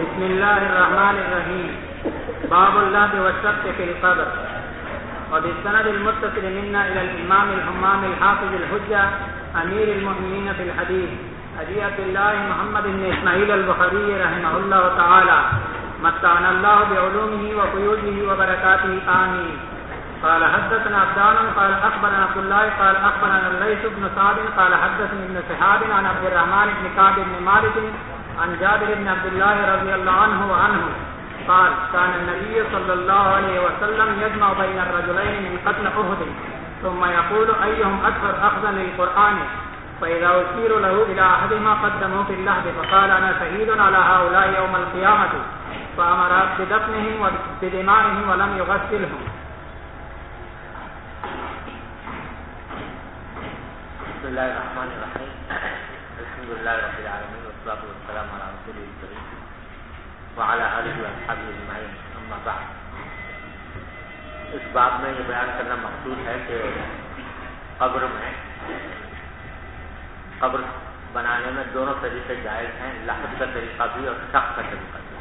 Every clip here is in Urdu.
بسم الله الرحمن الرحيم. باب اللحد والشق في القبر. وبالسند المتصل منا إلى الإمام الحمام الحافظ الحجة أمير المؤمنين في الحديث أبي عبد الله محمد بن إسماعيل البخاري رحمه الله تعالى متعنا الله بعلومه وفيوضه وبركاته آمين. قال حدثنا عبدان قال أخبرنا عبد الله قال أخبرنا الليث بن سعد قال حدثني ابن شهاب عن عبد الرحمن بن كعب بن مالك عن جابر بن عبد الله رضي الله عنه قال كان النبي صلى الله عليه وسلم يجمع بين الرجلين من قتل أحد ثم يقول أيهم أكثر أخذا للقرآن فإذا أشير له إلى أحدهما قدموه في اللحد فقال أنا شهيد على هؤلاء يوم القيامة فأمر بدفنهم وبدمائهم ولم يغسلهم. بسم الله الرحمن الرحيم. الحمد لله رب العالمين والصلاة والسلام على رسوله الكريم وعلى آله وأصحابه أجمعين. أما بعد، اس باب میں یہ بیان کرنا مقصود ہے کہ قبر بنانے میں دونوں طریقے جائز ہیں، لحد کا طریقہ بھی اور شق کا طریقہ بھی.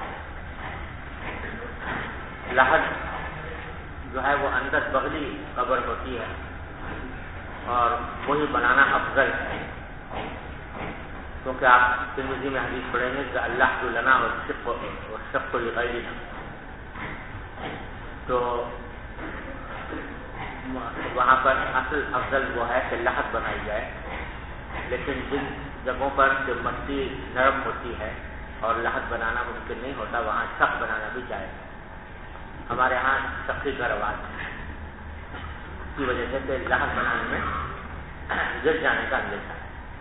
لحد جو ہے وہ اندر بغلی قبر ہوتی ہے اور وہی بنانا افضل ہے، کیونکہ آپ ترمذی میں حدیث پڑھیں گے کہ اللہ کو لنا اور شق کو لغیرنا، تو وہاں پر اصل افضل وہ ہے کہ لحد بنائی جائے. لیکن جن جگہوں پر کہ مٹی نرم ہوتی ہے اور لحد بنانا ممکن نہیں ہوتا وہاں شق بنانا بھی جائے. ہمارے ہاں شقی کا رواج ہے اس کی وجہ سے کہ لحد بنانے میں گر جانے کا اندیشہ ہے.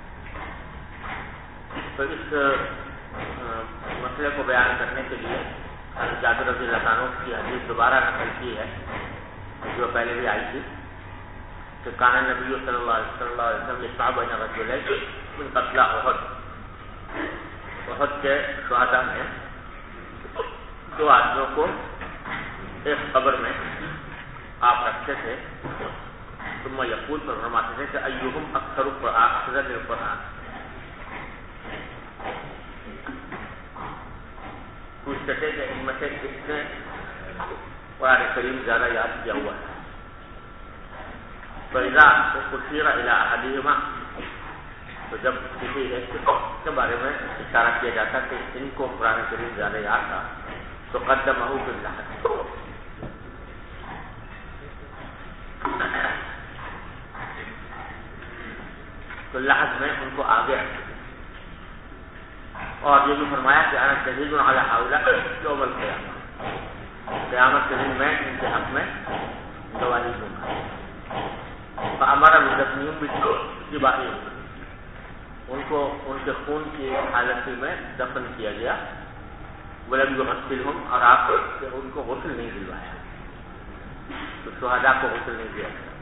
تو اس مسئلے کو بیان کرنے کے لیے جابر رضی اللہ عنہ کی حدیث دوبارہ نقل کی ہے جو پہلے بھی آئی تھی کہ کان نبی صلی اللہ علیہ وسلم یجمع بین الرجلین من قتل احد. احد کے شہداء میں دو آدمیوں کو ایک قبر میں آپ رکھتے تھے. ثم یقول، پر فرماتے تھے کہ ایہم اکثر اخذا للقرآن، پوچھتے تھے کہ ان میں سے کس نے قرآن کریم زیادہ یاد کیا ہوا ہے. فإذا أشير إلى أحدهما، تو جب کسی ایک کے بارے میں اشارہ کیا جاتا کہ ان کو قرآن کریم زیادہ یاد تھا تو قدمہ باللحد، تو لحد میں ان کو آگے رکھتے. اور یہ بھی فرمایا کہ انا شہید علی ہؤلاء یوم القیامہ، قیامت کے دن میں ان کے حق میں گواہی دوں گا. فامر بدفنہم بجبائہم، ان کو ان کے خون کی حالت میں دفن کیا گیا. ولم یغسلہم، اور آپ ان کو غسل نہیں دلوایا، تو شہداء کو غسل نہیں دیا گیا.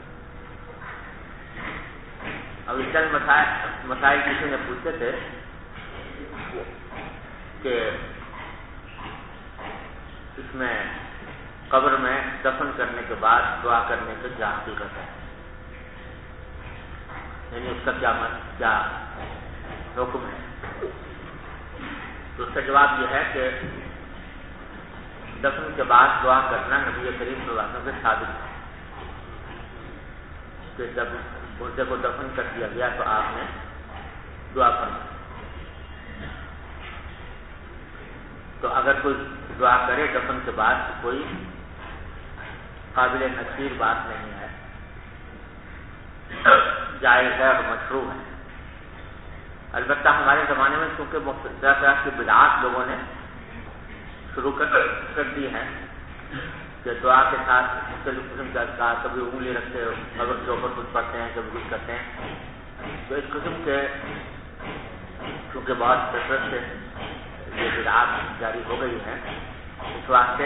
اب اس چند مسائل کسی نے پوچھے تھے کہ اس میں قبر میں دفن کرنے کے بعد دعا کرنے کا کیا حقیقت ہے، یعنی اس کا کیا حکم ہے. تو اس کا جواب یہ ہے کہ دفن کے بعد دعا کرنا نبی کریم صلی اللہ علیہ وسلم سے ثابت ہے کہ جب مردے کو دفن کر دیا گیا تو آپ نے دعا فرمائی. تو اگر کوئی دعا کرے دفن کے بعد تو کوئی قابل نصیر بات نہیں ہے، جائز ہے اور مشروع ہے. البتہ ہمارے زمانے میں چونکہ مختلف طرح کی بدعات لوگوں نے شروع کر دی ہیں کہ دعا کے ساتھ مختلف قسم کا اذکار، کبھی انگلی رکھتے قبر کے اوپر کچھ پڑھتے ہیں، کبھی کچھ کرتے ہیں. تو اس قسم کے چونکہ بہت کثرت سے یہ بدعات جاری ہو گئی ہیں، اس واسطے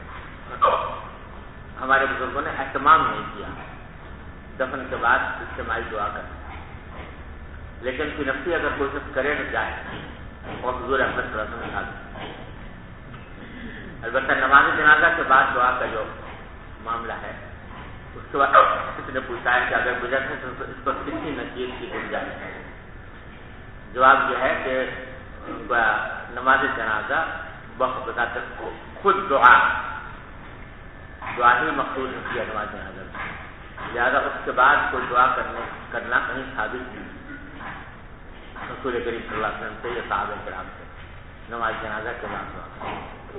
ہمارے بزرگوں نے اہتمام نہیں کیا دفن کے بعد اجتماعی دعا کرنا. لیکن فی نفسی اگر کوئی شخص کرے تو جائے اور حضور احمد صلی اللہ علیہ وسلم. البتہ نماز جنازہ کے بعد دعا کا جو معاملہ ہے اس کے بعد کسی نے پوچھا ہے کہ اگر گزر ہے تو اس پر کتنی نصیب کی گنجائش ہے. جواب یہ ہے کہ نماز جنازہ وقت بتاتے خود دعا ہی مقبول ہوتی ہے نماز جنازہ میں، لہٰذا اس کے بعد کوئی دعا کرنا کہیں ثابت نہیں رسول کریم صلی اللہ علیہ وسلم سے یا صحابہ کرام سے نماز جنازہ کے بعد دعا۔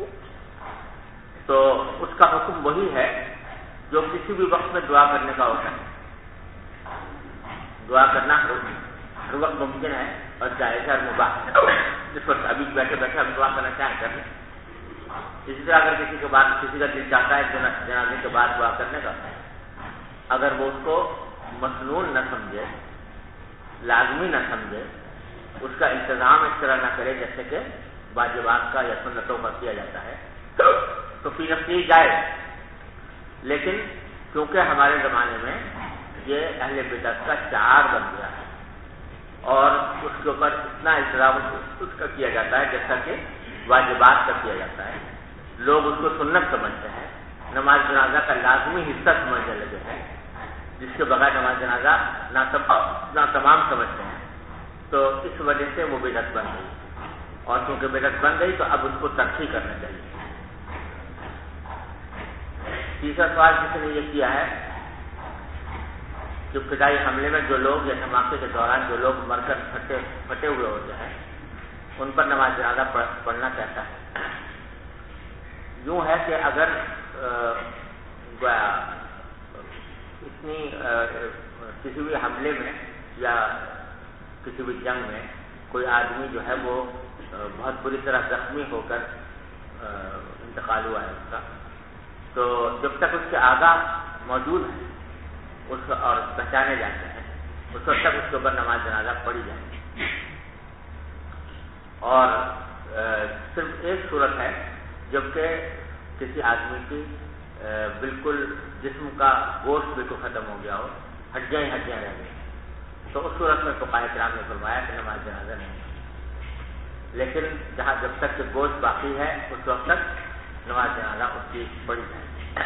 تو اس کا حکم وہی ہے جو کسی بھی وقت میں دعا کرنے کا ہوتا ہے۔ دعا کرنا ہر وقت ممکن ہے اور جائز ہے اور مباح ہے۔ جس وقت ابھی بیٹھے بیٹھے ہم دعا کرنا چاہیں کر لیں۔ اسی طرح اگر کسی کا دل چاہتا ہے جنازے کے بعد دعا کرنے کا، اگر وہ اس کو مسنون نہ سمجھے، لازمی نہ سمجھے، اس کا انتظام اس طرح نہ کرے جیسے کہ واجبات کا یا سنتوں کا کیا جاتا ہے، تو فی نفسی جائز۔ لیکن کیونکہ ہمارے زمانے میں یہ اہل بدعت کا شعار بن گیا ہے اور اس کے اوپر اتنا انتظام اس کا کیا جاتا ہے جیسا کہ واجبات کا کیا جاتا ہے، لوگ اس کو سنت سمجھتے ہیں، نماز جنازہ کا لازمی حصہ سمجھنے لگے ہیں، جس کے بغیر نماز جنازہ نہ تمام سمجھتے ہیں، تو اس وجہ سے وہ بدعت بن گئی، اور کیونکہ بدعت بن گئی تو اب اس کو ترقی کرنا چاہیے۔ تیسرا سوال کسی نے یہ کیا ہے کہ فدائی حملے میں جو لوگ یا دھماکے کے دوران جو لوگ مر کر پھٹے ہوئے ہوتے ہیں ان پر نماز جنازہ پڑھنا چاہتا ہے۔ یوں ہے کہ اگر کسی بھی حملے میں یا کسی بھی جنگ میں کوئی آدمی جو ہے وہ بہت بری طرح زخمی ہو کر انتقال ہوا ہے اس کا، تو جب تک اس کے آگا موجود ہیں اور پہچانے جاتے ہیں اس وقت تک اس کے اوپر نماز جنازہ پڑھی جائے۔ اور صرف ایک صورت ہے جبکہ کسی آدمی کی بالکل جسم کا گوشت بالکل ختم ہو گیا ہو، ہڈیاں رہ گئی، تو اس صورت میں فقہاء کرام نے فرمایا کہ نماز جنازہ نہیں ہے، لیکن جب تک کہ گوشت باقی ہے اس وقت تک نماز جنازہ اس کی پڑھی جائے۔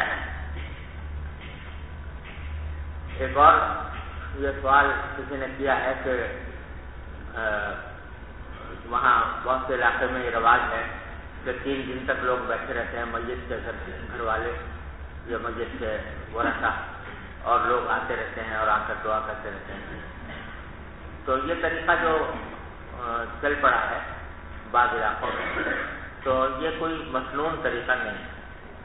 ایک اور یہ سوال کسی نے کیا ہے کہ وہاں بہت سے علاقے میں یہ رواج ہے کہ 3 دن تک لوگ بیٹھے رہتے ہیں، میت کے گھر والے یا میت کے ورثہ، اور لوگ آتے رہتے ہیں اور آ کر دعا کرتے رہتے ہیں۔ تو یہ طریقہ جو چل پڑا ہے بعض علاقوں میں، تو یہ کوئی مسنون طریقہ نہیں ہے۔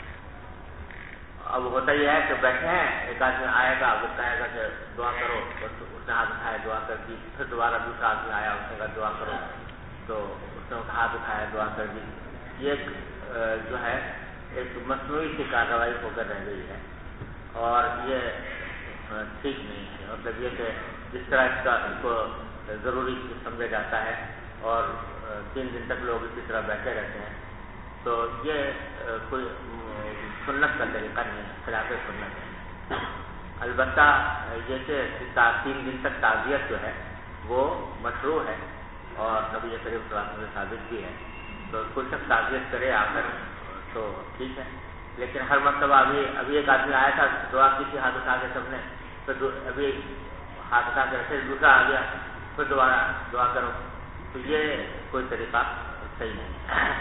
اب ہوتا یہ ہے کہ بیٹھے ہیں، ایک آدمی آئے گا، وہ کہے گا کہ دعا کرو، بس اس نے ہاتھ اٹھایا دعا کر دی، پھر دوبارہ دوسرا آدمی آیا، اس نے کہا دعا کرو، تو اس نے ہاتھ اٹھایا دعا کر دی۔ یہ جو ہے ایک مصنوعی سی کارروائی ہو کر رہ گئی ہے اور یہ ٹھیک نہیں ہے۔ مطلب یہ کہ جس طرح اس کو ضروری سمجھا جاتا ہے اور 3 دن تک لوگ اسی طرح بیٹھے رہتے ہیں، تو یہ کوئی سنت کا طریقہ نہیں ہے، خلاف سنت ہے۔ البتہ یہ کہ 3 دن تک تعزیت جو ہے وہ مشروع ہے اور نبی کریم صلی اللہ علیہ وسلم سے ثابت بھی ہے، تو کوئی شخص تعزیت کرے آ کر تو ٹھیک ہے، لیکن ہر مرتبہ ابھی ایک آدمی آیا تھا، دعا کی تھی ہاتھ اٹھا کے سب نے، پھر ابھی ہاتھ اٹھا کے پھر دوسرا آ گیا، پھر دوبارہ دعا کرو، تو یہ کوئی طریقہ صحیح نہیں۔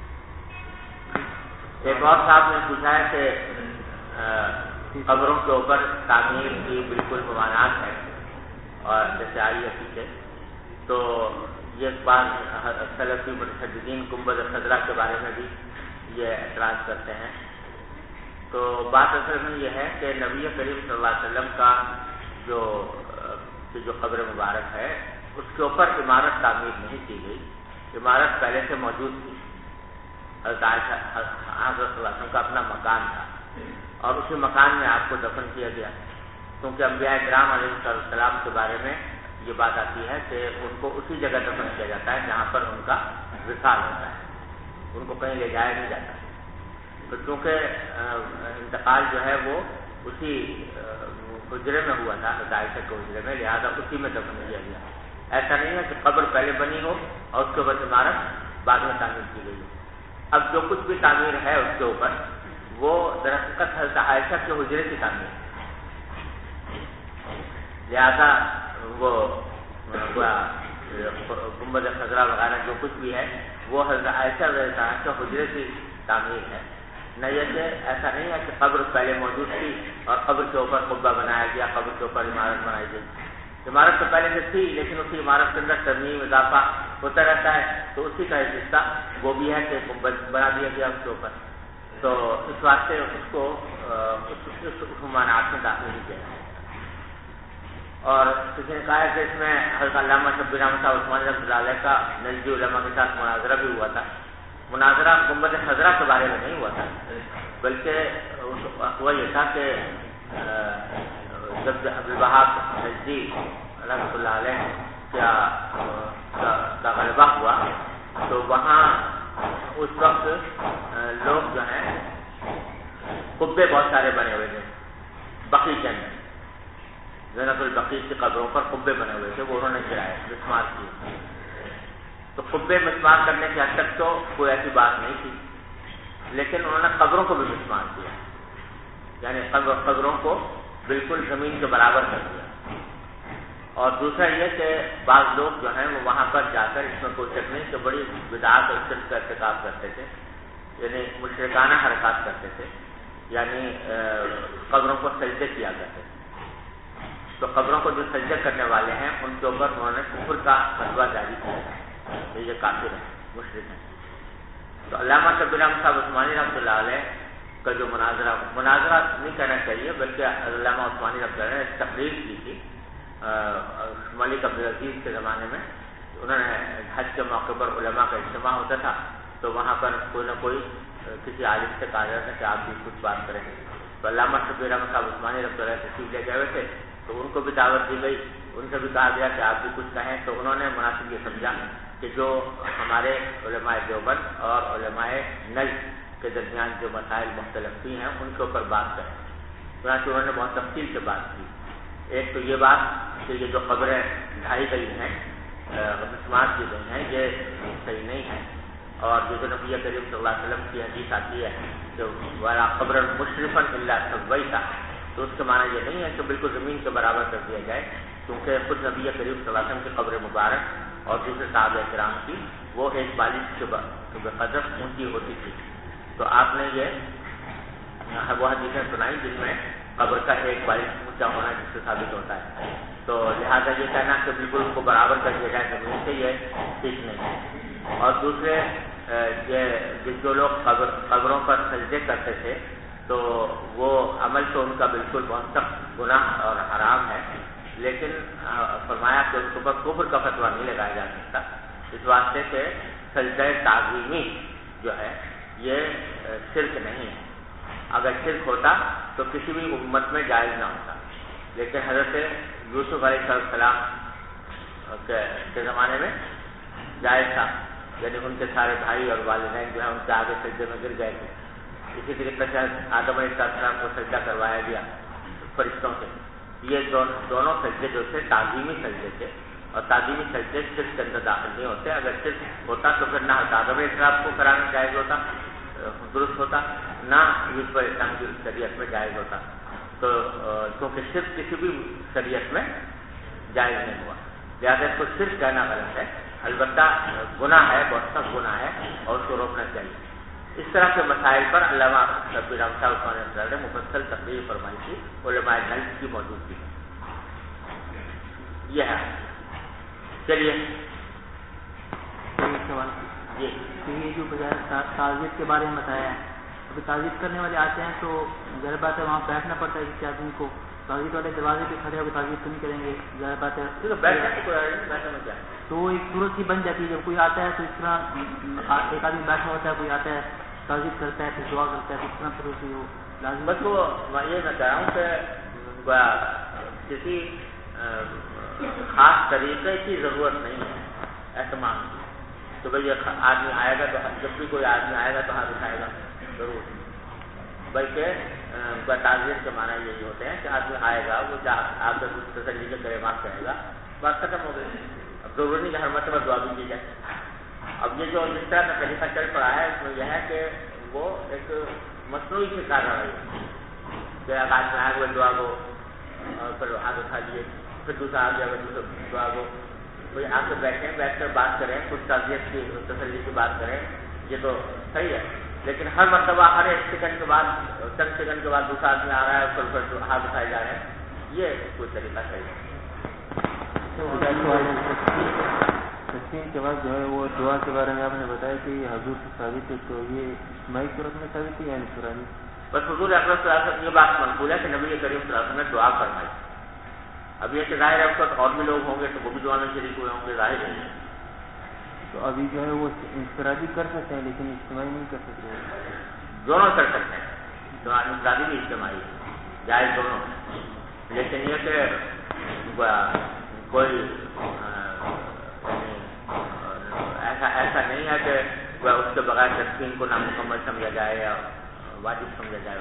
ایک اور صاحب نے پوچھا ہے کہ قبروں کے اوپر تعمیر کی بالکل ممانعت ہے، اور جیسے آئی ہے پیچھے، تو یہ بات سلفی متشددین گنبد خضرا کے بارے میں بھی یہ اعتراض کرتے ہیں۔ تو بات اصل میں یہ ہے کہ نبی کریم صلی اللہ علیہ وسلم کا جو قبر مبارک ہے اس کے اوپر عمارت تعمیر نہیں کی گئی، عمارت پہلے سے موجود تھی۔ حضرت عائشہ حضرت صلی اللہ علیہ وسلم کا اپنا مکان تھا اور اسی مکان میں آپ کو دفن کیا گیا، کیونکہ انبیاء کرام علیہ السلام کے بارے میں یہ بات آتی ہے کہ ان کو اسی جگہ دفن کیا جاتا ہے جہاں پر ان کا وصال ہوتا ہے، ان کو کہیں لے جایا نہیں جاتا۔ تو چونکہ انتقال جو ہے وہ اسی حجرے میں ہوا تھا، حضرت عائشہ کے حجرے میں، لہٰذا اسی میں دفن کیا گیا۔ ایسا نہیں ہے کہ قبر پہلے بنی ہو اور اس کے بعد عمارت بعد میں تعمیر کی گئی ہو۔ اب جو کچھ بھی تعمیر ہے اس کے اوپر وہ درحقیقت حضرت عائشہ کے حجرے کی تعمیر ہے، لہذا وہ گنبد خضرا وغیرہ جو کچھ بھی ہے وہ حضرت عائشہ رضی اللہ عنہا کے حجرے کی تعمیر ہے. نہ یہ کہ ایسا نہیں ہے کہ قبر پہلے موجود تھی اور قبر کے اوپر قبہ بنایا گیا, قبر کے اوپر عمارت بنائی گئی. عمارت تو پہلے سے تھی لیکن اسی عمارت کے اندر ترمیم اضافہ ہوتا رہتا ہے, تو اسی کا ایک حصہ وہ بھی ہے کہ گنبد بنا دیا گیا اس کے اوپر. تو اس واسطے اس کو اس ممانعات میں داخل نہیں کیا جائے. اور کسی نے کہا ہے کہ اس میں حضرت علامہ شبیر احمد صاحب عثمانی رحمۃ اللہ علیہ کا نجدی علماء کے ساتھ مناظرہ بھی ہوا تھا. مناظرہ گنبد خضرا کے بارے میں نہیں ہوا تھا, بلکہ ہوا یہ تھا کہ جب عبدالوہاب نجدی رحمۃ اللہ علیہ کا غلبہ ہوا تو وہاں اس وقت لوگ جو ہیں قبے بہت سارے بنے ہوئے تھے بقیع کے اندر. زینب البقیع کی قبروں پر قبے بنے ہوئے تھے, وہ انہوں نے گرائے, مسمار کیے. تو قبے مسمار کرنے کی حد تک تو کوئی ایسی بات نہیں تھی, لیکن انہوں نے قبروں کو بھی مسمار کیا, یعنی قبروں کو بالکل زمین کے برابر کر دیا. اور دوسرا یہ کہ بعض لوگ جو ہیں وہ وہاں پر جا کر, اس میں کوئی شک نہیں کہ بڑی بدعات اور شرک کا ارتکاب کرتے تھے, یعنی مشرکانہ حرکات کرتے تھے, یعنی قبروں کو سجدے کیا کرتے تھے. تو قبروں کو جو سجدے کرنے والے ہیں ان کے اوپر انہوں نے کفر کا فتویٰ جاری کیا کہ یہ کافر ہیں, مشرک ہیں. تو علامہ شبیر احمد صاحب عثمانی رحمۃ اللہ علیہ کا جو مناظرہ نہیں کہنا چاہیے بلکہ علامہ عثمانی رحمۃ اللہ علیہ نے تقریر کی تھی ملک عبدالعزیز کے زمانے میں. انہوں نے حج کے موقع پر علماء کا اجتماع ہوتا تھا, تو وہاں پر کوئی نہ کوئی کسی عالم سے کہا جاتا کہ آپ بھی کچھ بات کریں گے. تو علامہ شبیر احمد صاحب عثمانی رحمۃ اللہ تشریف لے گئے ہوئے تھے, تو ان کو بھی دعوت دی گئی, ان سے بھی کہا گیا کہ آپ بھی کچھ کہیں. تو انہوں نے مناسب یہ سمجھا کہ جو ہمارے علماء دیوبند اور علماء نجد کے درمیان جو مسائل مختلف بھی ہیں ان کے اوپر بات کریں. چنانچہ انہوں نے بہت تفصیل سے بات کی. ایک تو یہ بات کہ یہ جو قبریں ڈھائی گئی ہیں, مسمار کی گئی ہیں, یہ صحیح نہیں ہے. اور جو نبی کریم صلی اللہ علیہ وسلم کی حدیث آتی ہے کہ وَلَا قَبْرًا مُشْرِفًا إِلَّا سَوَّيْتَهُ, تو اس کے معنی یہ نہیں ہے کہ بالکل زمین کے برابر کر دیا جائے, کیونکہ خود نبی کریم صلی اللہ علیہ وسلم کی قبر مبارک اور دوسرے صحابہ کرام کی وہ ایک بالش کے قدر اونچی ہوتی تھی. تو آپ نے یہ وہ حدیثیں سنائی جن میں قبر کا ایک بالش اونچا ہونا جس سے ثابت ہوتا ہے. تو لہٰذا یہ کہنا کہ بالکل اس کو برابر کر دیا جائے زمین سے, یہ ٹھیک نہیں ہے. اور دوسرے جو لوگ قبروں پر سجدے کرتے تھے تو وہ عمل تو ان کا بالکل بہت سخت گناہ اور حرام ہے, لیکن فرمایا کہ ان کے اوپر کفر کا فتویٰ نہیں لگایا جا سکتا, اس واسطے سے سجدہ تعظیمی جو ہے یہ شرک نہیں ہے. اگر شرک ہوتا تو کسی بھی امت میں جائز نہ ہوتا, لیکن حضرت یوسف علیہ السلام کے زمانے میں جائز تھا, یعنی ان کے سارے بھائی اور والدین جو ہیں ان کے آگے سجدے میں گر گئے تھے. اسی طریقے سے آدم علیہ السلام کو سجدہ کروایا گیا فرشتوں سے. یہ دونوں سجدے جو تھے تعظیمی سجدے تھے, اور تعظیمی سجدے شرک کے اندر داخل نہیں ہوتے. اگر شرک ہوتا تو پھر نہ آدم علیہ السلام کو کرانا جائز ہوتا, درست ہوتا, نہ یوسف علیہ السلام کی شریعت میں جائز ہوتا. تو کیونکہ شرک کسی بھی شریعت میں جائز نہیں ہوا, لہٰذا اس کو شرک کہنا غلط ہے. البتہ گناہ ہے, بہت سخت گناہ ہے, اور اس کو روکنا چاہیے. اس طرح کے مسائل پر علامہ شبیر احمد صاحب عثمانی رحمۃ اللہ نے مفصل تقریر فرمائی تھی علماء نجد کی موجودگی میں. یہ ہے. چلیے سوال یہ جو بجائے تعزیت کے بارے میں بتایا ہے, ابھی تعزیت کرنے والے آتے ہیں تو ظاہر بات ہے وہاں بیٹھنا پڑتا ہے کسی آدمی کو. تعزیت والے دروازے پہ کھڑے ہو کے تعزیت تو نہیں کریں گے, ظاہر بات ہے تو ایک صورت ہی بن جاتی ہے. جب کوئی آتا ہے تو اس طرح ایک آدمی بیٹھا ہوتا ہے, کوئی آتا ہے تعزیت کرتا ہے, پھر دعا کرتا ہے, اس طرح پھر اسی وہ لازم. بس وہ یہ میں کہہ رہا ہوں کہ کسی خاص طریقے کی ضرورت نہیں ہے اہتمام کی. تو بھائی آدمی آئے گا تو جب بھی کوئی آدمی آئے گا تو ہاتھ اٹھائے گا ضرور, بلکہ تعزیت کے معنی یہی ہوتے ہیں کہ آدمی آئے گا, وہ آپ سے کچھ تسلی کے کلمات کہے گا, بات ختم ہو گئی. اب ضروری نہیں کہ ہر مرتبہ دعا بھی کی جائے. اب یہ جو جس طرح کا طریقہ چل پڑا ہے اس میں یہ ہے کہ وہ ایک مصنوعی سے کار رہا ہے کہ آج میں آئے ہوئے دعا کو اور پھر ہاتھ اٹھا لیے, پھر دوسرا آ گیا دوسرے دعا کو, کوئی آ کے بیٹھیں، بیٹھ کر بات کریں، کچھ تعزیت کی تسلی کی بات کریں، یہ تو صحیح ہے، لیکن ہر مرتبہ ہر ایک سیکنڈ کے بعد چند سیکنڈ کے بعد دوسرا آدمی آ رہا ہے، اس پر ہاتھ اٹھائے جا رہے ہیں، یہ کوئی طریقہ صحیح ہے۔ تقسیم کے بعد جو ہے وہ دعا کے بارے میں آپ نے بتایا کہ یہ حضور سے ثابت ہے، تو یہ اجتماعی صورت میں ثابت ہے یا انفرادی؟ بس حضور اکرم صلی اللہ علیہ وسلم یہ بات منقول ہے کہ نبی کریم صلی اللہ علیہ وسلم نے دعا فرمائی۔ اب یہ کہ ظاہر ہے اس وقت اور بھی لوگ ہوں گے تو وہ بھی دعا میں شریک ہوئے ہوں گے، ظاہر نہیں ہے۔ تو ابھی جو ہے وہ انفرادی کر سکتے ہیں لیکن اجتماعی نہیں کر سکتے؟ دونوں کر سکتے ہیں، تو انفرادی بھی اجتماعی جائز دونوں، لیکن یہ کہ کوئی ایسا نہیں ہے کہ اس کے بغیر تقسیم کو نامکمل سمجھا جائے یا واجب سمجھا جائے۔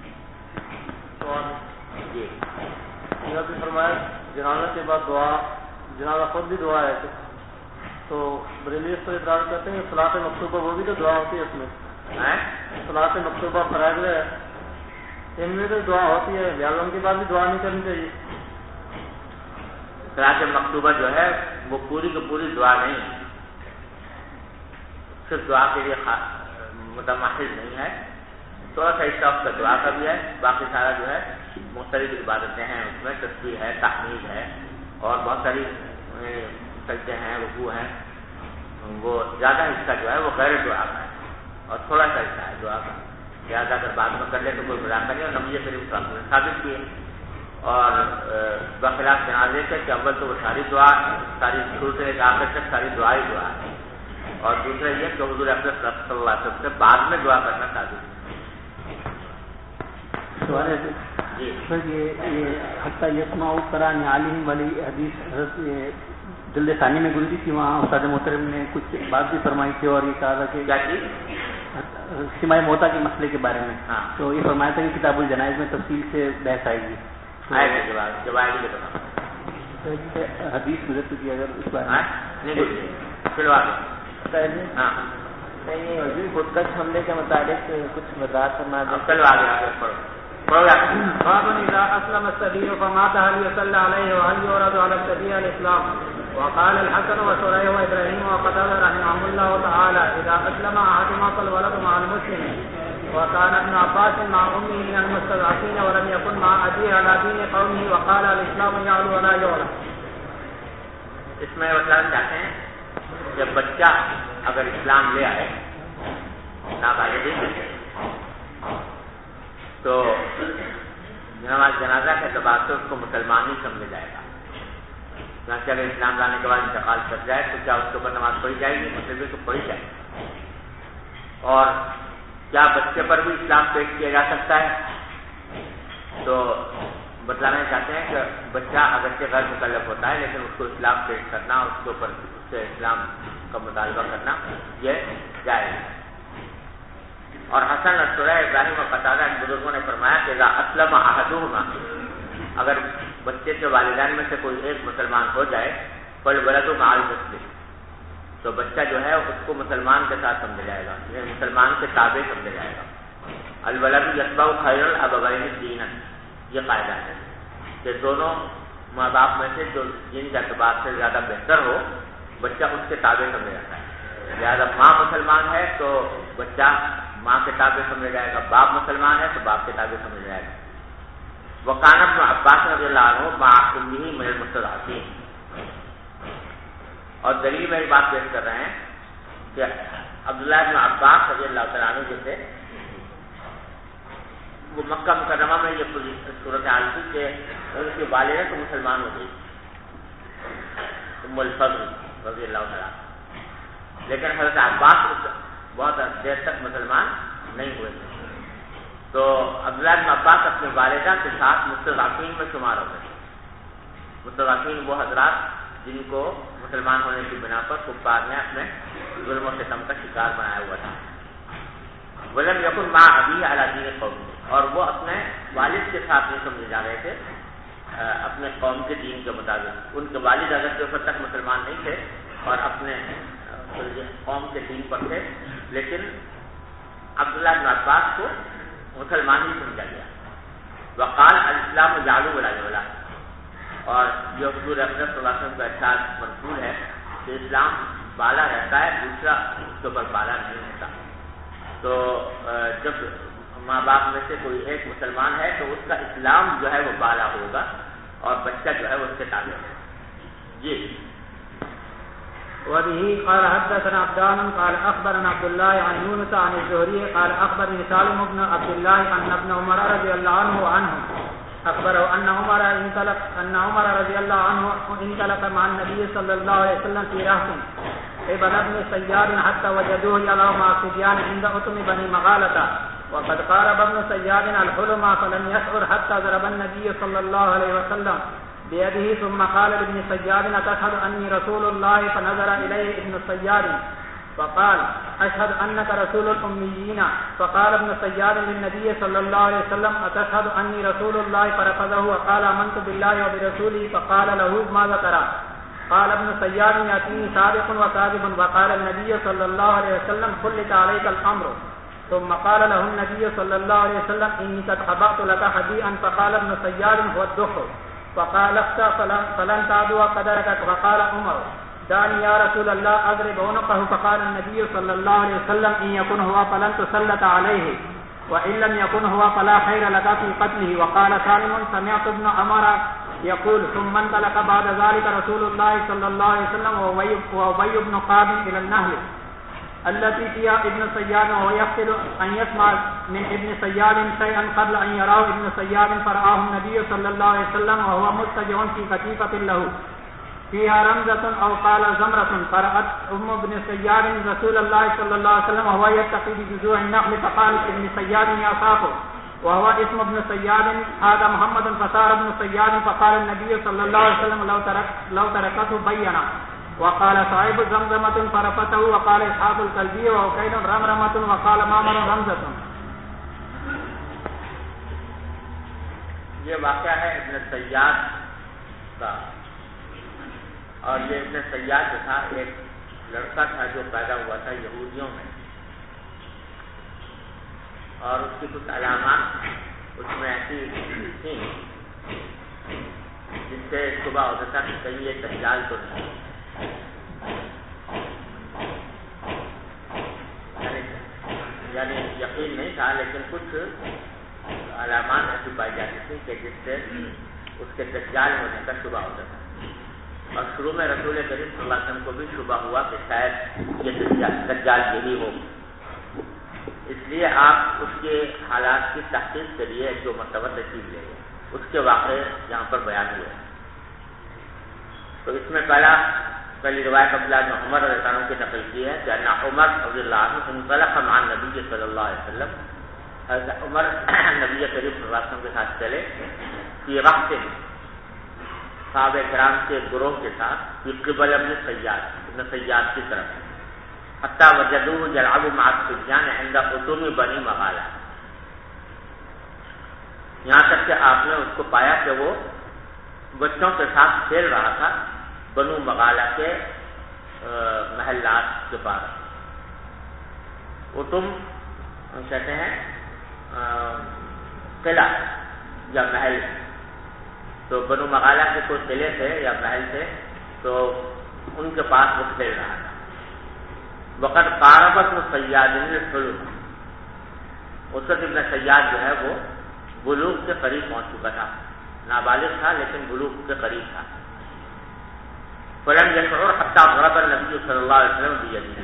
جی یہ بھی فرمایا جنازہ کے بعد دعا، جنازہ خود بھی دعا ہے، تو بریلی اس پر اعتراض کرتے ہیں صلاۃ مکتوبہ وہ بھی تو دعا ہوتی ہے، اس میں صلاۃ مکتوبہ فرائض ہے، ان میں تو دعا ہوتی ہے، لہٰذا ان کے بعد بھی دعا نہیں کرنی چاہیے۔ صلاۃ مکتوبہ جو ہے وہ پوری کی پوری دعا نہیں، صرف دعا کے لیے متمحض نہیں ہے، تھوڑا سا حصہ اس کا دعا کا بھی ہے، باقی سارا جو ہے مختلف عبادتیں ہیں، اس میں تسبیح ہے، تحمید ہے اور بہت ساری سجدے ہیں، رکوع ہیں، وہ زیادہ حصہ جو ہے وہ غیر دعا کا ہے اور تھوڑا سا حصہ ہے دعا کا، لہٰذا اگر بعد میں کر لے تو کوئی مذاکرہ نہیں، اور نبی کریم صلی اللہ علیہ وسلم نے ثابت کیے۔ اور بخلاف جنازے سے کہ اول تو وہ ساری دعا، ساری شروع سے آخر تک ساری دعا ہی دعا ہے، اور دوسرا یہ کہ حضور اکرم صلی اللہ علیہ وسلم سے بعد میں دعا کرنا ثابت ہے۔ سوال ہے جی سر، یہ حتیٰ یسمع قرآن عالم والی حدیث حضرت جلد ثانی میں گزری تھی، وہاں استاد محترم نے کچھ بات بھی فرمائی تھی اور یہ کہا تھا کہ کیا چیز سماع موتا کے مسئلے کے بارے میں، ہاں، تو یہ فرمایا تھا کہ کتاب الجنائز میں تفصیل سے بحث آئے گی، جب آئے گی تو حدیث گزر چکی ہے، اگر اس بارے میں نہیں گزری چلو آگے۔ ہاں خودکش حملے کے متعلق کچھ وضاحت کرنا اب چلو آگے آگے پڑھو پڑھو آگے۔ باب اذا اسلم السبي فمات هل يصلى عليه وهل يورد على السبي الاسلام؟ وقال الحسن وشريح وابراهيم وقتادة رحمهم الله تعالى اذا اسلم احدهما فالولد مع المسلم، وكان ابن عباس مع امه من المستضعفين ولم يكن مع ابيه على دين قومه، وقال الاسلام يعلو ولا يعلى۔ اس میں بتانا چاہتے ہیں جب بچہ اگر اسلام لے آئے نابالغ تو نماز جنازہ کے اعتبار سے اس کو مسلمان ہی سمجھا جائے گا، چاہے اگر اسلام لانے کے بعد انتقال کر جائے تو کیا اس کے اوپر نماز پڑھی جائے گی؟ مسلم تو پڑھی جائے گی۔ اور کیا بچے پر بھی اسلام پیش کیا جا سکتا ہے؟ تو بتلانا چاہتے ہیں کہ بچہ اگرچہ غیر مکلف ہوتا ہے لیکن اس کو اسلام پیش کرنا، اس کے اوپر اس سے اسلام کا مطالبہ کرنا یہ جائز ہے۔ اور حسن اور شرح ابراہیم اور قتادہ ان بزرگوں نے فرمایا کہ اذا اسلم احدہما، اگر بچے کے والدین میں سے کوئی ایک مسلمان ہو جائے فالولد مع المسلم، تو بچہ جو ہے اس کو مسلمان کے ساتھ سمجھا جائے گا، یعنی مسلمان کے تابع سمجھا جائے گا۔ الولد یتبع خیر الابوین دینا، یہ قاعدہ ہے کہ دونوں ماں باپ میں سے جو دین کے اعتبار سے زیادہ بہتر ہو بچہ اس کے تابع سمجھا جاتا ہے، لہٰذا ماں مسلمان ہے تو بچہ ماں کے تابع سمجھا جائے گا، باپ مسلمان ہے تو باپ کے تابع سمجھا جائے گا۔ وکان ابن عباس رضی اللہ عنہ مع امہ من المستضعفین، اور دلیل میں بات پیش کر رہے ہیں کہ عبداللہ ابن عباس رضی اللہ تعالیٰ عنہ جو تھے وہ مکہ مکرمہ میں یہ صورت حال تھی کہ ان کی والدہ تو مسلمان ہو گئی ام الفضل رضی اللہ تعالیٰ، لیکن حضرت عباس بہت دیر تک مسلمان نہیں ہوئے تھے، تو عبداللہ بن عباس اپنے والدہ کے ساتھ مستضعفین میں شمار ہو گئے۔ مستضعفین وہ حضرات جن کو مسلمان ہونے کی بنا پر کفار نے اپنے ظلم و ستم کا شکار بنایا ہوا تھا۔ ولم یکن مع ابیہ علی دین قوم، اور وہ اپنے والد کے ساتھ نہیں سمجھے جا رہے تھے اپنے قوم کے دین کے مطابق۔ ان کے والد اگر کے اوپر تک مسلمان نہیں تھے اور اپنے قوم کے دین پر تھے، لیکن عبداللہ بن عباس کو مسلمان ہی سمجھا گیا۔ وقال الاسلام یعلو ولا یعلی، اور جو حضور اکرم صلی اللہ علیہ وسلم کا ارشاد منقول ہے کہ اسلام بالا رہتا ہے، دوسرا اس کے اوپر بالا نہیں ہوتا. تو جب ماں باپ میں سے کوئی ایک مسلمان ہے تو اس کا اسلام جو ہے وہ بالا ہوگا اور بچہ جو ہے وہ اس کے تابع ہوگا. جی. وبه قال حدثنا عبدان قال اخبرنا عبد الله عن يونس عن الزهري قال اخبرني سالم بن عبد الله ان ابن عمر رضي الله عنه اخبره ان عمر رضي الله عنه انطلق مع النبي صلى الله عليه وسلم في رهط قبل ابن سيار حتى وجدوه يلعب مع الصبيان عند أتم بني مغالة وقد قارب ابن سيار الحلم فلم يشعر حتى ضرب النبي صلى الله عليه وسلم بيده ثم قال لابن سيار أتشهد أني رسول الله فنظر إليه ابن سيار فقال أشهد أنك رسول الأميين فقال ابن سيار للنبي صلى الله عليه وسلم أتشهد أني رسول الله فرفضه وقال آمنت بالله وبرسوله فقال له ماذا ترى قال ابن سيار يأتيني صادق وكاذب وقال النبي صلى الله عليه وسلم خلت عليك الأمر ثم قال له النبي صلى الله عليه وسلم إني قد خبأت لك حديئا فقال ابن سيار هو الدخل فقال اخشى فلن تعدو قدرك فقال عمر دعني يا رسول الله أضرب عنقه فقال النبي صلى الله عليه وسلم إن يكن هو فلن تسلط عليه وإن لم يكن هو فلا خير لك في قتله وقال سالم سمعت ابن عمر يقول ثم انطلق بعد ذلك رسول الله صلى الله عليه وسلم وأبي بن قاب إلى النهر التي فيها ابن سيار وهو يقتل أن يسمع من ابن سيار شيئا قبل أن يراه ابن سيار فرآه النبي صلى الله عليه وسلم وهو مضطجع في كتيفة له فيها رمزة أو قال زمرة فرأت ابن سيار رسول الله صلى الله عليه وسلم وهو يتقي بجذوع النخل فقال ابن سيار يا صاحب وهو اسم ابن سيار هذا محمد فصار ابن سيار فقال النبي صلى الله عليه وسلم لو تركته بينا وقال صاحب زمزمة فرفته وقال إسحاق الكلبي وعكين رمرمة وقال مامر رمزة. یہ واقعہ ہے ابن سیاد کا، اور یہ ابن سیاد جو تھا ایک لڑکا تھا جو پیدا ہوا تھا یہودیوں میں، اور اس کی کچھ علامات اس میں ایسی تھیں جس سے صبح ہوتا تھا کہ کہیں یہ دجال تو نہیں، یعنی یقین نہیں تھا لیکن کچھ علامات ایسی پائی جاتی تھی کہ جس سے اس کے دجال ہونے کا شبہ ہوتا تھا. اور شروع میں رسول کریم صلی اللہ علیہ وسلم کو بھی شبہ ہوا کہ شاید یہ دجال یہی ہو، اس لیے آپ اس کے حالات کی تحقیق کے لیے جو مرتبہ تشریف لے گئے اس کے واقعے یہاں پر بیان ہوئے. تو اس میں پہلی روایت عبداللہ بن عمر رضی اللہ عنہ کی نقل کی ہے کہ ان عمر رضی اللہ عنہ انطلق مع النبی صلی اللہ علیہ وسلم، حضرت عمر نبی کریم صلی اللہ علیہ وسلم کے ساتھ چلے فی رہط صحابہ کرام کے گروہ کے ساتھ فی قبل ابن سیاد کی طرف حتی وجدوہ یلعب مع الصبیان عند أتم بنی مغالہ، یہاں تک کہ آپ نے اس کو پایا کہ وہ بچوں کے ساتھ کھیل رہا تھا بنو مغالہ کے محلات کے پاس. أتم کہتے ہیں قلعہ یا محل، تو بنو مغالہ کے کوئی قلعے تھے یا محل تھے تو ان کے پاس وہ کھیل رہا تھا. وقت قاربت ابن سیاد الحلم، اس وقت ابن سیاد جو ہے وہ بلوغ کے قریب پہنچ چکا تھا، نابالغ تھا لیکن بلوغ کے قریب تھا. فلم يشعر حتى ضرب النبي صلی اللہ علیہ وسلم بيده،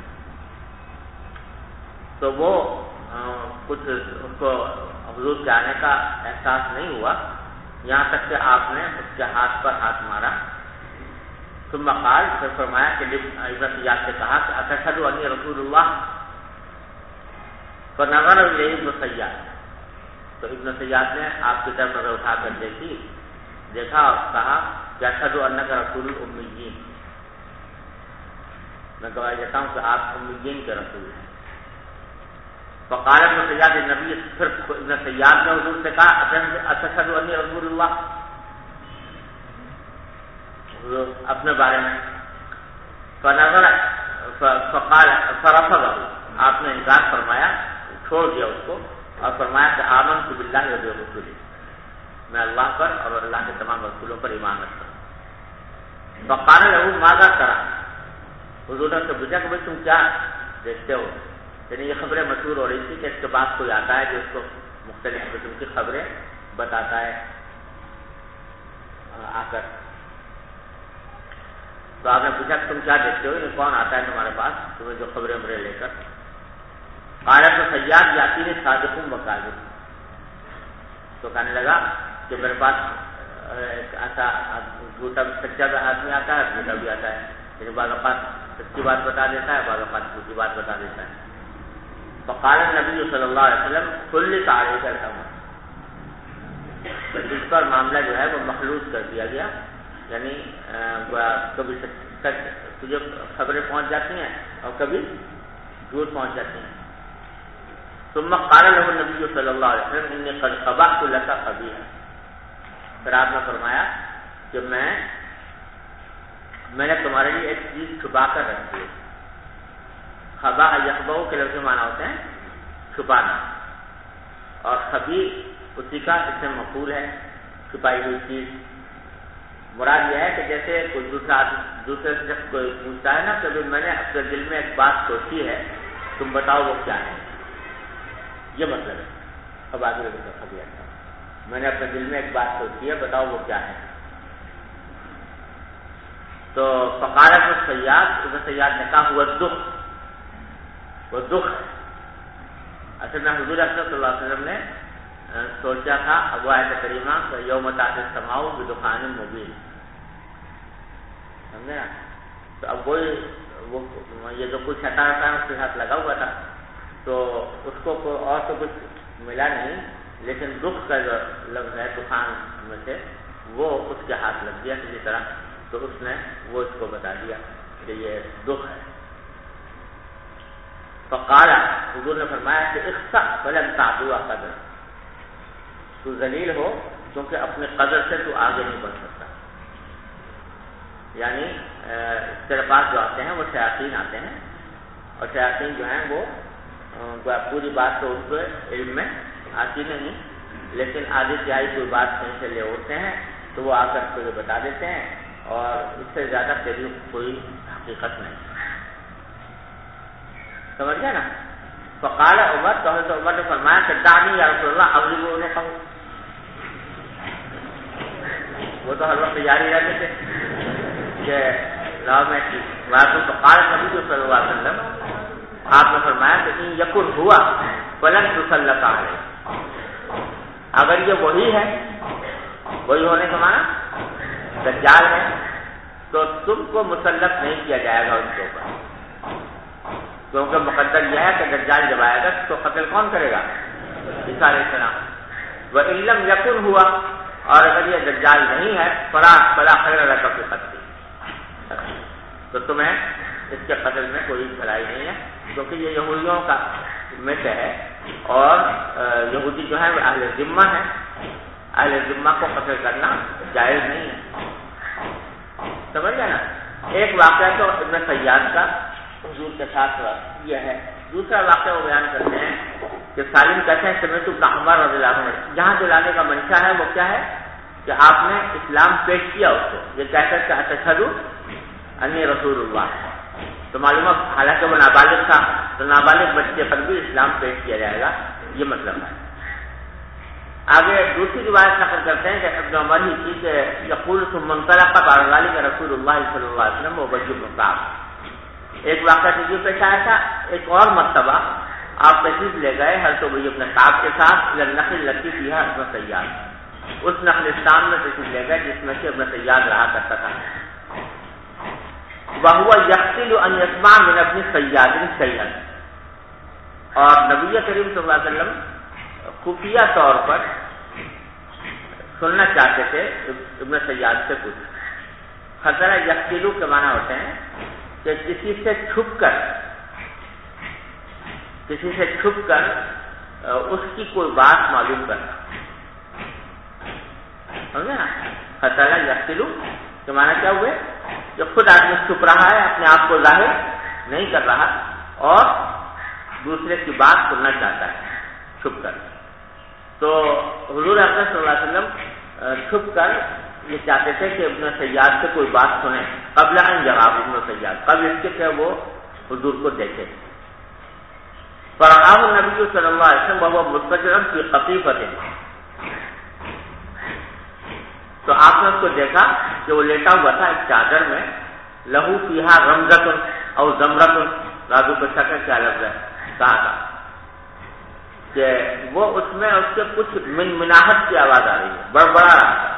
تو وہ کچھ اس کو حضور کے آنے کا احساس نہیں ہوا یہاں تک کہ آپ نے اس کے ہاتھ پر ہاتھ مارا. ثم قال، پھر فرمایا کہ ابن سیاد سے کہا کہ اتشهد انی رسول اللہ، فنظر الیہ ابن سیاد، تو ابن سیاد نے آپ کی طرف نظر اٹھا کر دیکھا اور کہا کہ اشهد انک رسول الامیین، میں گواہی دیتا ہوں کہ آپ امیین کے رسول ہیں. فقال ابن سیاد النبی، پھر ابن سیاد نے حضور سے کہا اتشهد انی رسول اللہ، اپنے بارے میں. فنظر فقال فرفضه، آپ نے انکار فرمایا، چھوڑ دیا اس کو اور فرمایا کہ آمنت باللہ وبرسولہ، میں اللہ پر اور اللہ کے تمام رسولوں پر ایمان رکھتا ہوں۔ فقال له ماذا ترى، حضور نے پوچھا کہ بھائی تم کیا دیکھتے ہو؟ یعنی یہ خبریں مشہور ہو رہی تھی کہ اس کے بعد کوئی آتا ہے جو اس کو مختلف قسم کی خبریں بتاتا ہے آ کر۔ تو آپ نے پوچھا کہ تم کیا دیکھتے ہو، یہ کون آتا ہے تمہارے پاس تمہیں جو خبریں امرے لے کر؟ قال تو سیاد جاتی ہے صادق و کاذب، تو کہنے لگا کہ میرے پاس ایک ایسا جھوٹا سچا بھی آدمی آتا ہے، جھوٹا بھی آتا ہے، یعنی بعض اوقات سچی بات بتا دیتا ہے، بعض اوقات جھوٹی بات بتا دیتا ہے۔ فقال النبی صلی اللہ علیہ وسلم کل تعریف الامر، جس پر معاملہ جو ہے وہ مخلوط کر دیا گیا، یعنی کبھی تجھے خبریں پہنچ جاتی ہیں اور کبھی جھوٹ پہنچ جاتی ہیں۔ ثم قال له النبی صلی اللہ علیہ وسلم انی قد قبحت لك قبیحا، پھر آپ نے فرمایا کہ میں نے تمہارے لیے ایک چیز چھپا کر رکھی ہے۔ خبا یخبو کے لفظ معنی ہوتے ہیں چھپانا، اور خبی اسی کا اسم مفعول ہے، چھپائی ہوئی چیز۔ مراد یہ ہے کہ جیسے کوئی دوسرے شخص کوئی پوچھتا ہے نا کہ میں نے اپنے دل میں ایک بات سوچی ہے، تم بتاؤ وہ کیا ہے، یہ مطلب ہے خبا کے لفظ کا خبی ہے، میں نے اپنے دل میں ایک بات سوچی ہے، بتاؤ وہ کیا ہے۔ تو فقالت السیاد، ابن سیاد نے کہا ہوا دکھ، وہ دکھ اصل میں حضور اکرم صلی اللہ علیہ وسلم نے سوچا تھا ابو آیت کریمہ کہ یوم تأتی السماء بدخان مبین، سمجھے نا؟ تو اب وہ یہ جو کچھ ہٹا تھا اس کے ساتھ لگا ہوا تھا، تو اس کو اور تو کچھ ملا نہیں، لیکن دکھ کا جو لفظ ہے دخان میں سے وہ اس کے ہاتھ لگ گیا کسی طرح، تو اس نے وہ اس کو بتا دیا کہ یہ دکھ ہے۔ فقال، حضور نے فرمایا کہ اخسأ فلن تعدو قدر، تو ذلیل ہو کیونکہ اپنے قدر سے تو آگے نہیں بڑھ سکتا، یعنی تیرے پاس جو آتے ہیں وہ شیاطین آتے ہیں، اور شیاطین جو ہیں وہ پوری بات تو ان کو علم میں آتی نہیں، لیکن آدھی تہائی کوئی بات کہیں سے لے اٹھتے ہیں تو وہ آ کر تجھے بتا دیتے ہیں، اور اس سے زیادہ تیری کوئی حقیقت نہیں، سمجھ گئے نا؟ فقال عمر، تو حضرت عمر نے فرمایا کہ دعنی یا رسول اللہ، اب وہ انہوں کہوں، وہ تو ہر وقت جاری رہتے تھے کہ لاؤ میں بات کو۔ فقال نبی صلی اللہ علیہ وسلم، آپ نے فرمایا کہ ان یکن ہوا فلن تسلط علیہ، اگر یہ وہی ہے، وہی ہونے کا معنی دجال ہے، تو تم کو مسلط نہیں کیا جائے گا ان کے اوپر، کیونکہ مقدر یہ ہے کہ دجال جب آئے گا تو قتل کون کرے گا؟ عیسیٰ علیہ السلام۔ وَإِن لَّمْ يَكُنْ هُوَ، اور اگر یہ دجال نہیں ہے فلا خیر لک فی قتلہ، تو تمہیں اس کے قتل میں کوئی بھلائی نہیں ہے، کیونکہ یہ یہودیوں کا میں سے ہے، اور یہودی جو ہے وہ اہل ذمہ ہے، اہل ذمہ کو قتل کرنا جائز نہیں ہے، سمجھ گئے نا؟ ایک واقعہ تو ابن سیاد کا حضور کے ساتھ یہ ہے۔ دوسرا واقعہ وہ بیان کرتے ہیں کہ سالم کہتے ہیں سمعت ابن عمر رضی اللہ عنہ، جہاں جو لانے کا منشا ہے وہ کیا ہے کہ آپ نے اسلام پیش کیا اس کو، یہ کہہ کر کہ اشہد انی رسول اللہ، تو معلوم ہے حالانکہ وہ نابالغ تھا تو نابالغ بچے پر بھی اسلام پیش کیا جائے گا، یہ مطلب ہے۔ آگے دوسری روایت نقل کرتے ہیں کہ ابن عمر ہی کی کہ یقول ثم انطلق بعد ذلك رسول اللہ صلی اللہ علیہ وسلم وابی بن کعب، ایک واقعہ تجھے پیش آیا تھا، ایک اور مرتبہ آپ تشریف لے گئے حضرت ابی بن کعب کے ساتھ النخل التي فيها ابن سیاد، اس نخلستان میں تشریف لے گئے جس میں سے ابن سیاد رہا کرتا تھا۔ وهو يقتل ان يسمع من ابن سیاد شيئا، اور نبی کریم صلی اللہ علیہ وسلم خفیہ طور پر سننا چاہتے تھے ابن سیاد سے کچھ۔ خطرہ یقتلو کے معنی ہوتے ہیں کہ کسی سے چھپ کر اس کی کوئی بات معلوم کرنا، سمجھے نا؟ خطرہ یقتلو کے معنی کیا ہوئے؟ جو خود آدمی چھپ رہا ہے، اپنے آپ کو ظاہر نہیں کر رہا، اور دوسرے کی بات سننا چاہتا ہے چھپ کر۔ تو حضور اکرم صلی اللہ علیہ وسلم چھپ کر یہ چاہتے تھے کہ ابن سیاد سے کوئی بات سنیں قبل ان جواب ابن سیاد، قبل اس کے کہ وہ حضور کو دیکھے. فرآہ النبی صلی اللہ علیہ وسلم وهو مضطجع فی قطیفۃ، تو آپ نے اس کو دیکھا کہ وہ لیٹا ہوا تھا ایک چادر میں، لہو فیہا رمزۃ او زمرۃ، راضو کو شک ہے کیا لفظ ہے کہا تھا کہ وہ اس میں اس کے کچھ منمناہٹ کی آواز آ رہی ہے، بڑبڑا رہا تھا.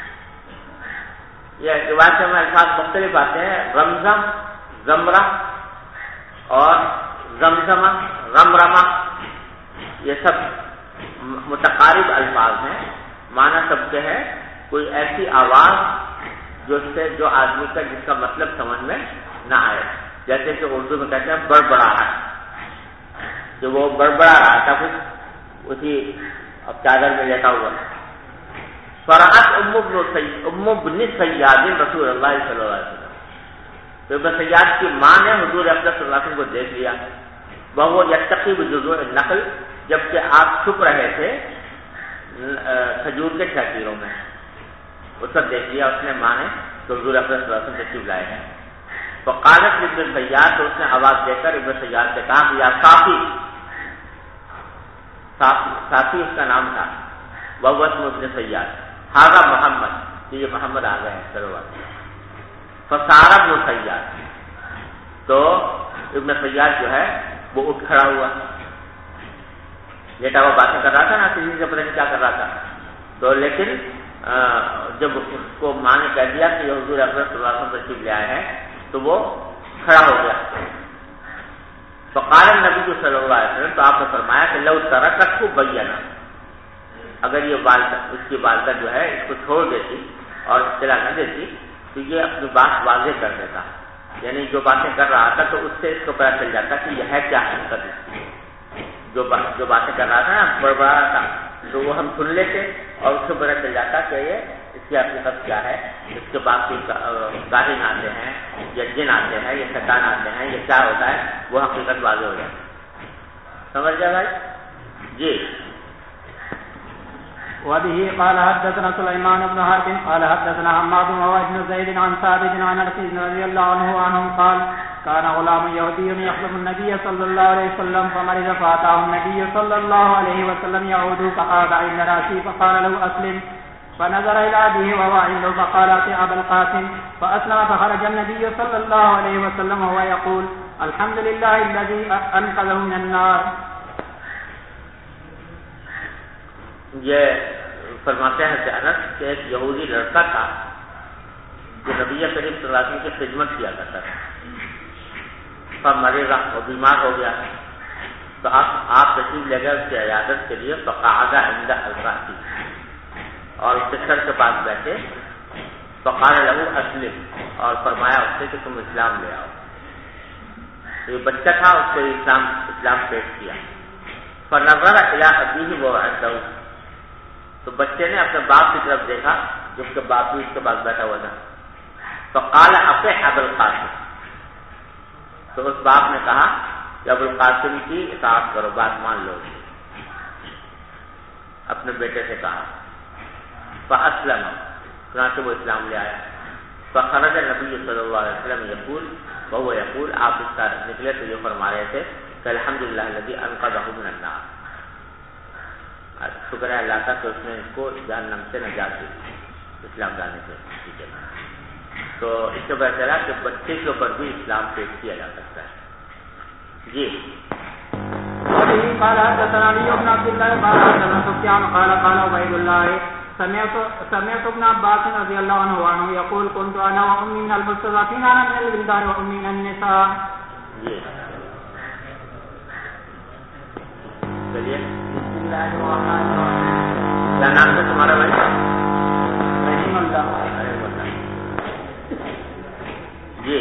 یہ روایت میں الفاظ مختلف آتے ہیں، رمزم، زمرہ اور زمزمہ، رمرمہ، یہ سب متقارب الفاظ ہیں، معنی سب کے ہے کوئی ایسی آواز جو آدمی کا جس کا مطلب سمجھ میں نہ آئے، جیسے کہ اردو میں کہتے ہیں بڑبڑاہٹ، کہ وہ بڑبڑا رہا تھا کچھ اسی اب چادر میں لیٹا ہوا. فرحت ام ابن سیاد رسول اللہ صلی اللہ علیہ وسلم، تو ابن سیاد کی ماں نے حضور اقدس صلی اللہ علیہ وسلم کو دیکھ لیا. وہ یتقی بجذوع النخل، جبکہ آپ چھپ رہے تھے کھجور کے شاکیروں میں، اس پر دیکھ لیا اس نے ماں نے تو حضور اقدس صلی اللہ علیہ وسلم تشریف لائے ہیں. فقالت ابن سیاد، تو اس نے آواز دے کر ابن سیاد سے کہا کہ یا صافی، صافی اس کا نام تھا، وہ اسم ابن سیاد، ہاذا محمد، کہ یہ محمد آ گئے ہیں سرور. فصار ابن سیاد، تو ابن سیاد جو ہے وہ اٹھ کھڑا ہوا، لیٹا ہوا باتیں کر رہا تھا نا، کسی سے پتہ نہیں کیا کر رہا تھا. تو لیکن جب اس کو ماں نے کہہ دیا کہ یہ حضور اکرم صلی اللہ علیہ وسلم تشریف لے آئے ہیں تو وہ کھڑا ہو گیا. فقال النبی صلی اللہ علیہ وسلم، تو آپ نے فرمایا کہ لو ترکتہ بینا، اگر یہ والدہ اس کی والدہ جو ہے اس کو چھوڑ دیتی اور اطلاع نہ دیتی تو یہ اپنی بات واضح کر دیتا، یعنی جو باتیں کر رہا تھا تو اس سے اس کو پتہ چل جاتا کہ یہ ہے کیا حقیقت، جو باتیں کر رہا تھا نا بڑبڑا رہا تھا تو وہ ہم سن لیتے اور اس سے پتہ چل جاتا کہ یہ اس کی حقیقت کیا ہے. اس کے بعد کوئی گاہن آتے ہیں یا جن آتے ہیں یا شیطان آتے ہیں یا کیا ہوتا ہے وہ حقیقت واضح ہو جاتی. سمجھ گیا بھائی جی. وبه قال حدثنا سليمان بن حرب قال حدثنا حماد بن زيد عن ثابت عن انس رضي الله عنه قال كان غلام يهودي يخدم النبي صلى الله عليه وسلم فمرض فاتاه النبي صلى الله عليه وسلم يعود فقعد عند راسه فقال له اسلم، فنظر الى ابيه وهو عنده فقال اتي ابا القاسم، فاسلم فخرج النبي صلى الله عليه وسلم وهو يقول الحمد لله الذي انقذه من النار. یہ فرماتے ہیں کہ انس کہ ایک یہودی لڑکا تھا جو نبی کریم صلی اللہ علیہ وسلم کی خدمت کیا کرتا تھا، مرے گا وہ بیمار ہو گیا تو آپ تشریف لے گئے اس کی عیادت کے لیے. فقعد عند الراسی، اور اس کے سر کے پاس بیٹھے. فقال له اسلم، اور فرمایا اس سے کہ تم اسلام لے آؤ. یہ بچہ تھا اس کو اسلام پیش کیا. فنظر الى ابيه وهو عنده، تو بچے نے اپنے باپ کی طرف دیکھا جو اس کے باپ بھی اس کے پاس بیٹھا ہوا تھا. فقال اطع ابا القاسم، تو اس باپ نے کہا کہ ابو القاسم کی اطاعت کرو، بات مان لو. اپنے بیٹے سے کہا. فاسلم، چنانچہ وہ اسلام لے آیا. فخرج النبی صلی اللہ علیہ وسلم یقول وهو یقول، آپ اس کا نکلے تو یہ فرما رہے تھے کہ الحمدللہ الذی انقذہ من النار، شکر ہے اللہ کا کہ اس نے اس کو جہنم سے نجات دی اسلام لانے سے. ٹھیک ہے، تو اس سے پتہ چلا کہ بچے کے اوپر بھی اسلام پیش کیا جا سکتا ہے. جی. قال حدثنا علي بن عبد الله قال حدثنا سفيان قال عبيد الله سمعت ابن عباس رضي الله عنه يقول كنت انا وامي من المستضعفين انا من الولدان وامي من النساء. جی چلیے. بسم الله الرحمن الرحيم. کیا نام ہے تمہارا بھائی؟ رحیم اللہ. جی.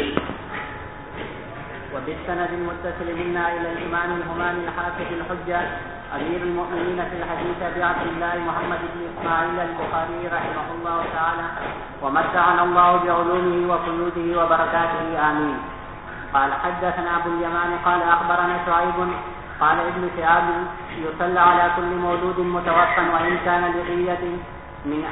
وبالسند المتصل منا الى الامام الهمام الحافظ الحجه امير المؤمنين في الحديث ابي عبد الله محمد بن اسماعيل البخاري رحمه الله تعالى ومتعنا الله بعلومه وقيوده وبركاته امين. قال حدثنا ابو اليمان قال اخبرنا شعيب قال ابن شهاب يصلى على كل مولود متوفى وان كان لغية من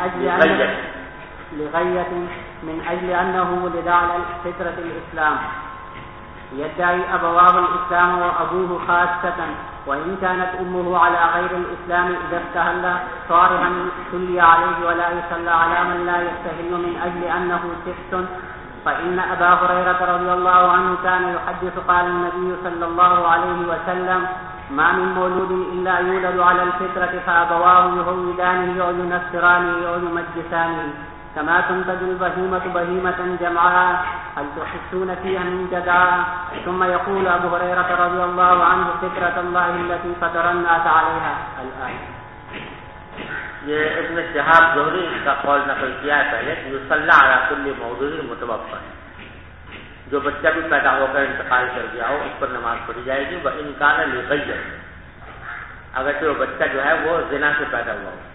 أجل أنه ولد على فطرة الإسلام. يدعي أبواه الإسلام وأبوه خاصة، وإن كانت أمه على غير الإسلام إذا استهل صارها صلي عليه ولا يصلى على من لا يستهل من أجل أنه سحت. فإن أبا هريرة رضي الله عنه كان يحدث قال النبي صلى الله عليه وسلم: ما من مولود إلا يولد على الفطرة فأبواه يهودانه أو ينصرانه أو يمجسانه كما تنتج البهيمة بهيمة جمعاء هل تحسون فيها من جدعاء. ثم يقول أبو هريرة رضي الله عنه: فطرة الله التي فطر الناس عليها الآية. یہ ابن شہاب زہری کا قول نقل کیا ہے پہلے کہ یصلی علی کل مولود متوفی، جو بچہ بھی پیدا ہو کر انتقال کر گیا ہو اس پر نماز پڑھی جائے گی. وہ ان کان لغیر، اگرچہ وہ بچہ جو ہے وہ زنا سے پیدا ہوا ہو.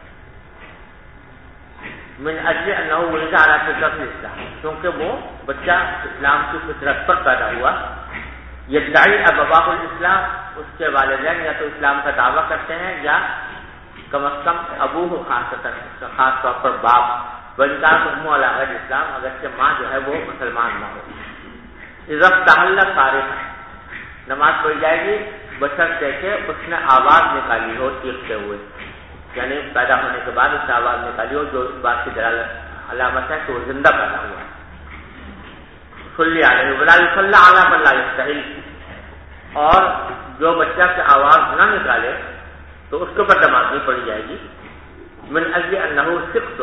من اجل انہ ولد علی فطرۃ الاسلام، کیونکہ وہ بچہ اسلام کی فطرت پر پیدا ہوا. یدعی ابواہ الاسلام، اس کے والدین یا تو اسلام کا دعویٰ کرتے ہیں یا کم از کم ابوہ خاص طور پر باپ. وانکار امہ علی غیر اسلام، اگرچہ ماں جو ہے وہ مسلمان نہ ہو. اذا استحل صارخا، نماز پڑھی جائے گی بشرطے کہ اس نے آواز نکالی ہو چیختے ہوئے، یعنی پیدا ہونے کے بعد اس نے آواز نکالی ہو، جو اس بات کی دلالت علامت ہے کہ وہ زندہ پیدا ہوا ہے. صلی علیہ ولا یصلی علی من لا یستحل، اور جو بچہ سے آواز نہ نکالے تو اس کے اوپر نماز نہیں پڑھی جائے گی. من اجل انہ سقط،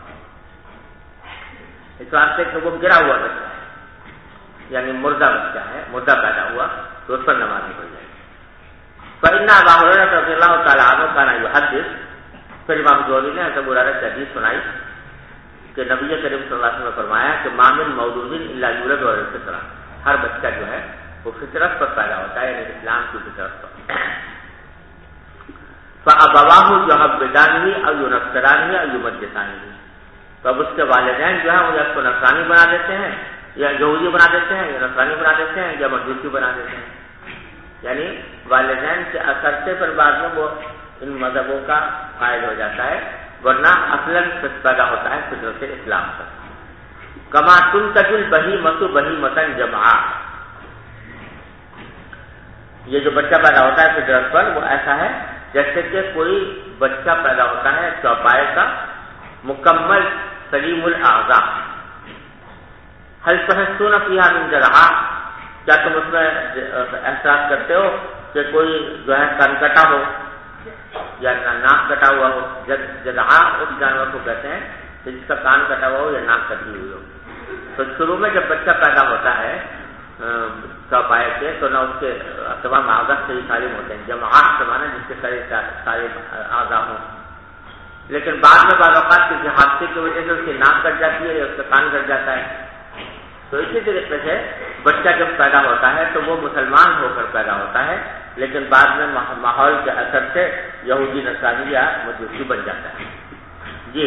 اس واسطے کہ وہ گرا ہوا بچہ ہے، یعنی مردہ بچہ ہے، مردہ پیدا ہوا تو اس پر نماز نہیں پڑھی جائے گی. فإن أبا هريرة رضي الله تعالى عنه كان يحدث، پھر امام زہری نے ابو ہریرہ سے حدیث سنائی کہ نبی کریم صلی اللہ علیہ وسلم نے فرمایا کہ ما من مولود الا يولد على الفطرة، ہر بچہ جو ہے وہ فطرت پر پیدا ہوتا ہے، یعنی اسلام کی فطرت پر. فأبواه يهودانه أو ينصرانه أو يمجسانه، تو اب اس کے والدین جو ہے وہ یا اس کو نصرانی بنا دیتے ہیں، یا یہودی بنا دیتے ہیں، یا نصرانی بنا دیتے ہیں، یا مجوسی بنا دیتے ہیں. یعنی والدین کے اثر سے پھر بعد میں وہ ان مذہبوں کا قائل ہو جاتا ہے، ورنہ اصلاً پیدا ہوتا ہے فطرت اسلام پر. کما تنتج البہیمۃ بہیمۃ جمعاء، یہ جو بچہ پیدا ہوتا ہے فطرت پر وہ ایسا ہے جیسے کہ کوئی بچہ پیدا ہوتا ہے چوپائے کا، مکمل سلیم الاعضاء. هل تحسون فيها من جدعاء، کیا تم اس میں احساس کرتے ہو کہ کوئی جو ہے کان کٹا ہو یا ناک کٹا ہوا ہو؟ جدعاء اس جانور کو کہتے ہیں کہ جس کا کان کٹا ہوا ہو یا ناک کٹی ہوئی ہو. تو شروع میں جب بچہ پیدا ہوتا ہے چوپائے کے تو نہ اس کے تمام اعضاء سے ہی سالم ہوتے ہیں، جماعت سے مانا جس کے سارے اعضاء ہوں. لیکن بعد میں بعض اوقات کسی حادثے کی وجہ سے اس کی ناک کٹ جاتی ہے یا اس کا کان کٹ جاتا ہے. تو اسی طریقے سے بچہ جب پیدا ہوتا ہے تو وہ مسلمان ہو کر پیدا ہوتا ہے، لیکن بعد میں ماحول کے اثر سے یہودی نصرانی یا مجوسی بن جاتا ہے. جی.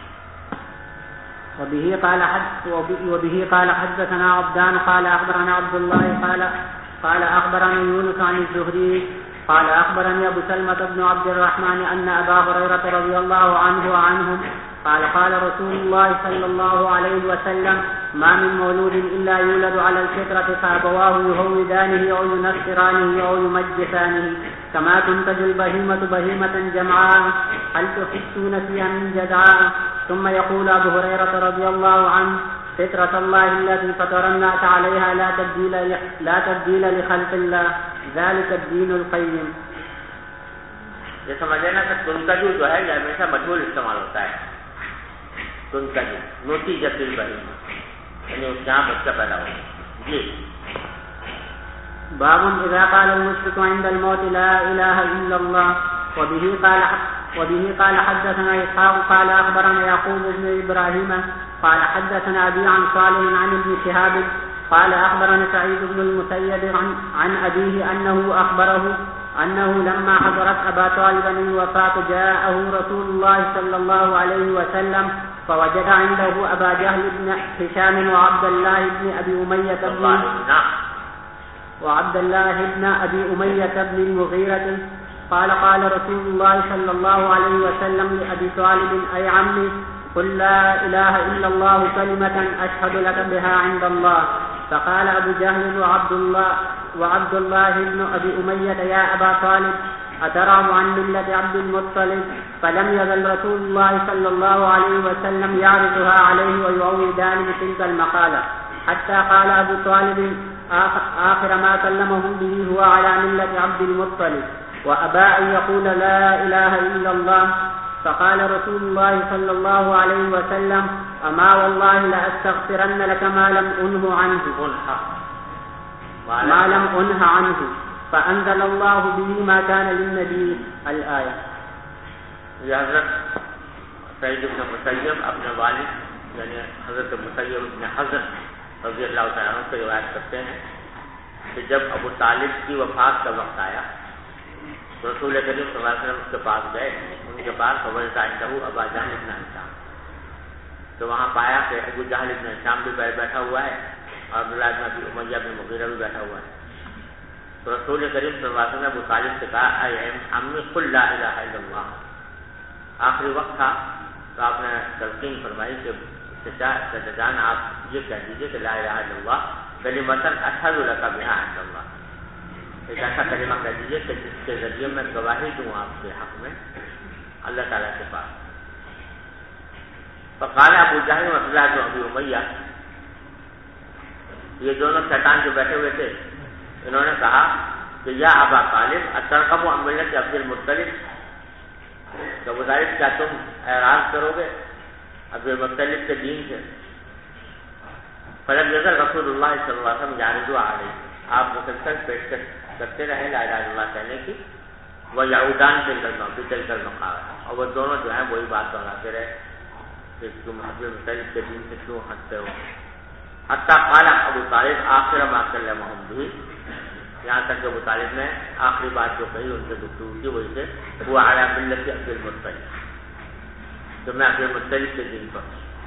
وبه قال حدثنا عبدان قال أخبرنا عبد الله قال أخبرنا يونس عن الزهري قال أخبرني أبو سلمة بن عبد الرحمن أن أبا هريرة رضي الله عنه وعنهم قال قال رسول الله صلى الله عليه وسلم: ما من مولود إلا يولد على الفطرة فأبواه يهودانه أو ينصرانه أو يمجسانه كما تنتج البهيمة بهيمة جمعاء هل تحسون فيها من جدعاء. ثم يقول أبو هريرة رضي الله عنه: فطرة الله التي فطر الناس عليها لا تبديل لخلق الله ذلك الدين القيم. یہ سمجھ لینا کہ تنتجو جو ہے یہ ہمیشہ مجهول استعمال ہوتا ہے. تنتجو نتیجۃ البہیمہ، یعنی اس جہاں بچہ پیدا ہو. جی. باب اذا قال المشرك عند الموت لا اله الا الله. وبه قال حدثنا اسحاق قال اخبرنا يعقوب بن ابراهيم قال حدثنا ابي عن صالح عن ابن شهاب قال اخبرنا سعيد بن المسيب عن ابيه انه اخبره انه لما حضرت ابا طالب الوفاة جاءه رسول الله صلى الله عليه وسلم فوجد عنده ابا جهل بن هشام وعبد الله بن ابي امية بن المغيرة قال قال رسول الله صلى الله عليه وسلم لأبي طالب أي عمي قل لا إله إلا الله كلمة أشهد لك بها عند الله. فقال أبو جهل وعبد الله بن أبي أمية يا أبا طالب أترغب عن ملة عبد المطلب؟ فلم يزل رسول الله صلى الله عليه وسلم يعرضها عليه ويؤودان بتلك المقالة حتى قال أبو طالب آخر ما كلمهم به هو على ملة عبد المطلب وأبى أن يقول لا إله إلا الله. فقال رسول الله صلى الله عليه وسلم أما والله لأستغفرن لك ما لم أنه عنه فأنزل الله به ما كان للنبي الآية. یہ حضرت سعید بن مسیب اپنے والد یعنی حضرت مسیب بن حضرت رضی اللہ تعالیٰ عنہ سے روایت کرتے ہیں کہ جب ابو طالب کی وفات کا وقت آیا تو رسول کریم صلی اللہ علیہ وسلم اس کے پاس گئے. ان کے پاس خبر ابا جہل بن ہشام تو وہاں پایا کہ ابو جہل بن ہشام بھی بیٹھا ہوا ہے اور عبداللہ بن ابی امیہ بن مغیرہ بھی بیٹھا ہوا ہے. تو رسول کریم صلی اللہ علیہ وسلم نے ابو طالب سے کہا اے عمی قل لا الہ الا اللہ. آخری وقت تھا تو آپ نے تلقین فرمائی کہ جان آپ یہ کہہ دیجیے کہ لا الہ الا اللہ کلمۃ اشہد لک بہا عند اللہ. ایک ایسا کلمہ کہہ دیجیے کہ جس کے ذریعے میں گواہی دوں آپ کے حق میں اللہ تعالیٰ کے پاس. فقال ابو جہل و عبداللہ بن ابی امیہ یہ دونوں شیطان جو بیٹھے ہوئے تھے انہوں نے کہا کہ یا ابا طالب اترغب عن ملت عبد المطلب کہ ابو طالب کیا تم اعراض کرو گے عبد المطلب کے دین سے؟ فلم یزل رسول اللہ صلی اللہ علیہ وسلم یعرض علیہ آپ مسلسل پیشکش کرتے رہے لا الہ الا اللہ کہنے کی. وہ یعودان تلک المقالہ اور وہ دونوں جو ہیں وہی بات دہراتے رہے کہ تم عبد المطلب کے دین سے کیوں ہٹتے ہو. حتیٰ قال ابو طالب آخر ما کلمہم بھی یہاں تک کہ ابو طالب نے آخری بات جو کہی ان سے گفتگو کی وہی سے وہ علی ملت عبد المطلب تو میں عبد المطلب کے دین پر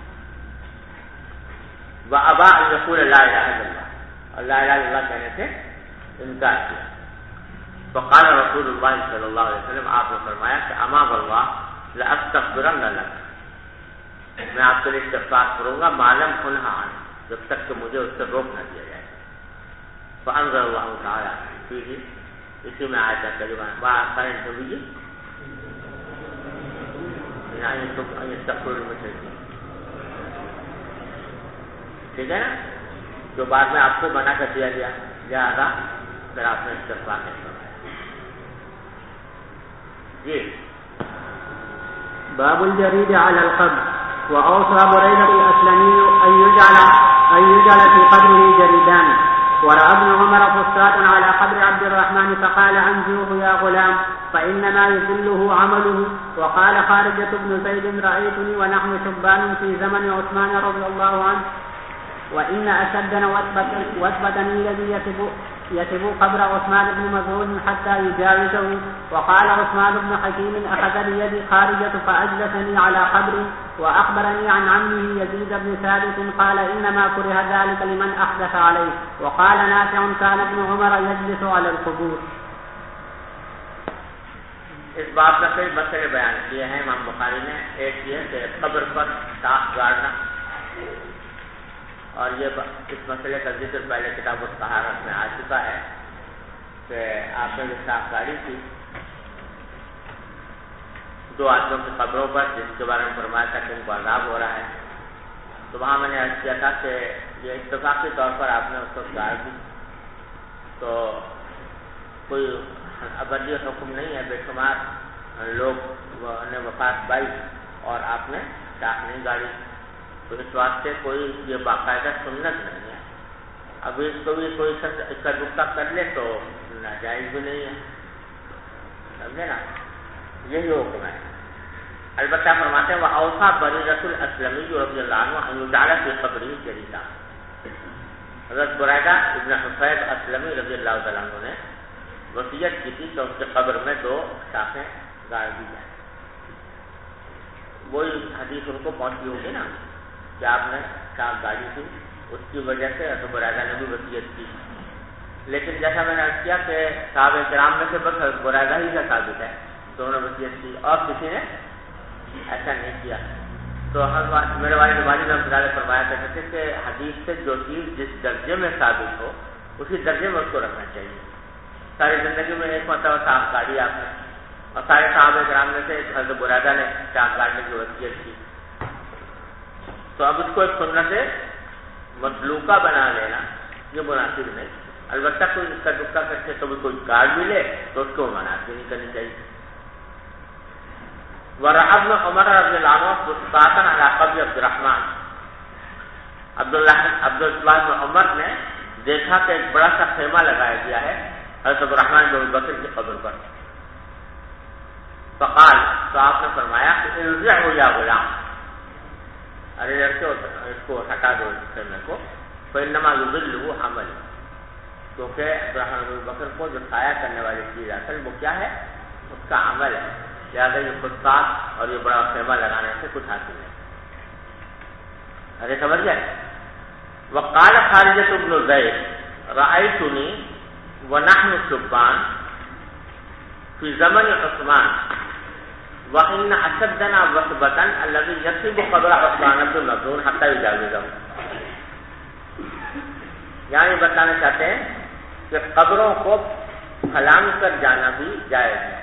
وابى ان يقول لا اله الا الله اور لا الہ الا اللہ کہنے سے انکار کیا. فقال رسول اللہ صلی اللہ علیہ وسلم آپ نے فرمایا کہ اما واللہ لاستغفرن لک میں آپ کے لیے استغفار کروں گا ما لم انہ عنہ جب تک کہ مجھے اس سے روک نہ دیا جائے. فانزل اللہ تعالی فیہ اسی میں آیت کریمہ باآخر ہوئی یعنی تم استغفر المشرکین ٹھیک ہے نا جو بعد میں آپ کو منع کر دیا گیا لہٰذا پھر آپ نے استغفار نہیں کرنا. جی باب الجريد على القبر. وأوصى بريدة الأسلمي أن يجعل في قبره جريدان. ورأى ابن عمر فسطاطا على قبر عبد الرحمن فقال أنزوه يا غلام فإنما يذله عمله. وقال خارجة بن زيد رأيتني ونحن شبان في زمن عثمان رضي الله عنه وإن أشدنا وثبة الذي يتب قبر عثمان بن مظعون حتى يجاوزه. وقال عثمان بن حكيم أخذ بيدي خارجة فأجلسني على قبري. وأخبرني عن عمه يزيد بن ثابت قال إنما كره ذلك لمن أحدث عليه. وقال نافع كان ابن عمر يجلس على القبور. اس باب میں کئی مسئلے بیان کیے ہیں امام بخاری نے. ایک یہ کہ قبر پر داغ گاڑنا اور یہ اس مسئلے کا ذکر پہلے کتاب الطہارت میں آ چکا ہے کہ آپ نے جو شاخ گاڑی تھی دو آدمیوں کی قبروں پر جس کے بارے میں فرمایا تھا کہ ان کو عذاب ہو رہا ہے تو وہاں میں نے عرض کیا تھا کہ یہ اتفاقی طور پر آپ نے اس کو گاڑ دی تو کوئی ابدی حکم نہیں ہے. بے شمار لوگ نے وفات پائی اور آپ نے شاخ نہیں گاڑی تو اس واسطے کوئی یہ باقاعدہ سنت نہیں ہے. اب اس کو بھی کوئی شخص اس کا گفتہ کر لے تو ناجائز بھی نہیں ہے. سمجھے نا یہی حکم ہے. البتہ فرماتے ہیں وہ اوصى بريدة الأسلمي رضی اللہ عنہ ان يجعل في قبره جريدة. حضرت بریدہ ابن حصیب اسلمی رضی اللہ تعالیٰ عنہ نے وصیت کی تھی کہ اس کے قبر میں دو شاخیں گاڑ دی جائیں. وہی حدیث ان کو پہنچی ہوگی نا کہ آپ نے شاخ گاڑی تھی اس کی وجہ سے حضرت بریدہ نے بھی وصیت کی لیکن جیسا میں نے عرض کیا کہ صحابہ کرام میں سے بس برائدہ ہی کا ثابت ہے، دونوں وصیت کی، اور کسی نے ایسا نہیں کیا۔ تو میرے والد والد رحمۃ اللہ علیہ فرمایا کرتے تھے کہ حدیث سے جو چیز جس درجے میں ثابت ہو اسی درجے میں اس کو رکھنا چاہیے۔ ساری زندگی میں ایک مرتبہ سانپ کاٹی آپ نے، اور سارے صحابہ کرام میں سے حضرت برادہ نے سانپ کاٹنے کی وصیت کی، تو اب اس کو ایک سنت مسلوکہ بنا لینا یہ مناسب نہیں۔ البتہ کوئی اس کا دکا کر کے کبھی کوئی کاٹ بھی لے تو اس کو مناسب نہیں کرنی چاہیے۔ ورعب عمر رضی اللہ عنہ فسطاطا علی قبر عبد الرحمن، عبداللہ بن عمر نے دیکھا کہ ایک بڑا سا خیمہ لگایا گیا ہے حضرت عبد الرحمن بن ابی بکر کی قبر پر۔ فقال، تو آپ نے فرمایا کہ انزعه یا غلام، ارے اس کو ہٹا دو اس خیمے کو، فانما یضله عمل، کیونکہ عبد الرحمن بن ابی بکر کو جو سایہ کرنے والی چیز اصل وہ کیا ہے؟ اس کا عمل ہے، لہٰذا یہ فسطاط اور یہ بڑا خیمہ لگانے سے کچھ حاصل نہیں۔ ارے سمجھ گئے؟ وقال خارجۃ بن زید رأیتنی ونحن شبان فی زمن عثمان وإن أشدنا وثبة الذي يصب قبر عثمان بن مظعون حتى يجاوزه، یعنی بتانا چاہتے ہیں کہ قبروں کو پھلانگ کر جانا بھی جائز ہے،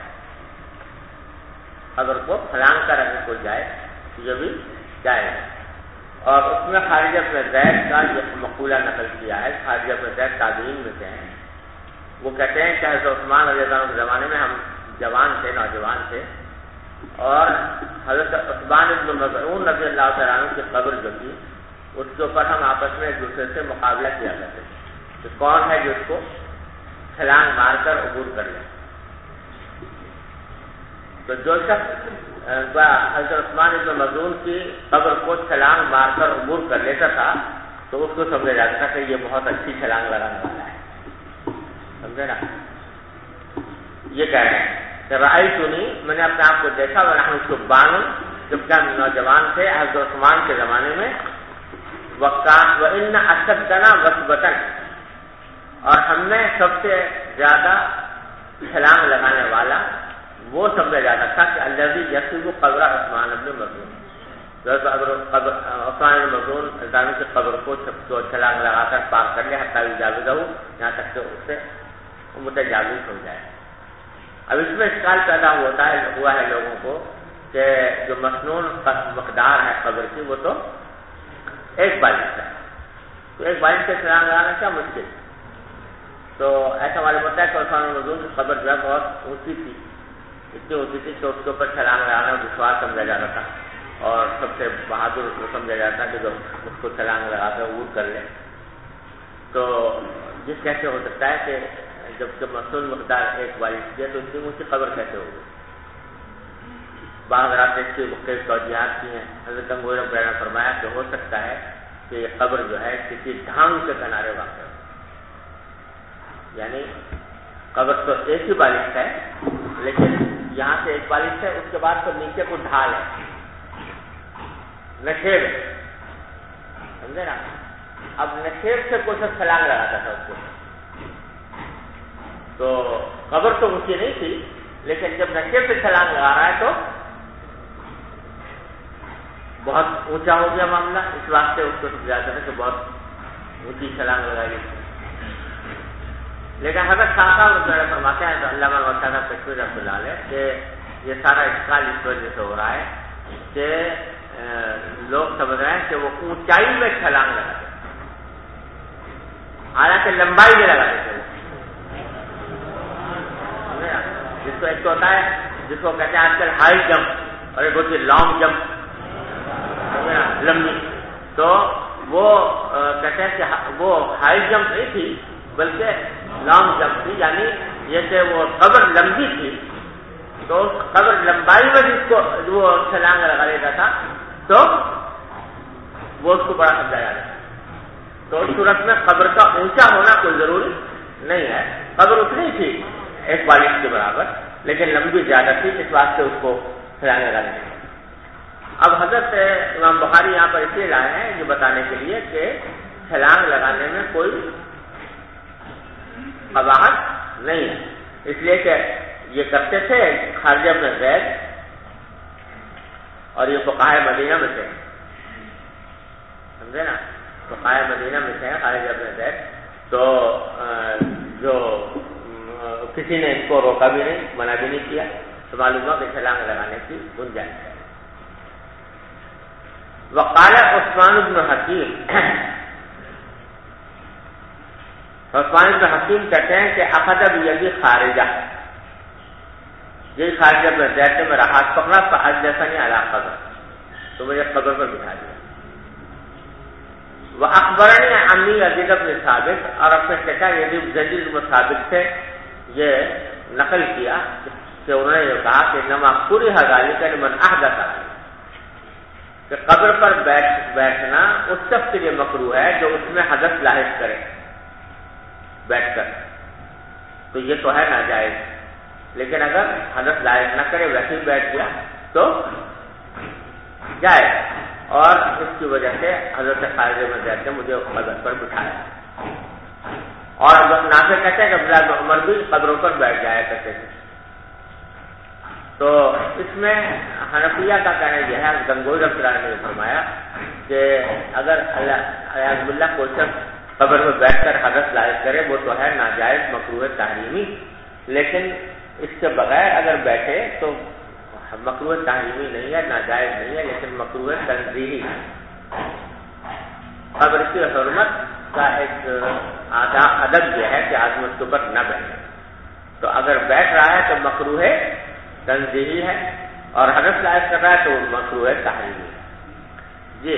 قبر کو پھلانگ کر اگر کوئی جائے یہ بھی جائز ہے۔ اور اس میں خارجہ بن زید کا یہ مقولہ نقل کیا ہے، خارجہ بن زید تابعین میں سے ہیں، وہ کہتے ہیں کہ حضرت عثمان رضی اللہ عنہ کے زمانے میں ہم جوان تھے، نوجوان تھے، اور حضرت عثمان بن مظعون رضی اللہ تعالیٰ عنہ کی قبر جو تھی اس کے اوپر ہم آپس میں ایک دوسرے سے مقابلہ کیا کرتے تھے کہ کون ہے جو اس کو چھلانگ مار کر عبور کر لے۔ تو جو شخص حضرت عثمان بن مظعون کی قبر کو چھلانگ مار کر عبور کر لیتا تھا تو اس کو سمجھا جاتا تھا کہ یہ بہت اچھی چھلانگ لگانے والا ہے، سمجھے نا؟ یہ کہہ رہے ہیں کہ رأیتنی، میں نے اپنے آپ کو دیکھا، ونحن شبان، جبکہ ہم نوجوان تھے حضرت عثمان کے زمانے میں، وَإِنَّ أَشَدَّنَا وَثْبَةً، اور ہم میں سب سے زیادہ چھلانگ لگانے والا وہ سمجھا جاتا تھا کہ الذی یصب قبر عثمان بن مظعون، عثمان بن مظعون رضی کی قبر کو چھلانگ لگا کر پار کر لے حتیٰ یجاوزہ، یہاں تک کہ اس سے متجاوز ہو جائے۔ اب اس میں اشکال پیدا ہوا ہے لوگوں کو کہ جو مسنون مقدار ہے قبر کی وہ تو ایک بالش ہے، تو ایک بالش سے چھلانگ لگانا کیا مشکل؟ تو ایسا معلوم ہوتا ہے کہ عثمان بن مظعون کی قبر جو ہے بہت اونچی تھی، اتنی اونچی تھی کہ اس کے اوپر چھلانگ لگانا دشوار سمجھا جاتا تھا، اور سب سے بہادر اس کو سمجھا جاتا کہ جو اس کو چھلانگ لگا کر عبور کر لے۔ تو جس کیسے ہو سکتا ہے کہ جب کہ مسنون مقدار ایک بالش ہے تو اتنی اونچی قبر کیسے ہوگی؟ بعض رات اس کی مختلف توجیہات کی ہیں۔ حضرت گنگوئی رحمۃ اللہ نے فرمایا کہ ہو سکتا ہے کہ یہ قبر جو ہے کسی ڈھانگ کے کنارے واقع ہے، یعنی قبر تو ایک ہی بالش ہے لیکن یہاں سے ایک بالش ہے، اس کے بعد تو نیچے کو ڈھال ہے، نشیب ہے، سمجھے نا؟ اب نشیب سے کوئی شخص چھلانگ لگاتا تھا اس کو، تو قبر تو اونچی نہیں تھی لیکن جب نشیب سے چھلانگ لگا رہا ہے تو بہت اونچا ہو گیا معاملہ، اس واسطے اس کو سمجھا جاتا ہے کہ بہت اونچی چھلانگ لگائی۔ لیکن حضرت صاحب فرماتے ہیں علامہ مولانا کشمیر رحمۃ اللہ علیہ کہ یہ سارا اشکال اس وجہ سے ہو رہا ہے کہ لوگ سمجھ رہے ہیں کہ وہ اونچائی میں چھلانگ لگاتے ہیں، حالانکہ لمبائی میں لگاتے تھے، جس کو ایک تو ہوتا ہے جس کو کہتے ہیں آج کل ہائی جمپ اور ایک ہوتی ہے لانگ جمپ، لمبی، تو وہ کہتے ہیں کہ وہ ہائی جمپ نہیں تھی بلکہ لانگ جمپ تھی، یعنی یہ کہ وہ قبر لمبی تھی تو قبر لمبائی میں جس کو وہ چھلانگ لگا لیتا تھا تو وہ اس کو بڑا سمجھا جاتا ہے۔ تو اس صورت میں قبر کا اونچا ہونا کوئی ضروری نہیں ہے، قبر اتنی تھی ایک بالش کے برابر لیکن لمبی زیادہ تھی، اس واسطے اس کو چھلانگ لگانے لگا۔ اب حضرت امام بخاری یہاں پر اس لیے لائے ہیں یہ بتانے کے لیے کہ چھلانگ لگانے میں کوئی قباحت نہیں ہے، اس لیے کہ یہ کرتے تھے خارجہ ابن زید اور یہ فقہائے مدینہ میں تھے، سمجھے نا، فقہائے مدینہ میں تھے خارجہ ابن زید، تو جو کسی نے ان کو روکا بھی نہیں، منع بھی نہیں کیا، تو معلوم ہوا کہ چھلانگ لگانے کی گنجائش ہے۔ وقال عثمان بن حکیم، عثمان بن حکیم کہتے ہیں کہ اخذ بیدی خارجہ، یہ خارجہ بن زید نے میرا ہاتھ پکڑا، فاجلسنی علی قبر، تو مجھے قبر پر بٹھا دیا۔ واخبرنی عمی یزید بن ثابت، اور اپنے چچا یزید بن ثابت سے یہ نقل کیا کہ انہوں نے یہ کہا کہ انما کرہ ذلک لمن احدث، کہ قبر پر بیٹھنا اس شخص کے لیے مکروہ ہے جو اس میں حدث لاحق کرے بیٹھ کر، تو یہ تو ہے ناجائز، لیکن اگر حدث لاحق نہ کرے ویسے ہی بیٹھ گیا تو جائز، اور اس کی وجہ سے حضرت خارجہ بن زید نے مجھے قبر پر بٹھایا۔ اور نافع کہتے ہیں کہ عبداللہ بن عمر بھی قبروں پر بیٹھ جایا کرتے تھے۔ تو اس میں حنفیہ کا کہنا یہ ہے، گنگوئی رحمۃ اللہ نے فرمایا کہ اگر اعوذ باللہ کوئی شخص قبر میں بیٹھ کر حدث لاحق کرے وہ تو ہے ناجائز مکروہ تحریمی، لیکن اس کے بغیر اگر بیٹھے تو مکروہ تحریمی نہیں ہے، ناجائز نہیں ہے، لیکن مکروہ تنزیہی ہے۔ قبر کی حرمت کا ایک ادب یہ ہے کہ آدمی اس کے اوپر نہ بیٹھے، تو اگر بیٹھ رہا ہے تو مکروہ تنزیہی ہے، اور حدث لاحق کر رہا ہے تو مکروہ تحریمی ہے۔ جی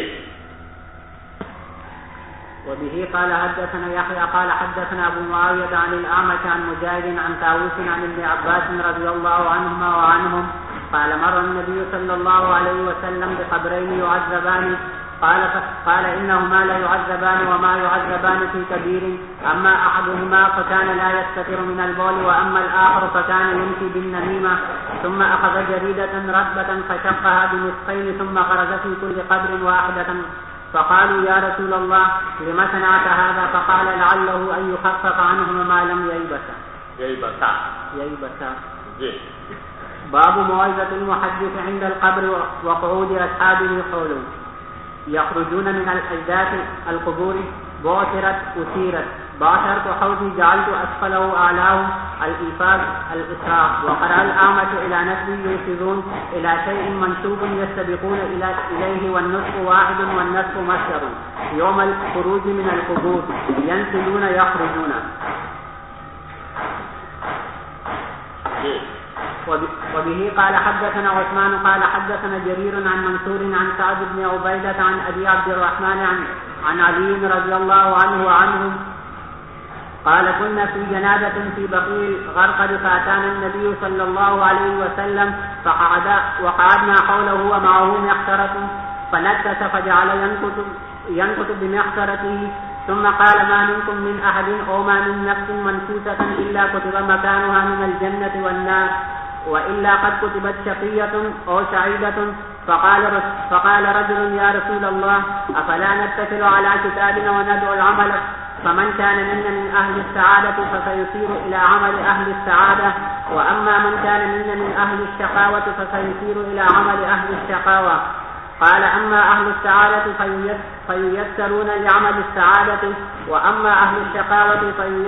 وبه قال حدثنا يحيى قال حدثنا ابو معاوية عن الأعمش عن مجاهد عن طاووس عن ابن عباس رضي الله عنهما وعنهم قال مر النبي صلى الله عليه وسلم بقبرين يعذبان قال إنهما لا يعذبان وما يعذبان في كبير، أما أحدهما فكان لا يستتر من البول وأما الآخر فكان يمشي بالنميمة، ثم أخذ جريدة رطبة فشقها بنصفين ثم خرج في كل قبر واحدة، فقالوا يا رسول الله لما صنعت هذا؟ فقال لعله أن يخفف عنهما ما لم ييبسا. باب موعظة المحدث عند القبر وقعود أصحابه حوله. يخرجون من الأجداث القبور بعثرت أثيرت، بعثرت حوضي جعلت أسفله أعلاه الإيفاق الإسراف. وقرأ الأعمش إلى نسب يوصلون إلى شيء منسوب يستبقون إليه والنسب واحد والنسب مصدر يوم الخروج من القبور ينسلون يخرجون. وبه قال حدثنا عثمان قال حدثنا جرير عن منصور عن سعد بن عبيدة عن أبي عبد الرحمن عن علي رضي الله عنه وعنهم قال كنا في جنازة في بقيع الغرقد فأتانا النبي صلى الله عليه وسلم وقعدنا حوله ومعه مخشرة فنكس فجعل ينكت بمخشرته ثم قال ما منكم من أحد أو ما من نفس منفوسة إلا كتب مكانها من الجنة والنار وإلا قد كتبت شقية أو سعيدة. فقال رجل يا رسول الله أفلا نتكل على كتابنا وندعو العمل؟ فمن كان منا من أهل السعادة فسيصير إلى عمل أهل السعادة، وأما من كان منا من أهل الشقاوة فسيصير إلى عمل أهل الشقاوة. قال أما أهل السعادة فييسرون لعمل السعادة، وأما أهل الشقاوة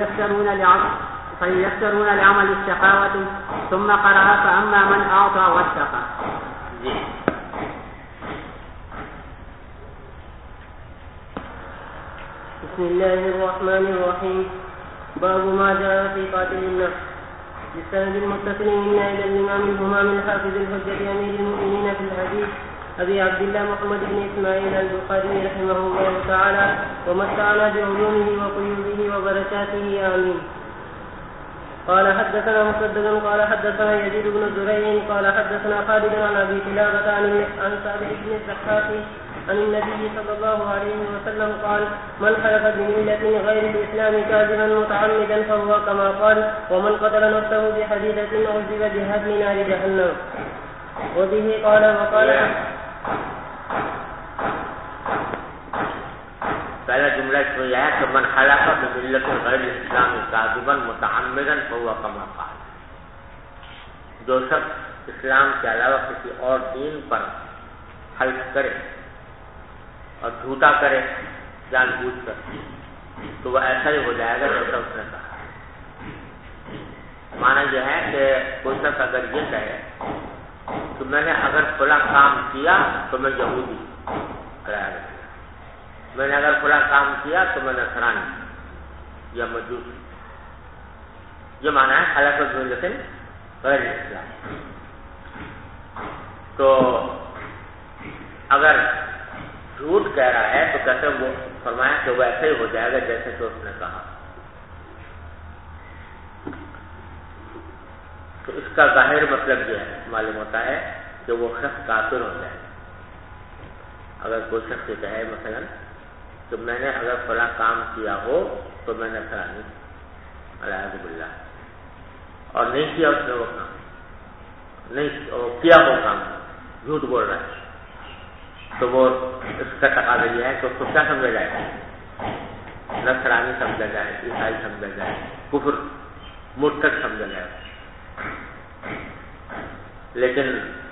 فييسرون لعمل الشقاوة. ثم قرأ فأما من أعطى واتقى. بسم الله الرحمن الرحيم. باب ما جاء في قاتل النفس. بالسند المتصل منا إلى الإمام الهمام الحافظ الحجة أمير المؤمنين في الحديث أبي عبد الله محمد بن إسماعيل البخاري رحمه الله تعالى ومتعنا بعلومه وقيوده وبركاته آمين. قال حدثنا مسدد قال حدثنا يزيد بن زريع قال حدثنا خالد عن أبي قلابة عن ثابت بن الضحاك عن النبي صلى الله عليه وسلم قال من حلف بملة غير الإسلام كاذبا متعمدا فهو كما قال ومن قتل نفسه بحديدة عذب بها في نار جهنم. وبه قال وقال پہلا جملہ مسئلہ اس میں یہ ہے کہ من حلف بملت غیر الاسلام کاذبا متعمدا فهو كما قال، جو شخص اسلام کے علاوہ کسی اور دین پر حلف کرے اور جھوٹا کرے جان بوجھ کر، تو وہ ایسا ہی ہو جائے گا جیسا اس نے کہا۔ معنی یہ ہے کہ کوئی شخص اگر یہ کہے تو میں نے اگر فلاں کام کیا تو میں یہودی، میں نے اگر فلاں کام کیا تو میں نصرانی یا مجوسی، یہ معنی ہے حلف بملت غیر الاسلام۔ تو اگر جھوٹ کہہ رہا ہے تو کہتے وہ فرمایا کہ وہ ایسے ہی ہو جائے گا جیسے کہ اس نے کہا۔ تو اس کا ظاہر مطلب یہ ہے معلوم ہوتا ہے کہ وہ شخص کافر ہو جائے۔ اگر کوئی شخص یہ کہے مثلا کہ میں نے اگر فلاں کام کیا ہو تو میں نصرانی اعوذ باللہ، اور نہیں کیا اس نے وہ کام، نہیں کیا وہ کام، جھوٹ بول رہا ہے، تو وہ اس کا تقاضا یہ ہے کہ اس کو کیا سمجھا جائے، نصرانی سمجھا جائے، عیسائی سمجھا جائے، کفر مرتد سمجھا جائے۔ لیکن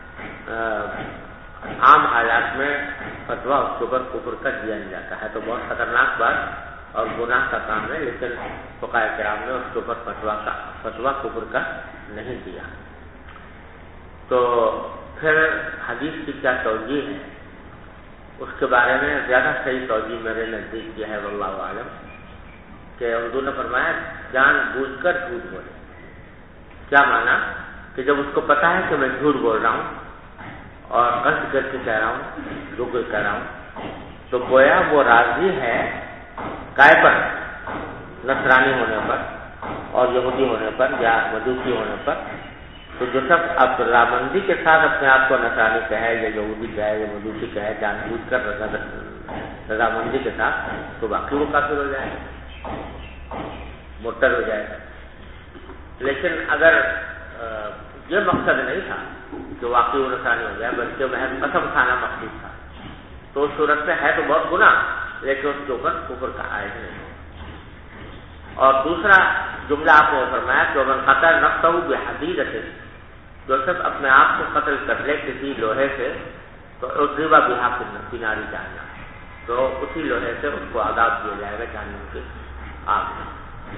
عام حالات میں فتویٰ اس کے اوپر کفر کا دیا نہیں جاتا ہے، تو بہت خطرناک بات اور گناہ کا کام ہے، لیکن فقہاء کرام نے اس کے اوپر فتویٰ کفر کا نہیں دیا۔ تو پھر حدیث کی کیا توجیہ ہے، اس کے بارے میں زیادہ صحیح توجیہ میرے نزدیک یہ ہے واللہ اعلم کہ حضور نے فرمایا جان بوجھ کر جھوٹ بولے۔ کیا معنی کہ جب اس کو پتا ہے کہ میں جھوٹ بول رہا ہوں اور قصد کر کے کہہ رہا ہوں، رک کہہ رہا ہوں، تو گویا وہ راضی ہے کائے پر، نصرانی ہونے پر اور یہودی ہونے پر یا مجوسی ہونے پر۔ تو جو شخص اب رضامندی کے ساتھ اپنے آپ کو نصرانی کہے یا یہودی کہے یا مجوسی کہے جان بوجھ کر رضامندی کے ساتھ، تو باقی وہ کافر ہو جائے گا، مرتد ہو جائے گا۔ لیکن اگر یہ مقصد نہیں تھا کہ واقعی وہ نصرانی ہو جائے بلکہ محض قسم کھانا مقصود تھا، تو اس صورت میں ہے تو بہت گناہ، لیکن اس کے اوپر کفر کا عائد نہیں۔ اور دوسرا جملہ آپ نے فرمایا کہ من قتل نفسہ بحدیدۃ، جو شخص اپنے آپ کو قتل کر لے کسی لوہے سے تو عذب بہا فی نار جہنم، تو اسی لوہے سے اس کو عذاب دیا جائے گا جہنم کی آگ میں۔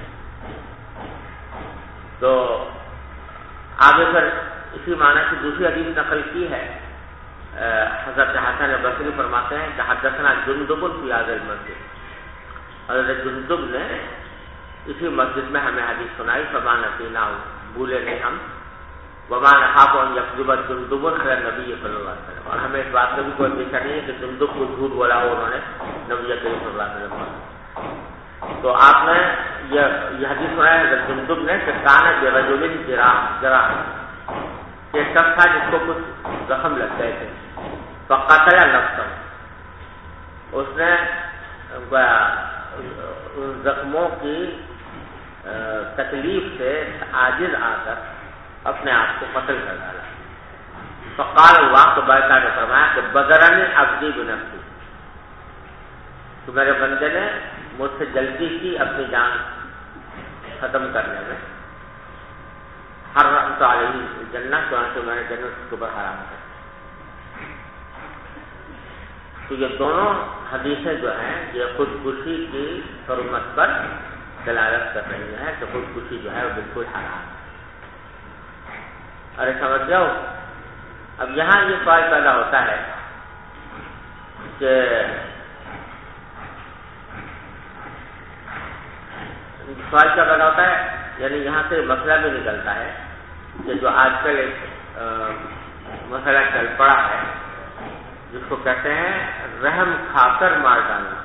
تو آگے پھر اسی معنی کی دوسری حدیث نقل کی ہے، حضرت حسن بصری فرماتے ہیں کہ حدثنا جندب فی ھذا المسجد، حضرت جندب نے اسی مسجد میں ہمیں حدیث سنائی، فما نسینا، بھولے نہیں ہم، وما نخاف ان یکذب جندب علی النبی صلی اللہ علیہ وسلم، اور ہمیں اس بات میں بھی کوئی اندیشہ نہیں ہے کہ جندب کو جھوٹ بولا ہو انہوں نے نبی کریم صلی اللہ علیہ وسلم۔ تو آپ نے یہ حدیث سنایا حضرت جندب نے کہ کان برجل جراح، یہ شخص تھا جس کو کچھ زخم لگ گئے تھے، فقتل نفسہ، اس نے زخموں کی تکلیف سے عاجز آ کر اپنے آپ کو قتل کر ڈالا۔ فقال اللہ، تو بادشاہ نے فرمایا کہ بدرنی عبدی بنفسی، تو میرے بندے نے مجھ سے جلدی کی اپنی جان ختم کرنے میں، حرمت علیہ الجنہ، چنانچہ میں نے جنت کے اوپر حرام کر۔ تو یہ دونوں حدیثیں جو ہیں یہ خودکشی کی حرمت پر دلالت کر رہی ہیں کہ خودکشی جو ہے وہ بالکل حرام ہے۔ ارے سمجھ جاؤ، اب یہاں یہ سوال پیدا ہوتا ہے کہ سوال کیا پیدا ہوتا ہے، یعنی یہاں سے مسئلہ بھی نکلتا ہے کہ جو آج کل ایک مسئلہ چل پڑا ہے جس کو کہتے ہیں رحم کھا کر مار ڈالنا،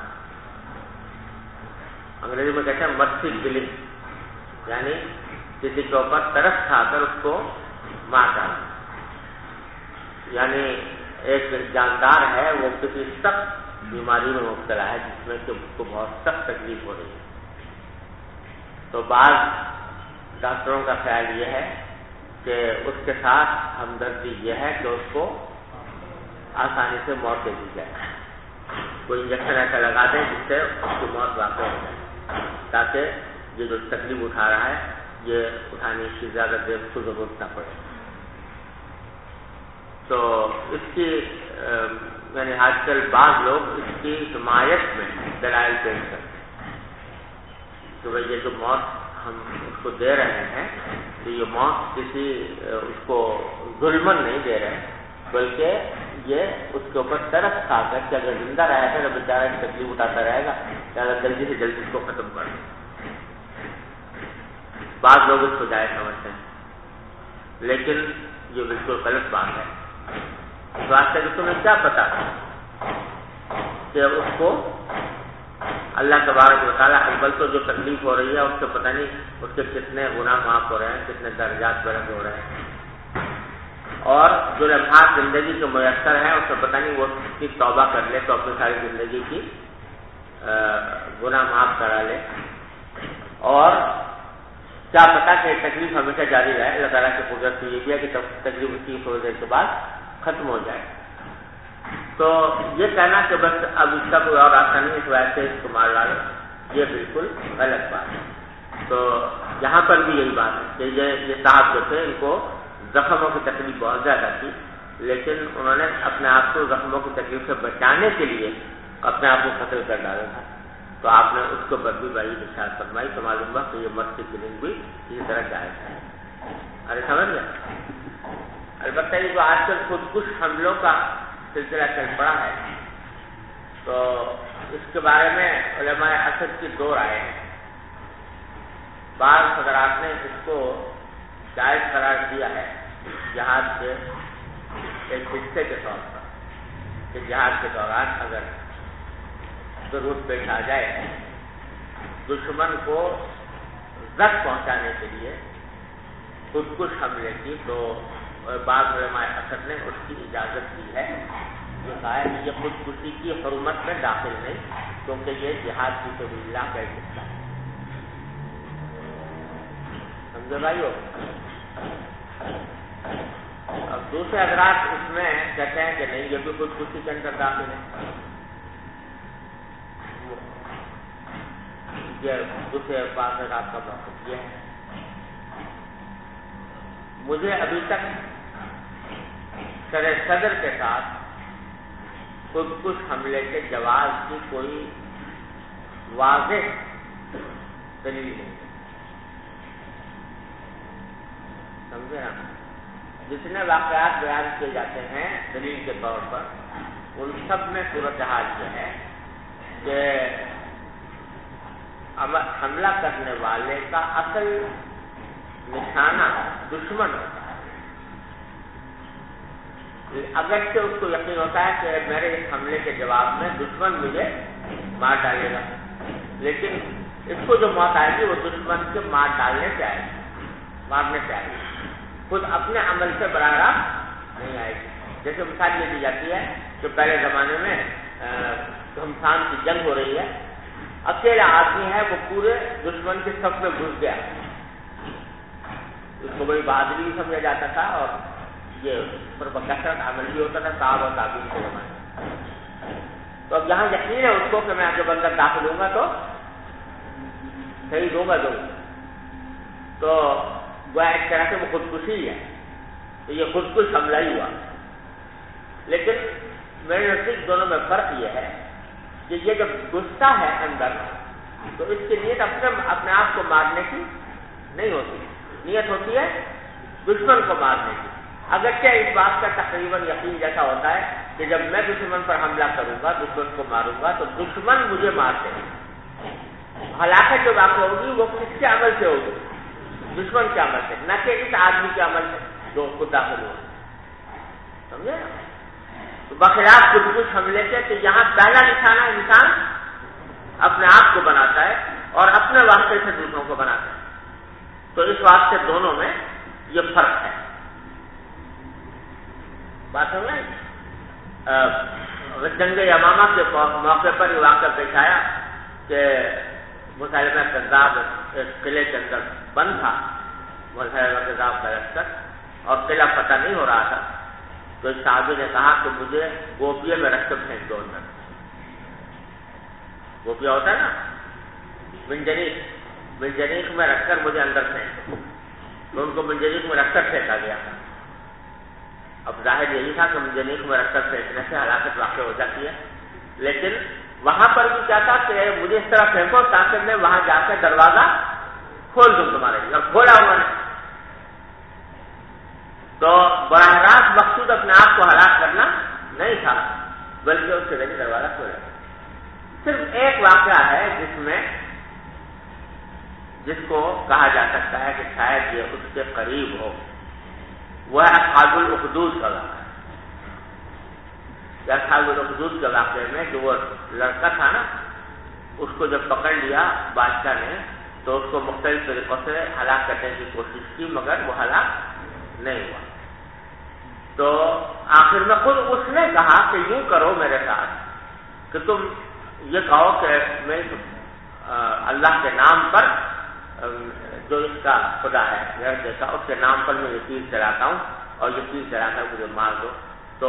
انگریزی میں کہتے ہیں مرسی کلنگ، یعنی کسی کے اوپر ترس کھا کر اس کو مار ڈالنا۔ یعنی ایک جاندار ہے وہ کسی سخت بیماری میں مبتلا ہے جس میں کہ اس کو بہت سخت تکلیف ہو رہی ہے، تو بعض ڈاکٹروں کا خیال یہ ہے کہ اس کے ساتھ ہمدردی یہ ہے کہ اس کو آسانی سے موت دے دی جائے، کوئی انجیکشن ایسا لگا دیں جس سے اس کی موت واقع ہو جائے، تاکہ یہ جو تکلیف اٹھا رہا ہے یہ اٹھانے کی زیادہ دیر کو ضرورت نہ پڑے۔ تو اس کی یعنی آج کل بعض لوگ اس کی حمایت میں دلائل پیش کرتے ہیں کہ بھائی یہ جو موت ہم اس کو دے رہے ہیں تو یہ موت کسی اس کو ظلمن نہیں دے رہے، بلکہ یہ اس کے اوپر ترس کھا کر کہ اگر زندہ رہے گا تو بیچارہ تکلیف اٹھاتا رہے گا، زیادہ جلدی سے جلدی اس کو ختم کر دیں۔ بعض لوگ اس کو جائز سمجھتے ہیں، لیکن یہ بالکل غلط بات ہے۔ اس واسطے کہ تمہیں کیا پتا کہ اس کو اللہ تبارک و تعالیٰ اول تو جو تکلیف ہو رہی ہے اس سے پتہ نہیں اس کے کتنے گناہ معاف ہو رہے ہیں، کتنے درجات بلند ہو رہے ہیں، اور جو لمحات زندگی کے میسر ہیں اس سے پتہ نہیں وہ اس کی توبہ کر لے تو اپنی ساری زندگی کی گناہ معاف کرا لے، اور کیا پتا کہ تکلیف ہمیشہ جاری رہے۔ اللہ تعالیٰ کی قدرت تو یہ بھی ہے کہ تکلیف اس کی تھوڑی دیر کے بعد ختم ہو جائے۔ تو یہ کہنا کہ بس اب اس کا کوئی اور راستہ نہیں اس وجہ سے اس کو مار ڈالو، یہ بالکل غلط بات ہے۔ تو یہاں پر بھی یہی بات ہے کہ یہ صاحب جو تھے ان کو زخموں کی تکلیف بہت زیادہ تھی، لیکن انہوں نے اپنے آپ کو زخموں کی تکلیف سے بچانے کے لیے اپنے آپ کو قتل کر ڈالا تھا۔ تو آپ نے اس کے اوپر بھی بڑی ارشاد فرمائی تو معلوم ہوا کہ یہ مرد کی کلنگ بھی اسی طرح جائز ہے۔ ارے سمجھ گئے؟ البتہ یہ جو آج کل خود کش حملوں کا سلسلہ چل پڑا ہے تو اس کے بارے میں علماء اثر کی دو رائے ہیں۔ بعض حضرات نے اس کو جائز قرار دیا ہے جہاد کے ایک حصے کے طور پر، کہ جہاد کے دوران اگر ضرورت پیش آ جائے دشمن کو زخم پہنچانے کے لیے خود کش حملے کی، تو بعض علماء اثر نے اس کی اجازت دی ہے۔ یہ کہا ہے کہ یہ خود کشی کی حرمت میں داخل نہیں، کیونکہ یہ جہاد کی سبیل اللہ کا ایک حصہ ہے۔ سمجھے بھائیو؟ اب دوسرے حضرات اس میں کہتے ہیں کہ نہیں یہ بھی خود کشی کے اندر داخل ہے۔ یہ دوسرے بعض حضرات کا موقف یہ ہے۔ مجھے ابھی تک شرح صدر کے ساتھ خود کش حملے کے جواز کی کوئی واضح دلیل نہیں، سمجھے نا؟ جتنے واقعات بیان کیے جاتے ہیں دلیل کے طور پر ان سب میں صورتحال یہ ہے کہ حملہ کرنے والے کا اصل نشانہ دشمن ہوتا ہے۔ اگرچہ اس کو یقین ہوتا ہے کہ میرے اس حملے کے جواب میں دشمن مجھے مار ڈالے گا، لیکن اس کو جو موت آئے گی وہ دشمن کے مار ڈالنے سے آئے گی، مارنے سے آئے گی، خود اپنے عمل سے براہ راست نہیں آئے گی۔ جیسے مثال یہ دی جاتی ہے کہ پہلے زمانے میں گھمسان کی جنگ ہو رہی ہے، اکیلا آدمی ہے وہ پورے دشمن کے صف میں گھس گیا، اس کو بڑی بہادری بھی سمجھا جاتا تھا اور یہ پر بکثرت عمل بھی ہوتا تھا صحابہ اور تابعین کے زمانے۔ تو اب یہاں یقین ہے اس کو کہ میں جب اندر داخل ہوں گا تو شہید ہوگا ضرور، تو وہ ایک طرح سے وہ خودکشی ہے، تو یہ خودکش حملہ ہی ہوا۔ لیکن میرے نزدیک دونوں میں فرق یہ ہے کہ یہ جب گھستا ہے اندر تو اس کی نیت اپنے آپ کو مارنے کی نہیں ہوتی، نیت ہوتی ہے دشمن کو مارنے کی۔ اگرچہ اس بات کا تقریباً یقین جیسا ہوتا ہے کہ جب میں دشمن پر حملہ کروں گا، دشمن کو ماروں گا تو دشمن مجھے مار دے گا۔ ہلاکت جو واقع ہوگی وہ کس کے عمل سے ہوگی؟ دشمن کے عمل سے، نہ کہ اس آدمی کے عمل سے جو اس کو داخل ہو۔ سمجھے؟ تو بخلاف خودکش حملے سے کہ یہاں پہلا نشانہ انسان اپنے آپ کو بناتا ہے اور اپنے واسطے سے دوسروں کو بناتا ہے، تو اس واسطے دونوں میں یہ فرق ہے۔ بات سمجھ میں جنگ یمامہ کے موقع پر یہ واقعہ پیش آیا کہ مسلمہ کذاب ایک قلعے کے اندر بند تھا، مسلمہ کذاب کا لشکر، اور قلعہ فتح نہیں ہو رہا تھا، تو اس صحابی نے کہا کہ مجھے گوبیے میں رکھ کے پھینک دو اندر، گوپیا ہوتا ہے نا، منجنیق میں رکھ کر مجھے اندر پھینک، تو ان کو منجنیق میں رکھ کر پھینکا گیا. اب ظاہر یہی تھا کہ منجنیق میں رکھ کر پھینکنے سے ہلاکت واقع ہو جاتی ہے، لیکن وہاں پر بھی کیا تھا کہ مجھے اس طرح پھینکو تاکہ میں وہاں جا کے دروازہ کھول دوں تمہارے لیے، اور کھولا انہوں نے. تو براہ راست مقصود اپنے آپ کو ہلاک کرنا نہیں تھا، بلکہ اس کے ذریعے دروازہ کھولا. صرف ایک واقعہ ہے جس کو کہا جا سکتا ہے کہ شاید یہ اس کے قریب ہو، وہ ہے اصحاب الاخدود کا واقعہ. اصحاب الاخدود کے واقعے میں جو وہ لڑکا تھا نا، اس کو جب پکڑ لیا بادشاہ نے تو اس کو مختلف طریقوں سے ہلاک کرنے کی کوشش کی، مگر وہ ہلاک نہیں ہوا. تو آخر میں خود اس نے کہا کہ یوں کرو میرے ساتھ کہ تم یہ کہو کہ میں اللہ کے نام پر جو اس کا خدا ہے غیر دیکھا، اس کے نام پر میں یہ تیر چلاتا ہوں اور یہ تیر چلا کر مجھے مار دو تو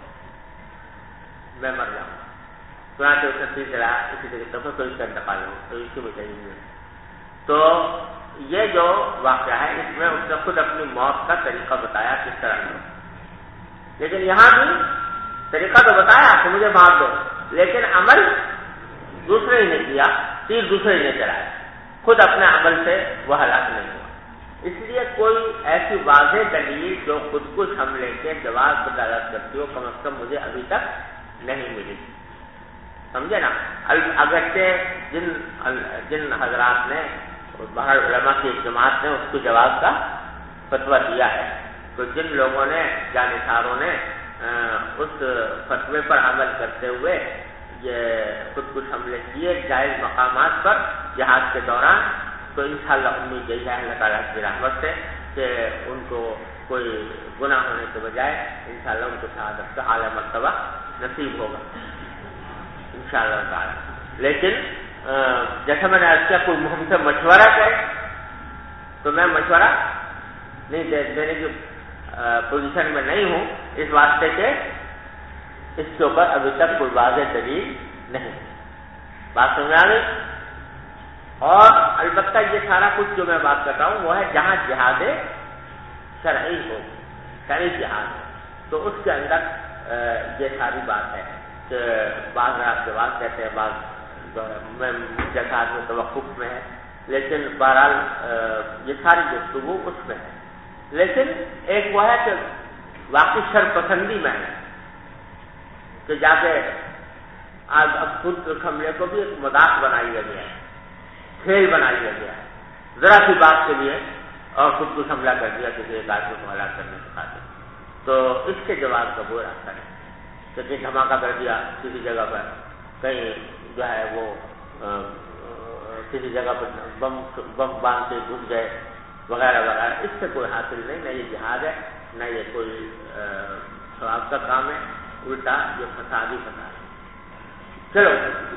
میں مر جاؤں گا. چنانچہ اس نے تیر چلایا، اسی طریقے سے تو اس کا انتقال ہو، تو اس کی وجہ نہیں. تو یہ جو واقعہ ہے اس میں اس نے خود اپنی موت کا طریقہ بتایا کس طرح سے. لیکن یہاں بھی طریقہ تو بتایا کہ مجھے مار دو، لیکن عمل دوسرے ہی نے کیا، تیر دوسرے ہی نے چلایا، خود اپنے عمل سے وہ ہلاک نہیں ہوا. اس لیے کوئی ایسی واضح دلیل جو خود کش حملے کے جواز پر دلالت کرتی ہو کم از کم مجھے ابھی تک نہیں ملی. سمجھے نا؟ اگرچہ جن حضرات نے باہر علماء کی ایک جماعت نے اس کو جواز کا فتویٰ دیا ہے، تو جن لوگوں نے جانصاروں نے اس فتوے پر عمل کرتے ہوئے یہ خود کش حملے کیے جائز مقامات پر جہاد کے دوران، تو انشاءاللہ امید یہی ہے اللہ تعالیٰ کی رحمت سے کہ ان کو کوئی گناہ ہونے کے بجائے انشاءاللہ ان کو شہادت کا اعلیٰ مرتبہ نصیب ہوگا انشاءاللہ تعالیٰ. لیکن جیسا میں نے عرض کیا کوئی ہم سے مشورہ کرے تو میں مشورہ نہیں دینے کی پوزیشن میں نہیں ہوں، اس واسطے کہ اس کے اوپر ابھی تک کوئی واضح دلیل نہیں. بات سمجھ آ گئی؟ اور البتہ یہ سارا کچھ جو میں بات کر رہا ہوں وہ ہے جہاں جہاد شرعی ہو، شرعی جہاد ہے، تو اس کے اندر یہ ساری بات ہے کہ بعض رات کے بعد کہتے ہیں، بعض میں جیسا آدمی توقف میں ہے، لیکن بہرحال یہ ساری گفتگو اس میں ہے. لیکن ایک وہ ہے کہ واقعی شرپسندی میں ہے کہ جا کے آج اب خود حملے کو بھی ایک مذاق بنا لیا گیا ہے، کھیل بنا لیا گیا ہے، ذرا سی بات کے لیے اور خود کو حملہ کر دیا کسی ایک آدمی کو ہلاک کرنے کے خاطر. تو اس کے جواب کا وہ راستہ ہے کہ کہیں دھماکہ کر دیا کسی جگہ پر، کہیں جو ہے وہ کسی جگہ پر بم باندھ کے گھس گئے وغیرہ وغیرہ، اس سے کوئی حاصل نہیں، نہ یہ جہاد ہے نہ یہ کوئی ثواب کا کام ہے، الٹا یہ فساد ہی فساد ہے. چلو.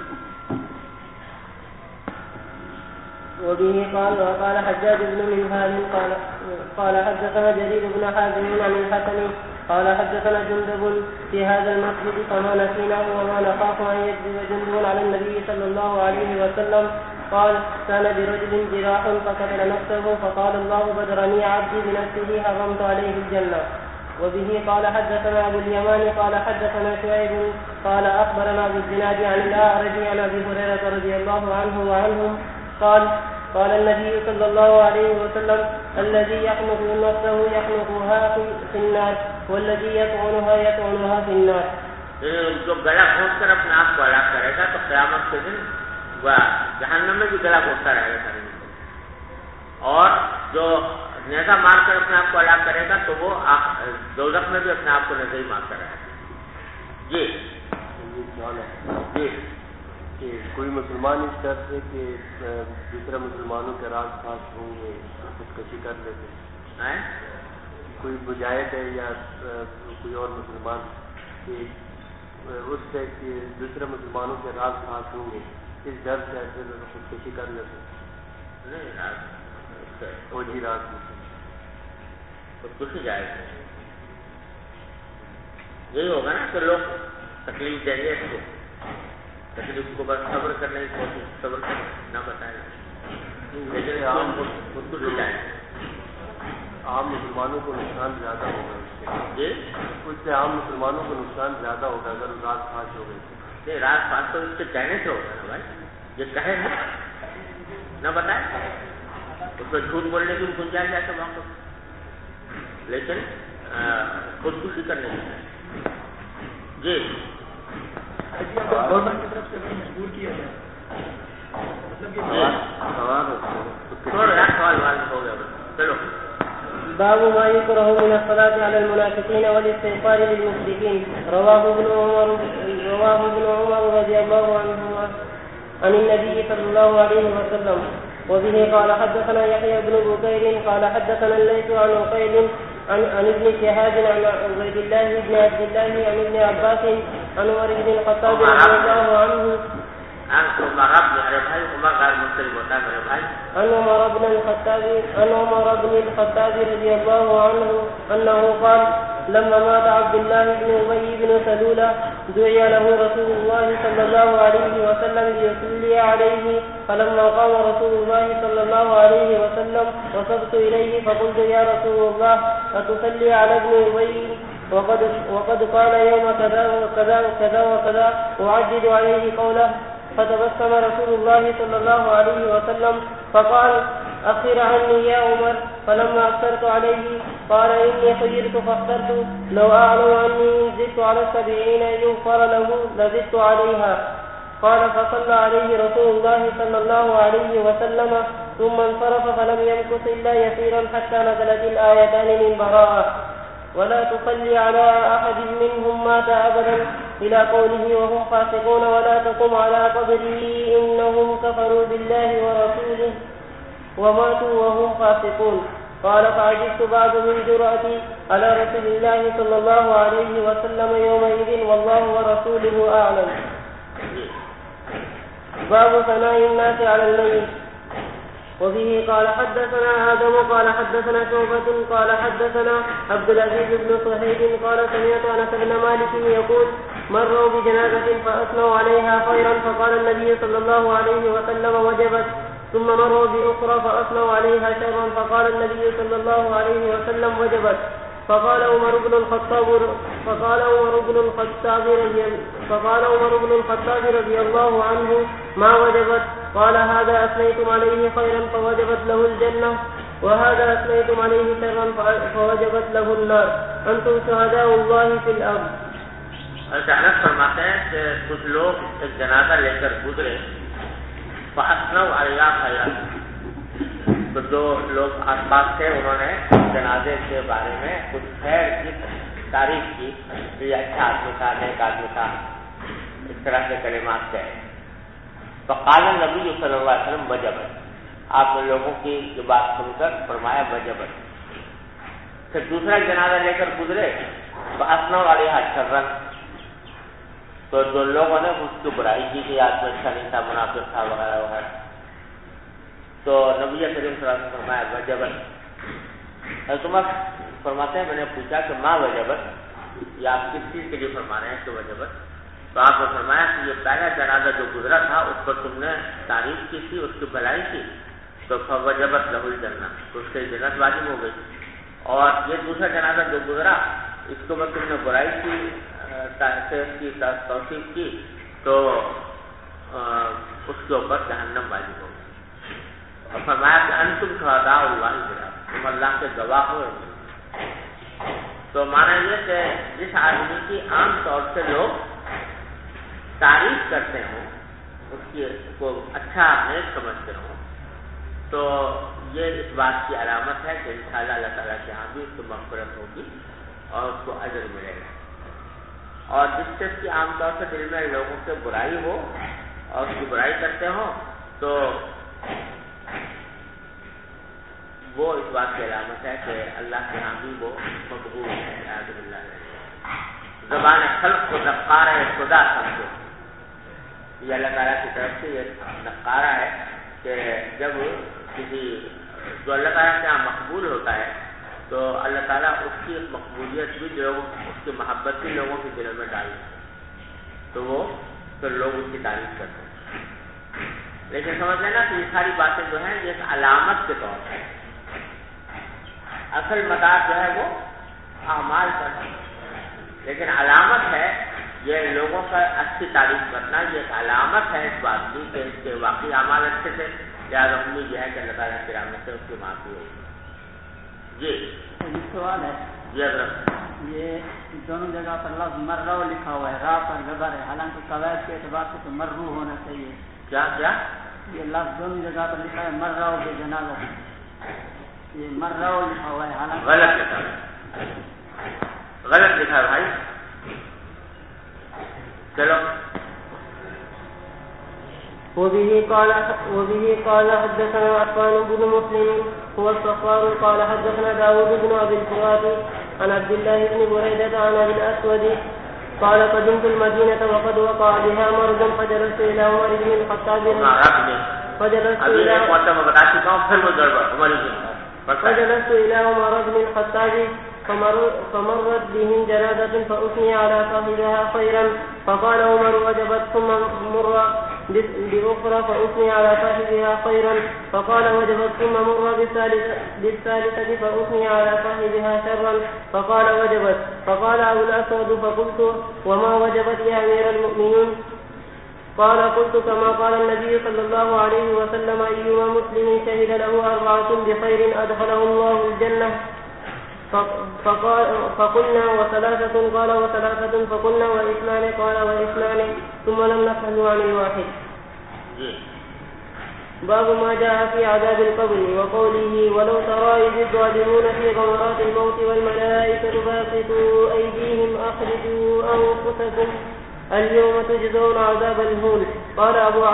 وبه قال حجاج بن منهال قال حدثنا جرير بن حازم عن الحسن قال حدثنا جندب في هذا المسجد فما نسيناه وما نخاف ان يكذب جندب على النبي صلى الله عليه وسلم قال كان برجل جراح فقتل نفسه فقال الله بدرني عبدي بنفسه حرمت عليه الجنة. وبه قال حدثنا ابو اليمان قال حدثنا شعيب قال اخبرنا ابو الزناد عن الاعرج عن ابي هريرة رضي الله عنه وعنهم قال النبي صلى الله عليه وسلم الذي يخلق نفسه يخلقها في النار والذي يطعنها في النار. جو گلا گھونٹ کر اپنے آپ کو ہلاک کرے گا تو قیامت کے دن وہ جہنم میں بھی گلا گھونٹتا رہے گا، اور جو نیزہ مار کر اپنے آپ کو ہلاک کرے گا تو وہ دوزخ میں بھی اپنے آپ کو نیزہ ہی مار کر رہے گا. جی جی کہ کوئی مسلمان اس طرح سے کہ دوسرے مسلمانوں کے راز پاس ہوں گے خودکشی کر لیتے ہیں، کوئی مجاہد ہے یا کوئی اور مسلمان کہ اس سے کہ دوسرے مسلمانوں کے راز پاس ہوں گے اس ڈر سے ایسے خودکشی کر لیتے ہیں، وہ جی راز خودکشی جائے گا. یہی ہوگا نا کہ لوگ تکلیف دیں گے اس کو لیکن اس کو بس صبر کرنے کی کوشش، صبر نہ بتائے، لیکن عام خودکشی جائے، عام مسلمانوں کو نقصان زیادہ ہوگا اس جی، سے عام مسلمانوں کو نقصان زیادہ ہوگا اگر رات فاش ہو گئی نہیں، رات فاش تو اس کے کہنے سے ہوگا نا بھائی، یہ کہے نہ بتائے، اس کو جھوٹ بولنے کی گنجائش ہے تو وہاں کو، لیکن خودکشی کرنے کی جی گورنمنٹ کی طرف سے مجبور کیا جائے، مطلب سوال ہو گیا چلو. باب ما يكره من الصلاة على المنافقين والاستغفار للمشركين. رواه ابن عمر رضي الله عنهما عن النبي صلى الله عليه وسلم. وبه قال حدثنا يحيى بن بكير قال حدثنا الليث عن عقيل عن ابن شهاب عن عبيد الله بن عبد الله عن ابن عباس عن عمر بن الخطاب رضي الله عنه عن عمر بن الخطاب رضي الله عنه أنه قال لما مات عبد الله بن أبي بن سلول دعي له رسول الله صلى الله عليه وسلم ليصلي عليه، فلما قام رسول الله صلى الله عليه وسلم وصبت إليه فقلت يا رسول الله أتصلي على ابن أبي وقد قال يوم كذا وكذا وكذا وكذا أعدد عليه قوله، فتبسم رسول الله صلى الله عليه وسلم فقال أخر عني يا عمر، فلما أكثرت عليه قال إني خيرت فاخترت، لو أعلم أني زدت على 70 يغفر له لزدت عليها. قال فصلى عليه رسول الله صلى الله عليه وسلم ثم انصرف فلم يمكث إلا يسيرا حتى نزلت الآيتان من براءة ولا تصلي على أحد منهم مات أبدا إلى قوله وهم فاسقون ولا تقم على قبره إنهم كفروا بالله ورسوله وماتوا وهم فاسقون. قال فعجبت بعد من جرأتي على رسول الله صلى الله عليه وسلم يومئذ والله ورسوله أعلم. باب ثناء الناس على الميت. وبه قال حدثنا آدم قال حدثنا شعبة قال حدثنا عبد العزيز بن صهيب قال سمعت أنس بن مالك يقول مروا بجنازة فأثنوا عليها خيرا فقال النبي صلى الله عليه وسلم وجبت، ثم مروا بأخرى فأثنوا عليها شرا فقال النبي صلى الله عليه وسلم وجبت، فقال عمر بن الخطاب رضي الله عنه ما وجبت؟ قال هذا أثنيتم عليه خيرا فوجبت له الجنة وهذا أثنيتم عليه شرا فوجبت له النار، أنتم شهداء الله في الأرض. اچانک فرماتے ہیں کہ کچھ لوگ ایک جنازہ لے کر گزرے، فأثنوا علیہ خیرا، تو جو لوگ آس پاس تھے انہوں نے جنازے کے بارے میں کچھ خیر کی تعریف کی، یہ اچھا آدمی تھا، نیک آدمی تھا، اس طرح کے کلمات کہے. فقال النبی صلی اللہ علیہ وسلم وجبت، آپ نے لوگوں کی یہ بات سن کر فرمایا وجبت. پھر دوسرا جنازہ لے کر گزرے، فأثنوا علیہ شرا، تو جو لوگوں نے اس کی برائی کی کہ آدمی اچھا نہیں تھا، منافق تھا وغیرہ وغیرہ، تو نبی کریم صلی اللہ علیہ وسلم فرمایا وجبت. عمر فرماتے ہیں میں نے پوچھا کہ ماں وجبت، یہ آپ کس چیز کے لیے فرما رہے ہیں کہ وجبت؟ تو آپ نے فرمایا کہ یہ پہلا جنازہ جو گزرا تھا اس پر تم نے تعریف کی تھی، اس کی بھلائی کی، تو فوجبت لہ الجنہ، تو اس سے جنت واجب ہو گئی. اور یہ دوسرا جنازہ جو گزرا اس کو تم نے برائی کی توصیف کی تو اس کے اوپر جہنم واجب ہو گئی. اور فرمایا کہ انتم شہداء اللہ فی الارض، تم اللہ کے گواہ ہو. تو مانا یہ کہ جس آدمی کی عام طور سے لوگ تعریف کرتے ہوں، اس کی کو اچھا نیک سمجھتے ہوں، تو یہ اس بات کی علامت ہے کہ انشاءاللہ اللہ تعالیٰ کے ہاں بھی اس کو مغفرت ہوگی اور اس کو اجر ملے گا. اور جس سے اس کی عام طور سے دل میں لوگوں سے برائی ہو اور اس کی برائی کرتے ہوں تو وہ اس بات کی علامت ہے کہ اللہ کے ہاں بھی وہ مقبول ہے. اعوذ باللہ، زبان خلق کو نقارہ خدا سمجھو، یہ اللہ تعالیٰ کی طرف سے یہ نقارہ ہے کہ جب کسی جو اللہ تعالیٰ کے یہاں مقبول ہوتا ہے تو اللہ تعالیٰ اس کی مقبولیت بھی لوگوں، اس کی محبت بھی لوگوں کے دلوں میں ڈالتا ہے، تو وہ تو لوگ اس کی تعریف کرتے ہیں. لیکن سمجھ لینا کہ یہ ساری باتیں جو ہیں یہ ایک علامت کے طور پر، اصل مدار جو ہے وہ اعمال پر ہے، لیکن علامت ہے یہ لوگوں کا اچھی تعریف کرنا. یہ ایک علامت ہے اس بات کی کہ اس کے واقعی اعمال اچھے تھے، لہٰذا امید یہ ہے کہ اللہ تعالیٰ کی رحمت سے اس کی معافی ہوگی. جی سوال ہے. جی حضرت، یہ دونوں جگہ پر لفظ مرو لکھا ہوا ہے، را پر زبر ہے، حالانکہ قواعد کے اعتبار سے تو مرو ہونا چاہیے. کیا کیا یہ لفظ دونوں جگہ پر لکھا ہے مرو بے جنازہ، یہ مرو لکھا ہوا ہے، حالانکہ غلط لکھا ہے، غلط لکھا ہے بھائی. چلو. وبه قال حدثنا عفان بن مسلم هو الصفار قال حدثنا داود بن أبي الفرات عن عبد الله بن بريدة عن أبي الأسود قال قدمت المدينة وقد وقع بها مرض فجلست إلى عمر بن الخطاب فجلست إلى عمر بن الخطاب فمرت بهم جنازة فأثني على صاحبها خيرا فقال عمر وجبت ثم مر بأخرى فأثني على صاحبها خيرا فقال وجبت ثم مر بالثالثة فأثني على صاحبها شرا فقال وجبت فقال أبو الأسود فقلت وما وجبت يا أمير المؤمنين قال قلت كما قال النبي صلى الله عليه وسلم أيما مسلم شهد له 4 بخير أدخله الله الجنة فقلنا وثلاثة قال وثلاثة فقلنا وإثنان قال وإثنان ثم لم نفهم عن الواحد. باب ما جاء في عذاب القبر وقوله ولو ترى إذ الظالمون في غمرات الموت والملائكة باسطوا أيديهم أخرجوا أنفسكم اليوم تجزون عذاب الهون. قال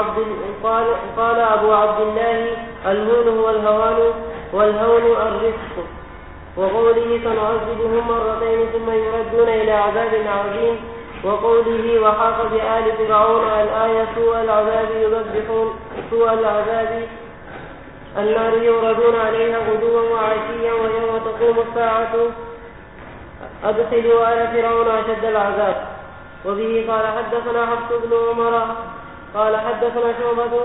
أبو عبد الله الهون هو الهوان والهون الرزق. وقوله سنعذبهم 2 ثم يردون إلى عذاب عظيم. وقوله وحاق بآل فرعون الآية سوء العذاب يذبحون سوء العذاب النار يوردون عليها غدوا وعشيا ويوم تقوم الساعة أدخلوا آل فرعون أشد العذاب. وبه قال حدثنا حفص بن عمر قال حدثنا شعبة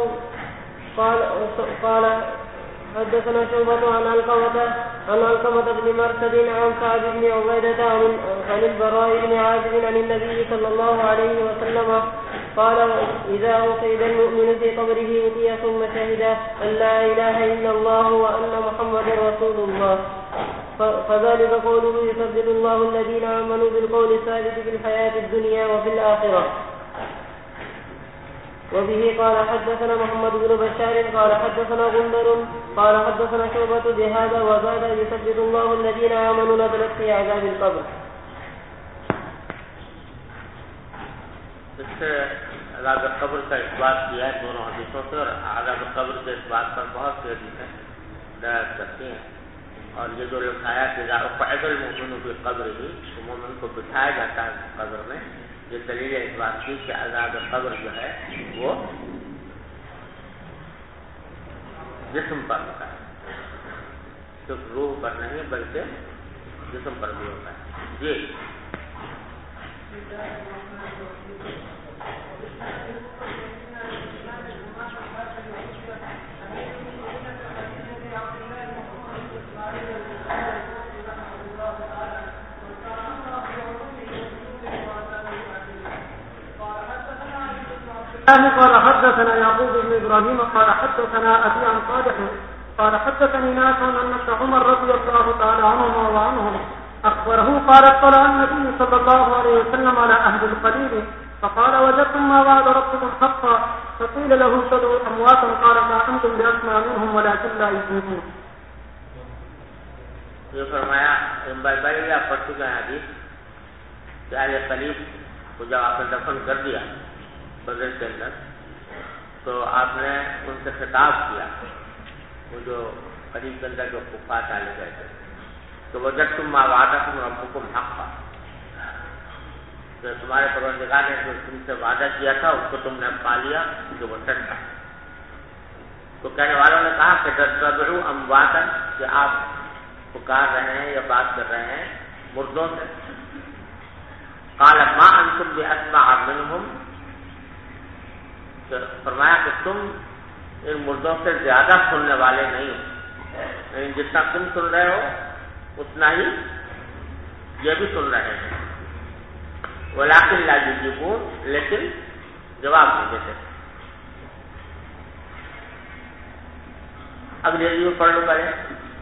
قال حدثنا شعبة عن علقمة بن مرثد عن سعد بن عبيدة عن البراء بن عازب عن النبي صلى الله عليه وسلم قال إذا أصيب المؤمن في قبره أتي ثم شهد أن لا إله إلا الله وأن محمد رسول الله فذلك قوله يثبت الله الذين آمنوا بالقول الثابت في الحياة الدنيا وفي الآخرة. وبه قال حدثنا محمد بن بشار قال حدثنا غندر قال حدثنا شعبة بهذا وزاد يثبت الله الذين آمنوا نزلت في عذاب القبر. اس سے عذاب قبر کا اس بات کیا ہے دونوں حدیثوں سے، اور عذاب قبر کے اس بات پر بہت سی حدیثیں دلالت کرتی ہیں. اور یہ جو لکھایا کہ قعد المؤمن فی قبرہ، تو مومن کو بٹھایا جاتا ہے قبر میں، یہ دلیل ہے اس بات کی کہ عذاب قبر جو ہے وہ جسم پر ہوتا ہے، صرف روح پر نہیں بلکہ جسم پر بھی ہوتا ہے. جی قال حدثنا يعقوب بن إبراهيم قال حدثنا أبي عن صالح قال حدثني ناس أن عمر رضي الله تعالى عنهما وعنهم أخبره قال اطلع النبي صلى الله عليه وسلم على أهل القليل فقال وجدتم ما وعد ربكم حقا فقيل له اشهدوا أمواتا قال ما أنتم بأسمع منهم ولكن لا يؤمنون. یہ فرمایا بھائی آپ پڑھ چکے ہیں حدیث کہ اہل قلیب کو جب آپ نے دفن کر دیا بدر کے اندر تو آپ نے ان سے خطاب کیا، وہ جو قریب کے اندر جو کفار ڈالے گئے تھے، تو وجدتم ما وعدکم ربکم حقا، جو تمہارے پروردگار نے جو تم سے وعدہ کیا تھا اس کو تم نے پا لیا کہ وہ سچ تھا. تو کہنے والوں نے کہا کہ تتبعوا امواتا، کہ آپ پکار رہے ہیں یا بات کر رہے ہیں مردوں سے. قال ما انتم باسمع منهم، فرمایا کہ تم ان مردوں سے زیادہ سننے والے نہیں ہو، یعنی جتنا تم سن رہے ہو اتنا ہی یہ بھی سن رہے ہیں. ولیکن لا یجیبون، لیکن جواب نہیں دیتے. اب یہ پڑھ لو پہلے.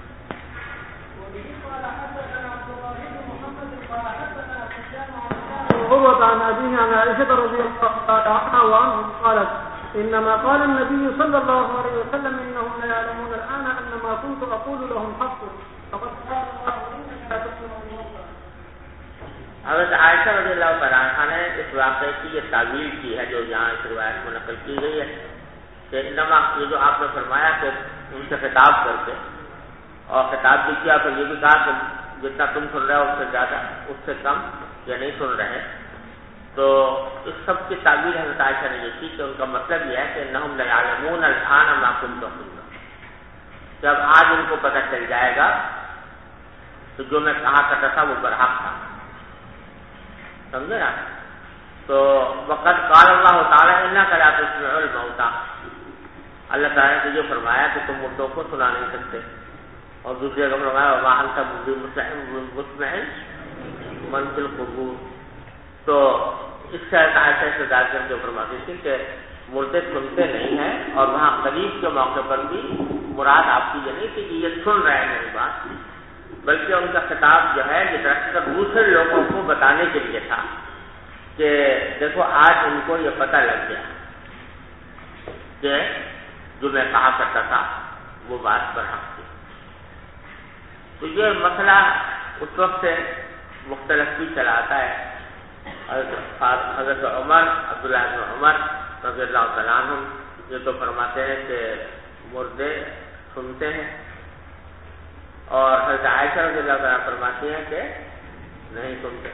عن أبيه عن عائشة رضي الله عنها وعنهم قالت إنما قال النبي صلى الله عليه وسلم إنهم لا يعلمون الآن أن ما كنت أقول لهم حق فقد قال الله إنك لا تسمع الموتى. حضرت عائشہ رضی اللہ تعالیٰ عنہ نے اس واقعے کی یہ تعویل کی ہے جو یہاں اس روایت میں نقل کی گئی ہے کہ انما یہ جو آپ نے فرمایا کہ ان سے خطاب کر کے اور خطاب بھی کیا تو یہ بھی کہا کہ جتنا تم سن رہے ہو اس سے زیادہ اس سے کم یا نہیں سن رہے، تو اس سب کی تعبیر حضرت عائشہ نے یہ کی کہ ان کا مطلب یہ ہے کہ انہم لا یعلمون الآن ما کنتم تقولون، جب آج ان کو پتہ چل جائے گا تو جو میں کہا کرتا تھا وہ برحق تھا. سمجھے نا؟ تو وقت قال اللہ تعالیٰ انک لا تسمع الموتى، اللہ تعالیٰ نے تجھے فرمایا کہ تم مردوں کو سنا نہیں سکتے، اور دوسری جگہ فرمایا وما انت بمسمع من فی القبور. تو اس سے عائشہ استدلال کر کے فرماتی تھی کہ مردے سنتے نہیں ہیں، اور وہاں قریب کے موقع پر بھی مراد آپ کی یہ نہیں تھی کہ یہ سن رہے ہیں میری بات، بلکہ ان کا خطاب جو ہے یہ دراصل دوسرے لوگوں کو بتانے کے لیے تھا کہ دیکھو آج ان کو یہ پتہ لگ گیا کہ جو میں کہا کرتا تھا وہ بات برحق تھی. تو یہ مسئلہ اس وقت سے مختلف بھی چلا آتا ہے. حضرت عمر عبداللہ بن عمر رضی اللہ تعالیٰ عنہ یہ تو فرماتے ہیں کہ مردے سنتے ہیں، اور حضرت عائشہ رضی اللہ تعالیٰ فرماتی ہیں کہ نہیں سنتے.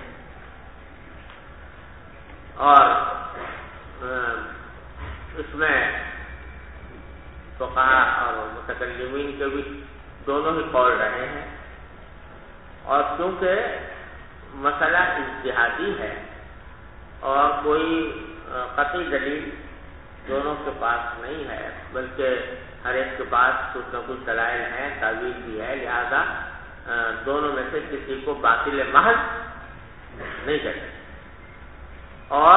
اور اس میں فقہاء اور متکلمین کے بھی دونوں ہی قول رہے ہیں، اور کیونکہ مسئلہ اجتہادی ہے اور کوئی قطعی دلیل دونوں کے پاس نہیں ہے، بلکہ ہر ایک کے پاس کچھ نہ کچھ دلائل ہیں، تعویل بھی ہے، لہذا دونوں میں سے کسی کو باطل محض نہیں کہتے. اور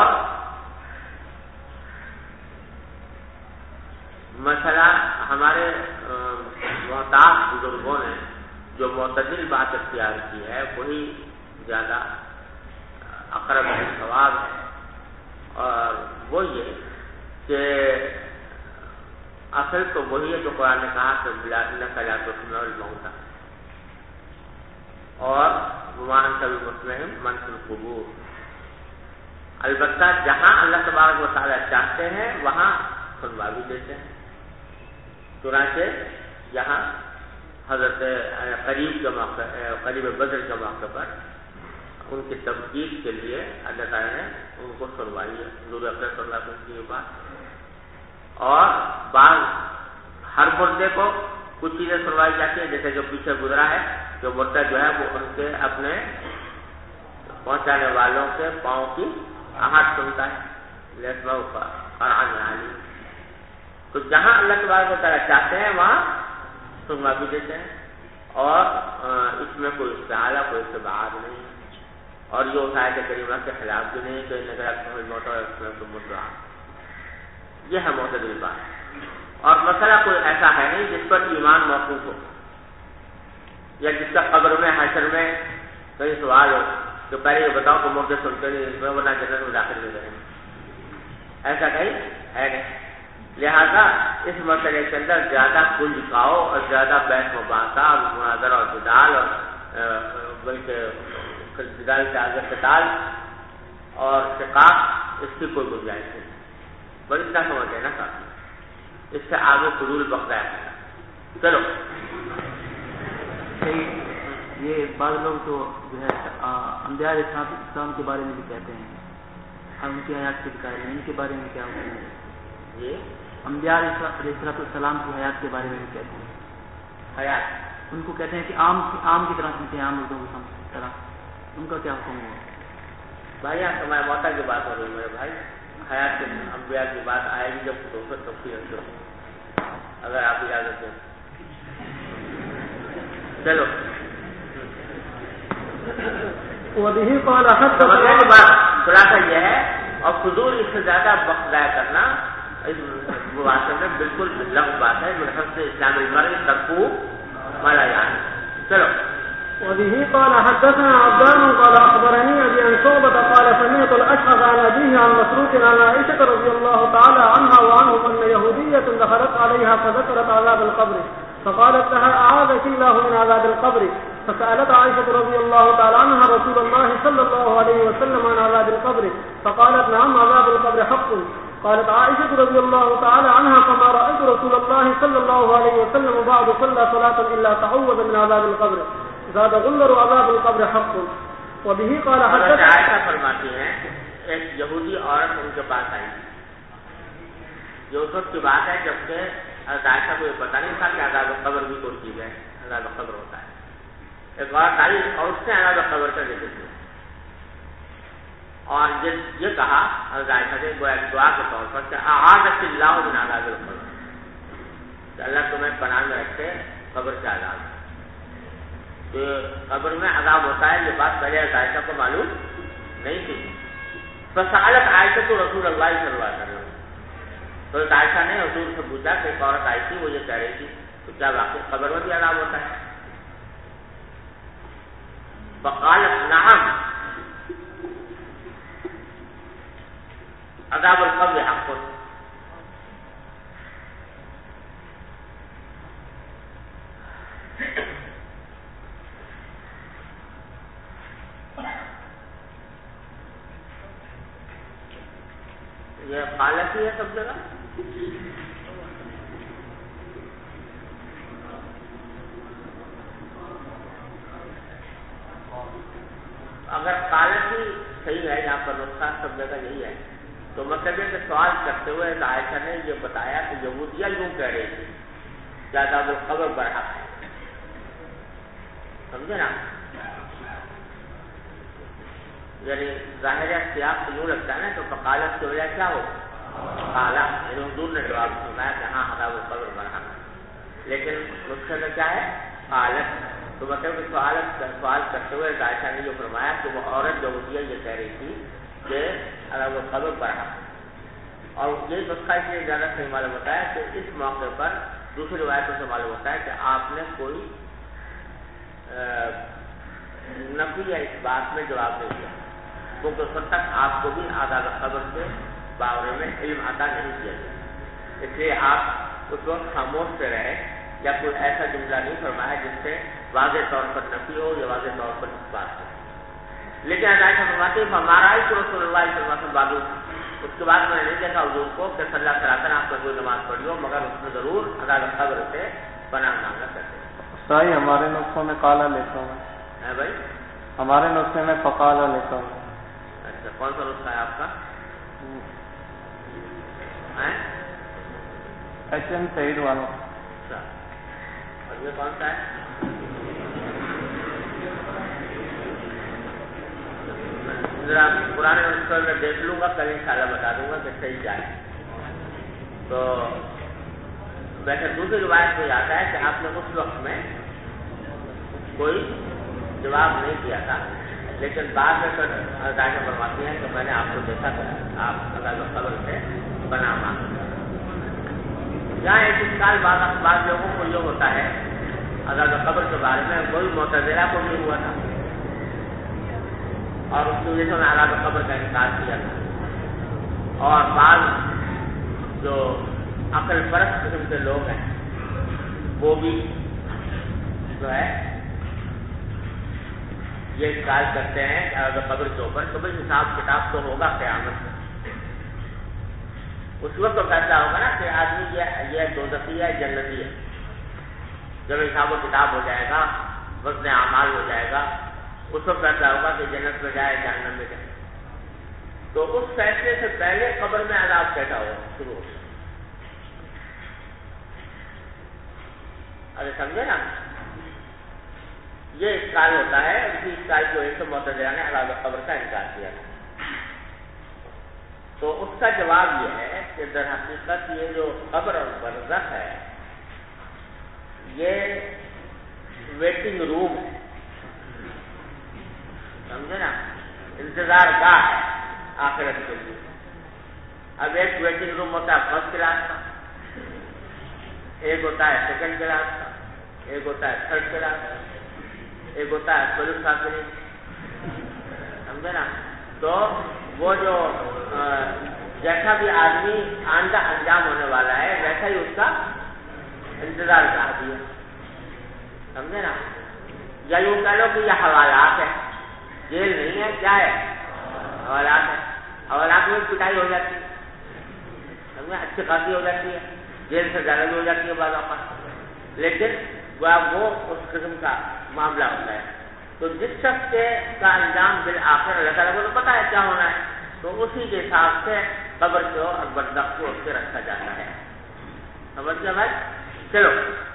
مسئلہ ہمارے محتاط بزرگوں نے جو معتدل بات اختیار کی ہے وہی زیادہ اقرب ثواب ہے، اور وہ یہ کہ اصل تو وہی ہے جو قرآن نے کہا کہ انک لا تسمع الموتى، اور وما انت بمسمع من فی القبور. البتہ جہاں اللہ تبارک و تعالیٰ چاہتے ہیں وہاں سنوا بھی دیتے ہیں. چنانچہ یہاں حضرت قریب کے موقع قریب بدر کے موقع پر ان کی تبدیل کے لیے اللہ تعالیٰ نے ان کو سنوائی ہے، حضور اکرم صلی اللہ علیہ وسلم کی بات. اور بعض ہر مردے کو کچھ چیزیں سنوائی جاتی ہیں، جیسے جو پیچھے گزرا ہے جو مردہ جو ہے وہ ان کے اپنے پہنچانے والوں کے پاؤں کی آہٹ سنتا ہے، لیسمع قرآن علی. تو جہاں اللہ تبارک و تعالیٰ چاہتے ہیں وہاں سنوا بھی دیتے ہیں، اور اس میں کوئی استعارہ کوئی استبعاد نہیں ہے، اور یہ آیت کریمہ کے خلاف بھی نہیں کہ یہ ہے معتدل بات. اور مسئلہ کوئی ایسا ہے نہیں جس پر ایمان موقوف ہو، یا جس کا قبر میں حشر میں کئی سوال ہو تو پہلے یہ بتاؤ کہ مردے سنتے نہیں ورنہ جنت میں داخل نہیں کریں گے، ایسا کہیں ہے نہیں. لہذا اس مسئلے کے اندر زیادہ کنجکاؤ اور زیادہ بحث مباحثہ اور مناظرہ اور جدال، اور بلکہ جدال سے آگے قتال اور شقاق، اس کی کوئی گنجائش نہیں. بس اتنا سمجھ لینا کافی، اس سے آگے فضول بقدہ ہے. چلو یہ بعض لوگ تو جو ہے انبیاء علیہ السلام کے بارے میں بھی کہتے ہیں، اور ان کی حیات کے قائل ہیں، ان کے بارے میں کیا ہوتا ہے؟ یہ انبیاء علیہ السلام کی حیات کے بارے میں بھی کہتے ہیں. حیات ان کو کہتے ہیں کہ عام کی طرح سنتے ہیں، عام لوگوں کی طرح. ان کا کیا حکم ہوا؟ بھائی یہاں تمہارے موتا کی بات ہو رہی ہے میرے بھائی. حیات انبیاء کی بات آئے گی جب خصوصیت تفصیل سے، اگر آپ اجازت دیں. چلو وبه قال حدثنا بات خلاصہ یہ ہے. اور فضول اس سے زیادہ وقت ضائع کرنا اس واسطے میں بالکل لفظ بات ہے. ملحق سے اسلام المرء ترکو مالا یعنی. چلو. وبه قال حدثنا عبدان قال اخبرني ابي عن شعبة قال سمعت الاشعث عن ابيه عن مسروق عن عائشة رضي الله تعالى عنها وعنهم ان يهودية دخلت عليها فذكرت عذاب القبر فقالت لها اعاذك الله من عذاب القبر فسألت عائشة رضي الله تعالى عنها رسول الله صلى الله عليه وسلم عن عذاب القبر فقالت نعم عذاب القبر حق. قالت عائشة رضي الله تعالى عنها فما رأيت رسول الله صلى الله عليه وسلم بعد صلى صلاة إلا تعوذ من عذاب القبر زاد غلر عذاب القبر حق. وبه قال حضرت عائشہ فرماتی ہیں ایک یہودی عورت ان کے پاس آئی. یہ اس وقت کی بات ہے جبکہ حضرت عائشہ کو یہ پتہ نہیں تھا کہ عذاب القبر بھی کوئی چیز ہے، عذاب القبر ہوتا ہے. ایک عورت آئی اور اس نے عذاب القبر کا ذکر کیا اور یہ کہا حضرت عائشہ سے گویا دعا کے طور پر کہ اعاذک اللہ من عذاب القبر، کہ اللہ تمہیں پناہ میں رکھے قبر کے عذاب. تو قبر میں عذاب ہوتا ہے، یہ بات پہلے حضرت عائشہ کو معلوم نہیں تھی. فسألت عائشہ تو رسول اللہ صلی اللہ علیہ وسلم، تو حضرت عائشہ نے حضور سے پوچھا کہ ایک عورت آئی تھی، وہ یہ کہہ رہی تھی تو کیا واقعی قبر میں بھی عذاب ہوتا ہے؟ فقالت نعم عذاب القبر حق. یہ خالص ہی ہے سب جگہ. اگر خالص ہی صحیح ہے یہاں پر نسخہ سب جگہ یہی ہے تو مطلب یہ کہ سوال کرتے ہوئے عائشہ نے یہ بتایا کہ یہودیہ یوں کہہ رہی تھی کہ عذاب القبر برحق ہے. سمجھے نا؟ یعنی ظاہر سیاق سے یوں لگتا ہے نا تو فقالت کی وجہ کیا ہو قالا، یعنی حضور نے جواب سنایا کہ ہاں عذاب القبر برحق ہے. لیکن نسخے میں کیا ہے قالت. تو مطلب کہ سوال کرتے ہوئے عائشہ نے جو فرمایا کہ وہ عورت یہودیہ یہ کہہ رہی تھی کہ عذاب القبر برحق. اور یہ نسخہ اس لیے زیادہ صحیح معلوم ہوتا ہے کہ اس موقع پر دوسری روایتوں سے معلوم ہوتا ہے کہ آپ نے کوئی نفی یا اس بات میں جواب نہیں دیا، کیونکہ اس وقت تک آپ کو بھی عذاب القبر کے بارے میں علم عطا نہیں کیا گیا. اس لیے آپ اس وقت خاموش سے رہے یا کوئی ایسا جملہ نہیں فرمایا جس سے واضح طور پر نفی ہو یا واضح طور پر اس بات ہو. لیکن عائشہ فرماتی ہے ہمارا ہی رسول اللہ صلی اللہ علیہ وسلم، اس کے بعد میں نے نہیں دیکھا حضور کو کہ صلی اللہ علیہ وسلم آپ نے کوئی نماز پڑھی ہو مگر اس میں ضرور عذاب القبر سے پناہ مانگا کرتے ہیں. صحیح ہمارے نسخوں میں کالا لکھا ہوا ہے بھائی، ہمارے نسخے میں فقالا لکھا ہوا. اچھا کون سا نسخہ ہے آپ کا؟ ایچ ایم سعید والا. اچھا اور یہ کون سا ہے؟ ذرا پرانے نسخے میں دیکھ لوں گا، کل انشاءاللہ بتا دوں گا کہ صحیح کیا ہے. تو ویسے دوسری روایت میں آتا ہے کہ آپ نے اس وقت میں کوئی جواب نہیں دیا تھا، لیکن بعد میں عائشہ فرماتی ہیں کہ میں نے آپ کو دیکھا تھا آپ عذاب القبر سے پناہ مانگا. یہاں ایک اشکال بعض لوگوں کو یہ ہوتا ہے عذاب القبر کے بارے میں، کوئی معتزلہ کو بھی ہوا تھا اور اس کی وجہ سے انہوں نے عذاب القبر کا انکار کیا تھا. اور بعض جو عقل پرست قسم کے لوگ ہیں وہ بھی جو ہے یہ اشکال کرتے ہیں کہ عذاب قبر کے اوپر تو بھائی حساب کتاب تو ہوگا قیامت میں. اس وقت تو فیصلہ ہوگا نا کہ آدمی یہ دوزخی ہے جنتی ہے. جب حساب و کتاب ہو جائے گا، وزن اعمال ہو جائے گا، اس وقت فیصلہ ہوگا کہ جنت میں جائے جہنم میں جائے. تو اس فیصلے سے پہلے قبر میں عذاب کیسا ہو شروع ہو. ارے سمجھے نا، یہ اشکال ہوتا ہے. اسی اشکال کی وجہ سے معتزلہ نے عذاب قبر کا انکار کیا. تو اس کا جواب یہ ہے کہ در حقیقت یہ جو قبر اور برزخ ہے یہ ویٹنگ روم ہے، سمجھے نا، انتظار گاہ ہے آخرت کے لیے. اب ایک ویٹنگ روم ہوتا ہے فرسٹ کلاس کا، ایک ہوتا ہے سیکنڈ کلاس کا، ایک ہوتا ہے تھرڈ کلاس کا، ایک ہوتا ہے پولیس کافی، سمجھے نا. تو وہ جو جیسا بھی آدمی آئندہ انجام ہونے والا ہے ویسا ہی اس کا انتظار کر دیا، سمجھے نا. یا یوں کہہ لو کہ یہ حوالات ہے، جیل نہیں ہے، کیا ہے؟ حوالات ہے. حوالات میں پٹائی ہو جاتی ہے، سمجھے، اچھی خاصی ہو جاتی ہے، جیل سے زیادہ بھی ہو جاتی ہے بعض اوقات، لیکن وہ اس قسم کا معاملہ ہوتا ہے. تو جس شخص کا انجام بالآخر اللہ تعالیٰ کو تو پتا ہے کیا ہونا ہے، تو اسی کے حساب سے قبر کو اور برزخ کو اس سے رکھا جاتا ہے. سمجھ گیا بھائی؟ چلو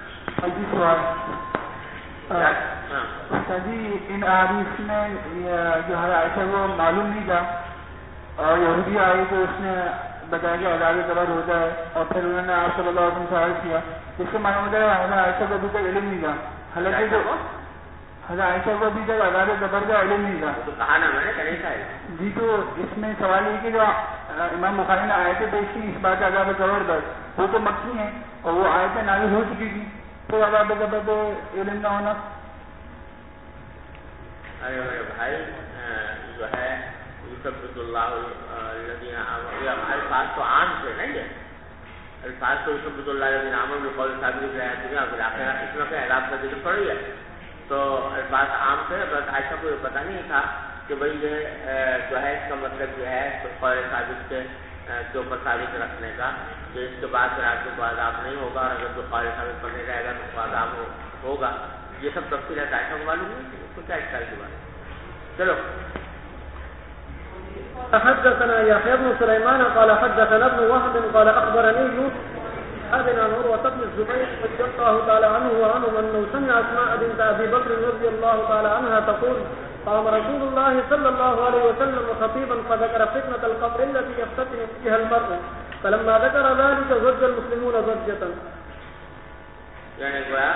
جی. ان حدیث میں جو ہے ایسا وہ معلوم نہیں تھا، اور یہودی آئی تو اس نے بتایا کہ عذاب قبر ہوتا ہے، اور پھر انہوں نے آپ صلی اللہ علیہ وسلم سے عرض کیا. اس سے معلوم ہوتا ہے ایسا کو ابھی تک علم نہیں تھا، حالانکہ جو ایسا کو ابھی تک عذاب قبر کا علم نہیں تھا. تو کہا نا میں نے کہیں تھا جی. تو اس میں سوال یہ کہ جو امام بخاری نے آیتیں پیش کی اس بات عذاب قبر پر، وہ تو مکی ہیں اور وہ آیتیں نازل ہو چکی تھی، تو عذاب قبر پہ علم نہ ہونا. ارے میرے بھائی جو ہے یثبت اللہ الذین آمنوا، الفاظ تو عام سے نہیں ہے، الفاظ تو یثبت اللہ الذین آمنوا بالقول الثابت فی الحیاۃ الدنیا وفی الآخرہ، اس میں کہ عذاب کا ذکر پڑی ہے. تو الفاظ عام سے، بس عائشہ کو یہ پتہ نہیں تھا کہ بھئی یہ جو ہے اس کا مطلب یہ ہے تو قول ثابت کے اوپر ثابت رکھنے کا، کہ اس کے بعد پھر آپ کو عذاب نہیں ہوگا، اور اگر جو قول ثابت پڑھنے جائے گا تو عذاب ہوگا. یہ سب تفصیل ہے، عائشہ کو معلوم نہیں، اس کو کیا اشکال کی بات. چلو. حدثنا يحيى بن سليمان قال حدثنا ابن وهب قال اخبرني يوسف بن عروة بن الزبير رضي الله تعالى عنه وعنهم انه سمع اسماء بنت ابي بكر رضي الله تعالى عنها تقول قام رسول الله صلى الله عليه وسلم خطيبا فذكر فتنة القبر التي يفتتن فيها المرء فلما ذكر ذلك زج المسلمون زجة. یعنی گویا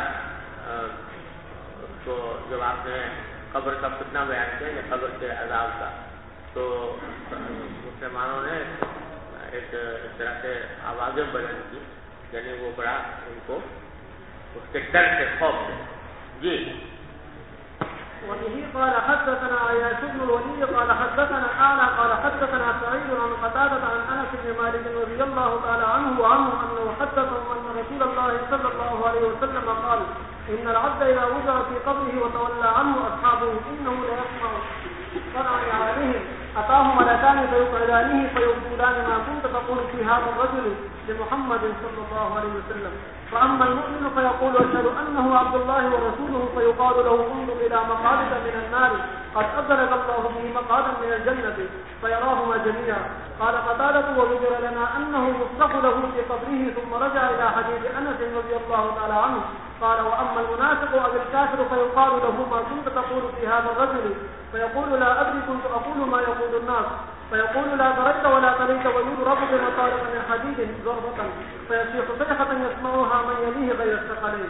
تو جب آپ نے قبر کا فتنہ بیان کیا، قبر کے عذاب کا، تو مسلمانوں نے ایک اس طرح سے آوازیں بلند کی، یعنی وہ بڑا ان کو اس کے ڈر سے خوف سے. جی. وبه قال حدثنا عياش بن الوليد قال حدثنا أعلى قال حدثنا سعيد عن قتادة عن أنس بن مالك رضي الله تعالى عنه وعنه أنه حدثهم أن رسول الله صلى الله عليه وسلم قال إن العبد إذا وضع في قبره وتولى عنه أصحابه إنه ليسمع صنع عليهم أتاه ملكان فيقعدانه فيقولان ما كنت تقول في هذا الرجل لمحمد صلى الله عليه وسلم. فأما المؤمن فيقول أشهد أنه عبد الله ورسوله فيقال له انظر إلى مقعدك من النار قد أبدلك الله به مقعدا من الجنة فيراهما جميعا. قال قتادة وذكر لنا أنه يصرف له في قبره ثم رجع إلى حديث أنس رضي الله تعالى عنه قال وأما المنافق أو الكافر فيقال له ما كنت تقول في هذا الرجل فيقول لا أدري كنت أقول ما يقول الناس فيقول لا دريت ولا تليت ويضرب بمطارق من حديد ضربة فيصيح صيحة يسمعها من يليه غير الثقلين.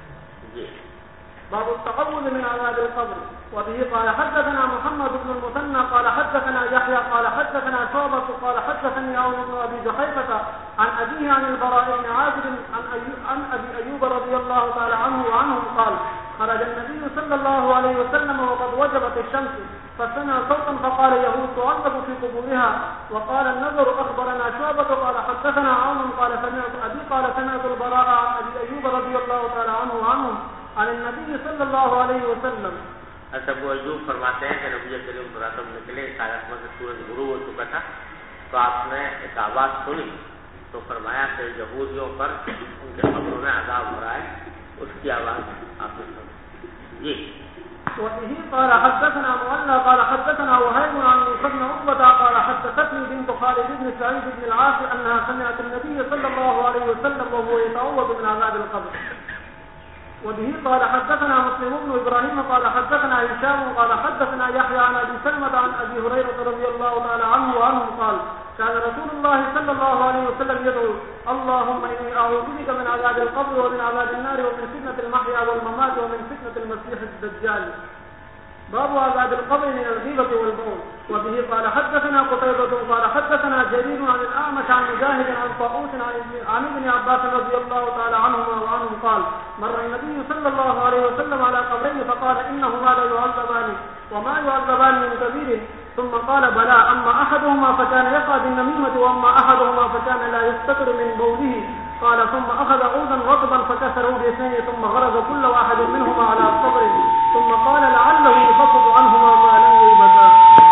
باب التقبل من عذاب القبر. وبه قال حدثنا محمد بن المثنى قال حدثنا يحيى قال حدثنا شعبة قال حدثني عون بن أبي جحيفة عن أبيه عن البراء بن عازب عن أبي أيوب رضي الله تعالى عنه وعنهم قال خرج النبي صلى الله عليه وسلم وقد وجبت الشمس فسمع صوتا فقال يهود تعذب في قبورها. وقال النضر أخبرنا شعبة قال حدثنا عون قال سمعت أبي قال سمعت البراء عن أبي أيوب رضي الله تعالى عنه وعنهم عن النبي صلى الله عليه وسلم. ابو ایوب فرماتے ہیں کہ نبی کریم صلی اللہ علیہ وسلم نکلے، سارا میں سورج غروب ہو چکا تھا، تو آپ نے ایک آواز سنی تو فرمایا کہ یہودیوں پر ان کے قبروں میں عذاب ہو رہا ہے، اس کی آواز آپ نے سنی. جی. وبه قال حدثنا مولى قال حدثنا وهيب عن موسى بن عقبة قال حدثتني بنت خالد بن سعيد بن العاص أنها سمعت النبي صلى الله عليه وسلم وهو يتعوذ من عذاب القبر. وبه قال حدثنا مسلم بن إبراهيم قال حدثنا هشام قال حدثنا يحيى عن أبي سلمة عن أبي هريرة رضي الله تعالى عنه وعنه قال كان رسول الله صلى الله عليه وسلم يدعو اللهم إني أعوذ بك من عذاب القبر ومن عذاب النار ومن فتنة المحيا والممات ومن فتنة المسيح الدجال. باب عذاب القبر من الغيبة والبول. وبه قال حدثنا قتيبة قال حدثنا جرير عن الأعمش عن مجاهد عن طاووس عن ابن عباس رضي الله تعالى عنهما وعنهم قال مر النبي صلى الله عليه وسلم على قبرين فقال إنهما لا يعذبان وما يعذبان من كبير ثم قال بلى أما أحدهما فكان يقع بالنميمة وأما أحدهما فكان لا يستتر من بوله. قال ثم أخذ عودا رطبا فكسره باثنين ثم غرز كل واحد منهما على القبر ثم قال لعله يخفف عنهما ما لم يلبسا.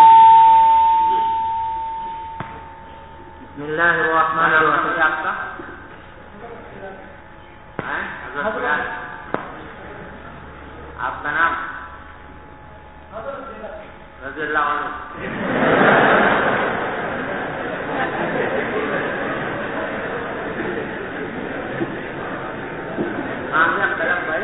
بسم الله الرحمن الرحيم. آپ کا نام رضی اللہ عنہ. قلم بھائی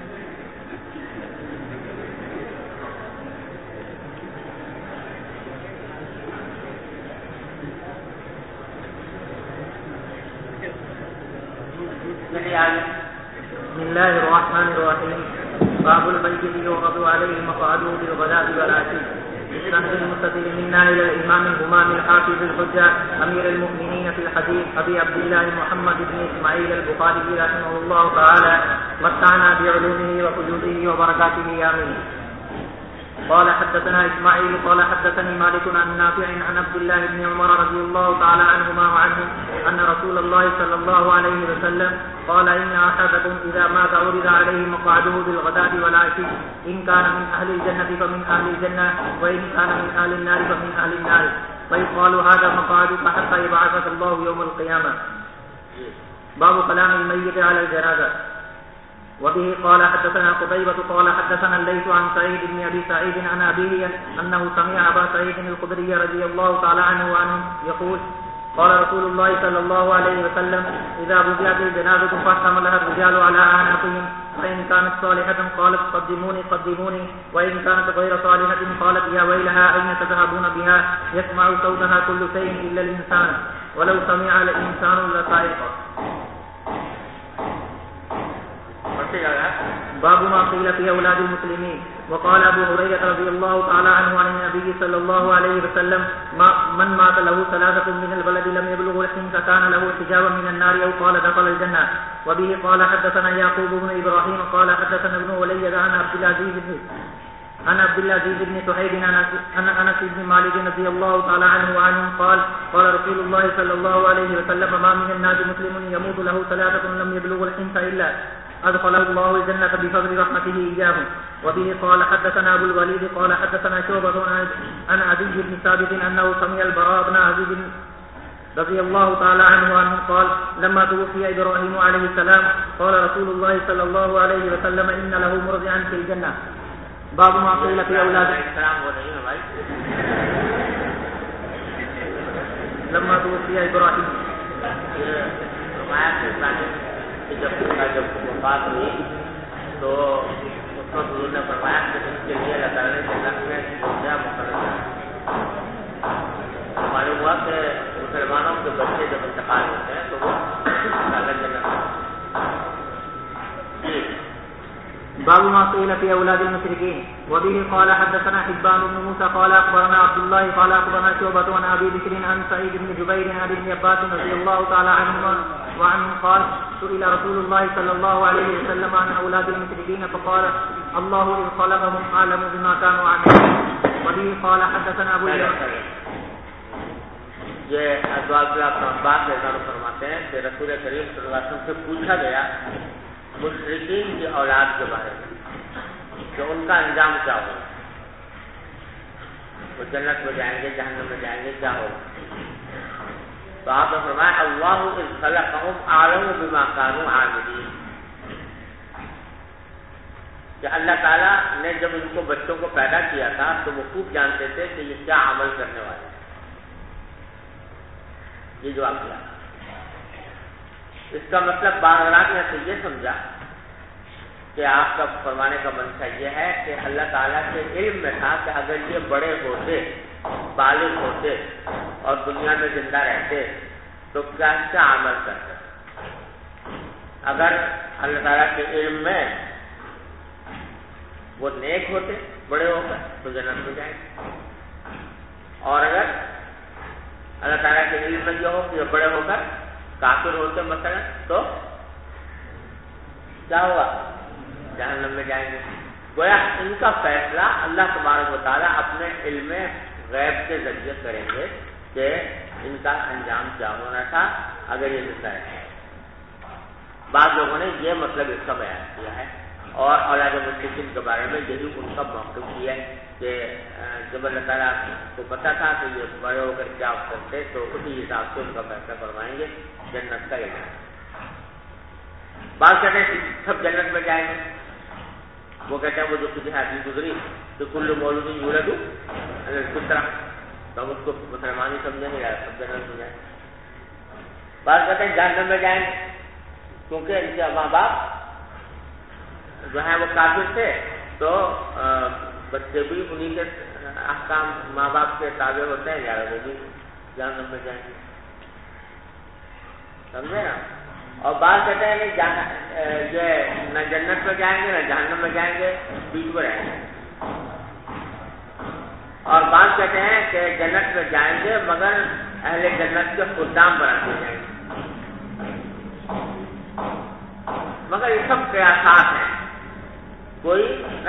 بسم الله الرحمن الرحيم. باب الميت يعرض عليه مقعده بالغداة والعشي. السند المتصل منا الى الامام الهمام الحافظ الحجة امير المؤمنين في الحديث ابي عبد الله محمد بن اسماعيل البخاري رحمه الله تعالى متعنا بعلومه وفجوده وبركاته امين. قال حدثنا اسماعيل قال حدثني مالك عن نافع عن عبد الله بن عمر رضي الله تعالى عنهما وعنهم ان رسول الله صلى الله عليه وسلم قال ان احدكم اذا مات عرض عليه مقعده بالغداة والعشي ان كان من اهل الجنة فمن اهل الجنة وان كان من اهل النار فمن اهل النار فيقال هذا مقعدك حتى يبعثك الله يوم القيامة. باب كلام الميت على الجنازة. وبه قال حدثنا قتيبة قال حدثنا الليث عن سعيد بن ابي سعيد عن ابيه انه سمع ابا سعيد الخدري رضي الله تعالى عنه وعنه يقول قال رسول الله صلى الله عليه وسلم اذا وضعت الجنازة فاحتملها الرجال على اعناقهم فان كانت صالحة قالت قدموني قدموني وان كانت غير صالحة قالت يا ويلها اين تذهبون بها يسمع صوتها كل شيء الا الانسان ولو سمع الانسان لصائق. باب ما قيل في اولاد المسلمين. وقال ابو هريرة رضي الله تعالى عنه عن النبي صلى الله عليه وسلم من مات له ثلاثة من البلد لم يبلغ الحنث كان له حجابا من النار او قال دخل الجنة. وبه قال حدثنا يعقوب بن ابراهيم قال حدثنا ابن وليد عن عبد العزيز بن صهيب عن انس بن مالك رضي الله تعالى عنه وعنه قال قال رسول الله صلى الله عليه وسلم ما من الناس مسلم يموت له ثلاثة لم يبلغ الحنث الا أدخله الله الجنة بفضل رحمته إياه. وبه قال حدثنا أبو الوليد قال حدثنا شعبة عن عدي بن ثابت أنه سمع البراء بن عزيز رضي الله تعالى عنه قال لما توفي إبراهيم عليه السلام قال رسول الله صلى الله عليه وسلم إن له مرضعا في الجنة. باب ما قيل في أولاد لما توفي إبراهيم. جب وفات ہوئی تو اس وقت حضور نے فرمایا کہ ان کے لیے اللہ تعالیٰ نے جنت میں درجہ مقرر کیا. معلوم ہوا کہ مسلمانوں کے بچے جب انتقال ہوتے ہیں تو وہ الگ جنت. باب ما قيل في اولاد المشركين. وبه قال حدثنا حبان بن موسى قال اخبرنا عبد الله قال اخبرنا شعبة عن ابي بكر عن سعيد بن جبير عن ابن عباس رضي الله تعالى عنهما وعنه قال سئل رسول الله صلى الله عليه وسلم عن اولاد المشركين فقال الله إذ خلقهم اعلم بما كانوا عاملين. وبه قال حدثنا ابو یہ ازواج ابن عباس فرماتے ہیں کہ رسول کریم صلی اللہ علیہ وسلم سے پوچھا گیا مشرکین کی اولاد کے بارے میں کہ ان کا انجام کیا ہوگا, وہ جنت میں جائیں گے جہنم میں جائیں گے, کیا ہوگا؟ تو آپ نے فرمایا اللہ اذ خلقهم اعلم بما كانوا عاملین, کہ اللہ تعالیٰ نے جب ان کو بچوں کو پیدا کیا تھا تو وہ خوب جانتے تھے کہ یہ کیا عمل کرنے والے ہیں. یہ جواب دیا. اس کا مطلب بارگاہ نے تو یہ سمجھا کہ آپ کا فرمانے کا منشا یہ ہے کہ اللہ تعالیٰ کے علم میں تھا کہ اگر یہ بڑے ہوتے بالغ ہوتے اور دنیا میں زندہ رہتے تو کیا کیا عمل کرتے؟ اگر اللہ تعالیٰ کے علم میں وہ نیک ہوتے بڑے ہو کر تو جنت میں جائیں گے، اور اگر اللہ تعالیٰ کے علم میں جو ہو کہ بڑے ہو کر کافر ہوتے مثلا تو کیا ہوگا؟ جہنم میں جائیں گے۔ گویا ان کا فیصلہ اللہ تبارک و تعالیٰ اپنے علم غیب کے ذریعے کریں گے کہ ان کا انجام کیا ہونا تھا اگر یہ زندہ رہے۔ بعض لوگوں نے یہ مطلب اس کا بیان کیا ہے، اور اولاد مشرکین کے بارے میں یہی ان کا موقف ہے کہ جب اللہ تعالیٰ کو پتا تھا کہ یہ بڑے ہو کر کیا کرتے تو اسی حساب سے ان کا فیصلہ کروائیں گے جنت کا علم۔ بعض کہتے ہیں سب جنت میں جائیں گے، وہ کہتے ہیں وہ جو کسی حدیث گزری تو کل مولود یولد علی الفطرہ، تو ہم اس کو مسلمان ہی سمجھیں گے، سب جنت میں جائیں گے۔ بعض کہتے ہیں جہنم میں جائیں گے کیونکہ ان کے ماں باپ جو ہیں وہ کافر تھے تو بچے بھی انہی کے احکام ماں باپ کے تابع ہوتے ہیں، یا وہ بھی جہنم میں جائیں گے، سمجھے نا۔ اور بعض کہتے ہیں کہ یہ نہ جنت میں جائیں گے نہ جہنم میں جائیں گے، بیچ میں رہیں گے، اور بعض کہتے ہیں کہ جنت میں جائیں گے مگر اہل جنت کے خدام بنا کے جائیں گے، مگر یہ سب قیاسات ہیں، کوئی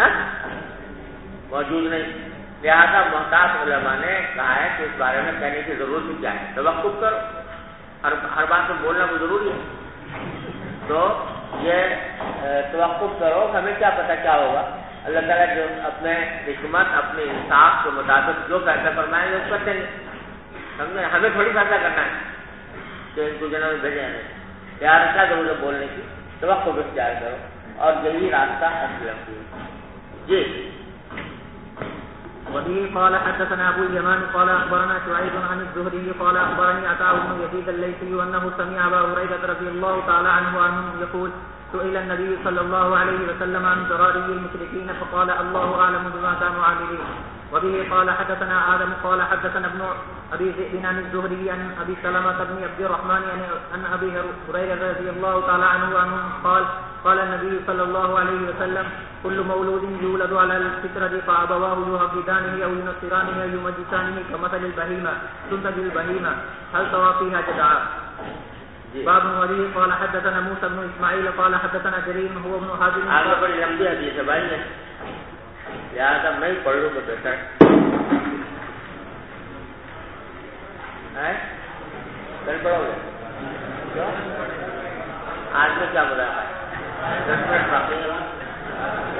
موجود نہیں، لہذا محتاط علماء نے کہا ہے کہ اس بارے میں کہنے کی ضرورت ہی کیا ہے، توقف کرو، ہر بات میں بولنا کوئی ضروری ہے، تو یہ توقف کرو، ہمیں کیا پتہ کیا ہوگا، اللہ تعالیٰ جو اپنے حکمت اپنے انصاف کے مطابق جو فیصلہ فرمائیں گے اس کو دیں گے، سمجھے، ہمیں تھوڑی فیصلہ کرنا ہے کہ ان کو جنت میں بھیجیں گے، یار کیا ضرورت ہے بولنے کی، توقف اختیار کرو، اور یہی راستہ اسلم کی۔ جی وبه قال حدثنا ابو اليمان قال اخبرنا شعيب عن الزهري قال اخبرني عطاء بن يزيد الليثي انه سمع ابا هريره رضي الله تعالى عنه يقول سئل النبي صلى الله عليه وسلم عن ضرائر المشركين فقال الله اعلم بما كانوا عاملين. وبه قال حدثنا آدم قال حدثنا ابن ابي ذئب عن الزهري عن ابي سلمة بن عبد الرحمن عن ابي هريرة رضي الله تعالى عنه قال قال النبي صلى الله عليه وسلم كل مولود يولد على الفطرة فأبواه يهودانه أو ينصرانه أو يمجسانه كمثل البهيمة تنتج البهيمة هل سوى فيها جدعاء. باب وبه قال حدثنا موسى بن اسماعيل قال حدثنا جرير هو ابن حازم. آگے بڑی لمبی حدیث ہے بھائی، لہٰذا میں ہی پڑھ لوں تو بہتر ہے، کل پڑھو گے آج میں کیا بتا 10 منٹ باقی ہے.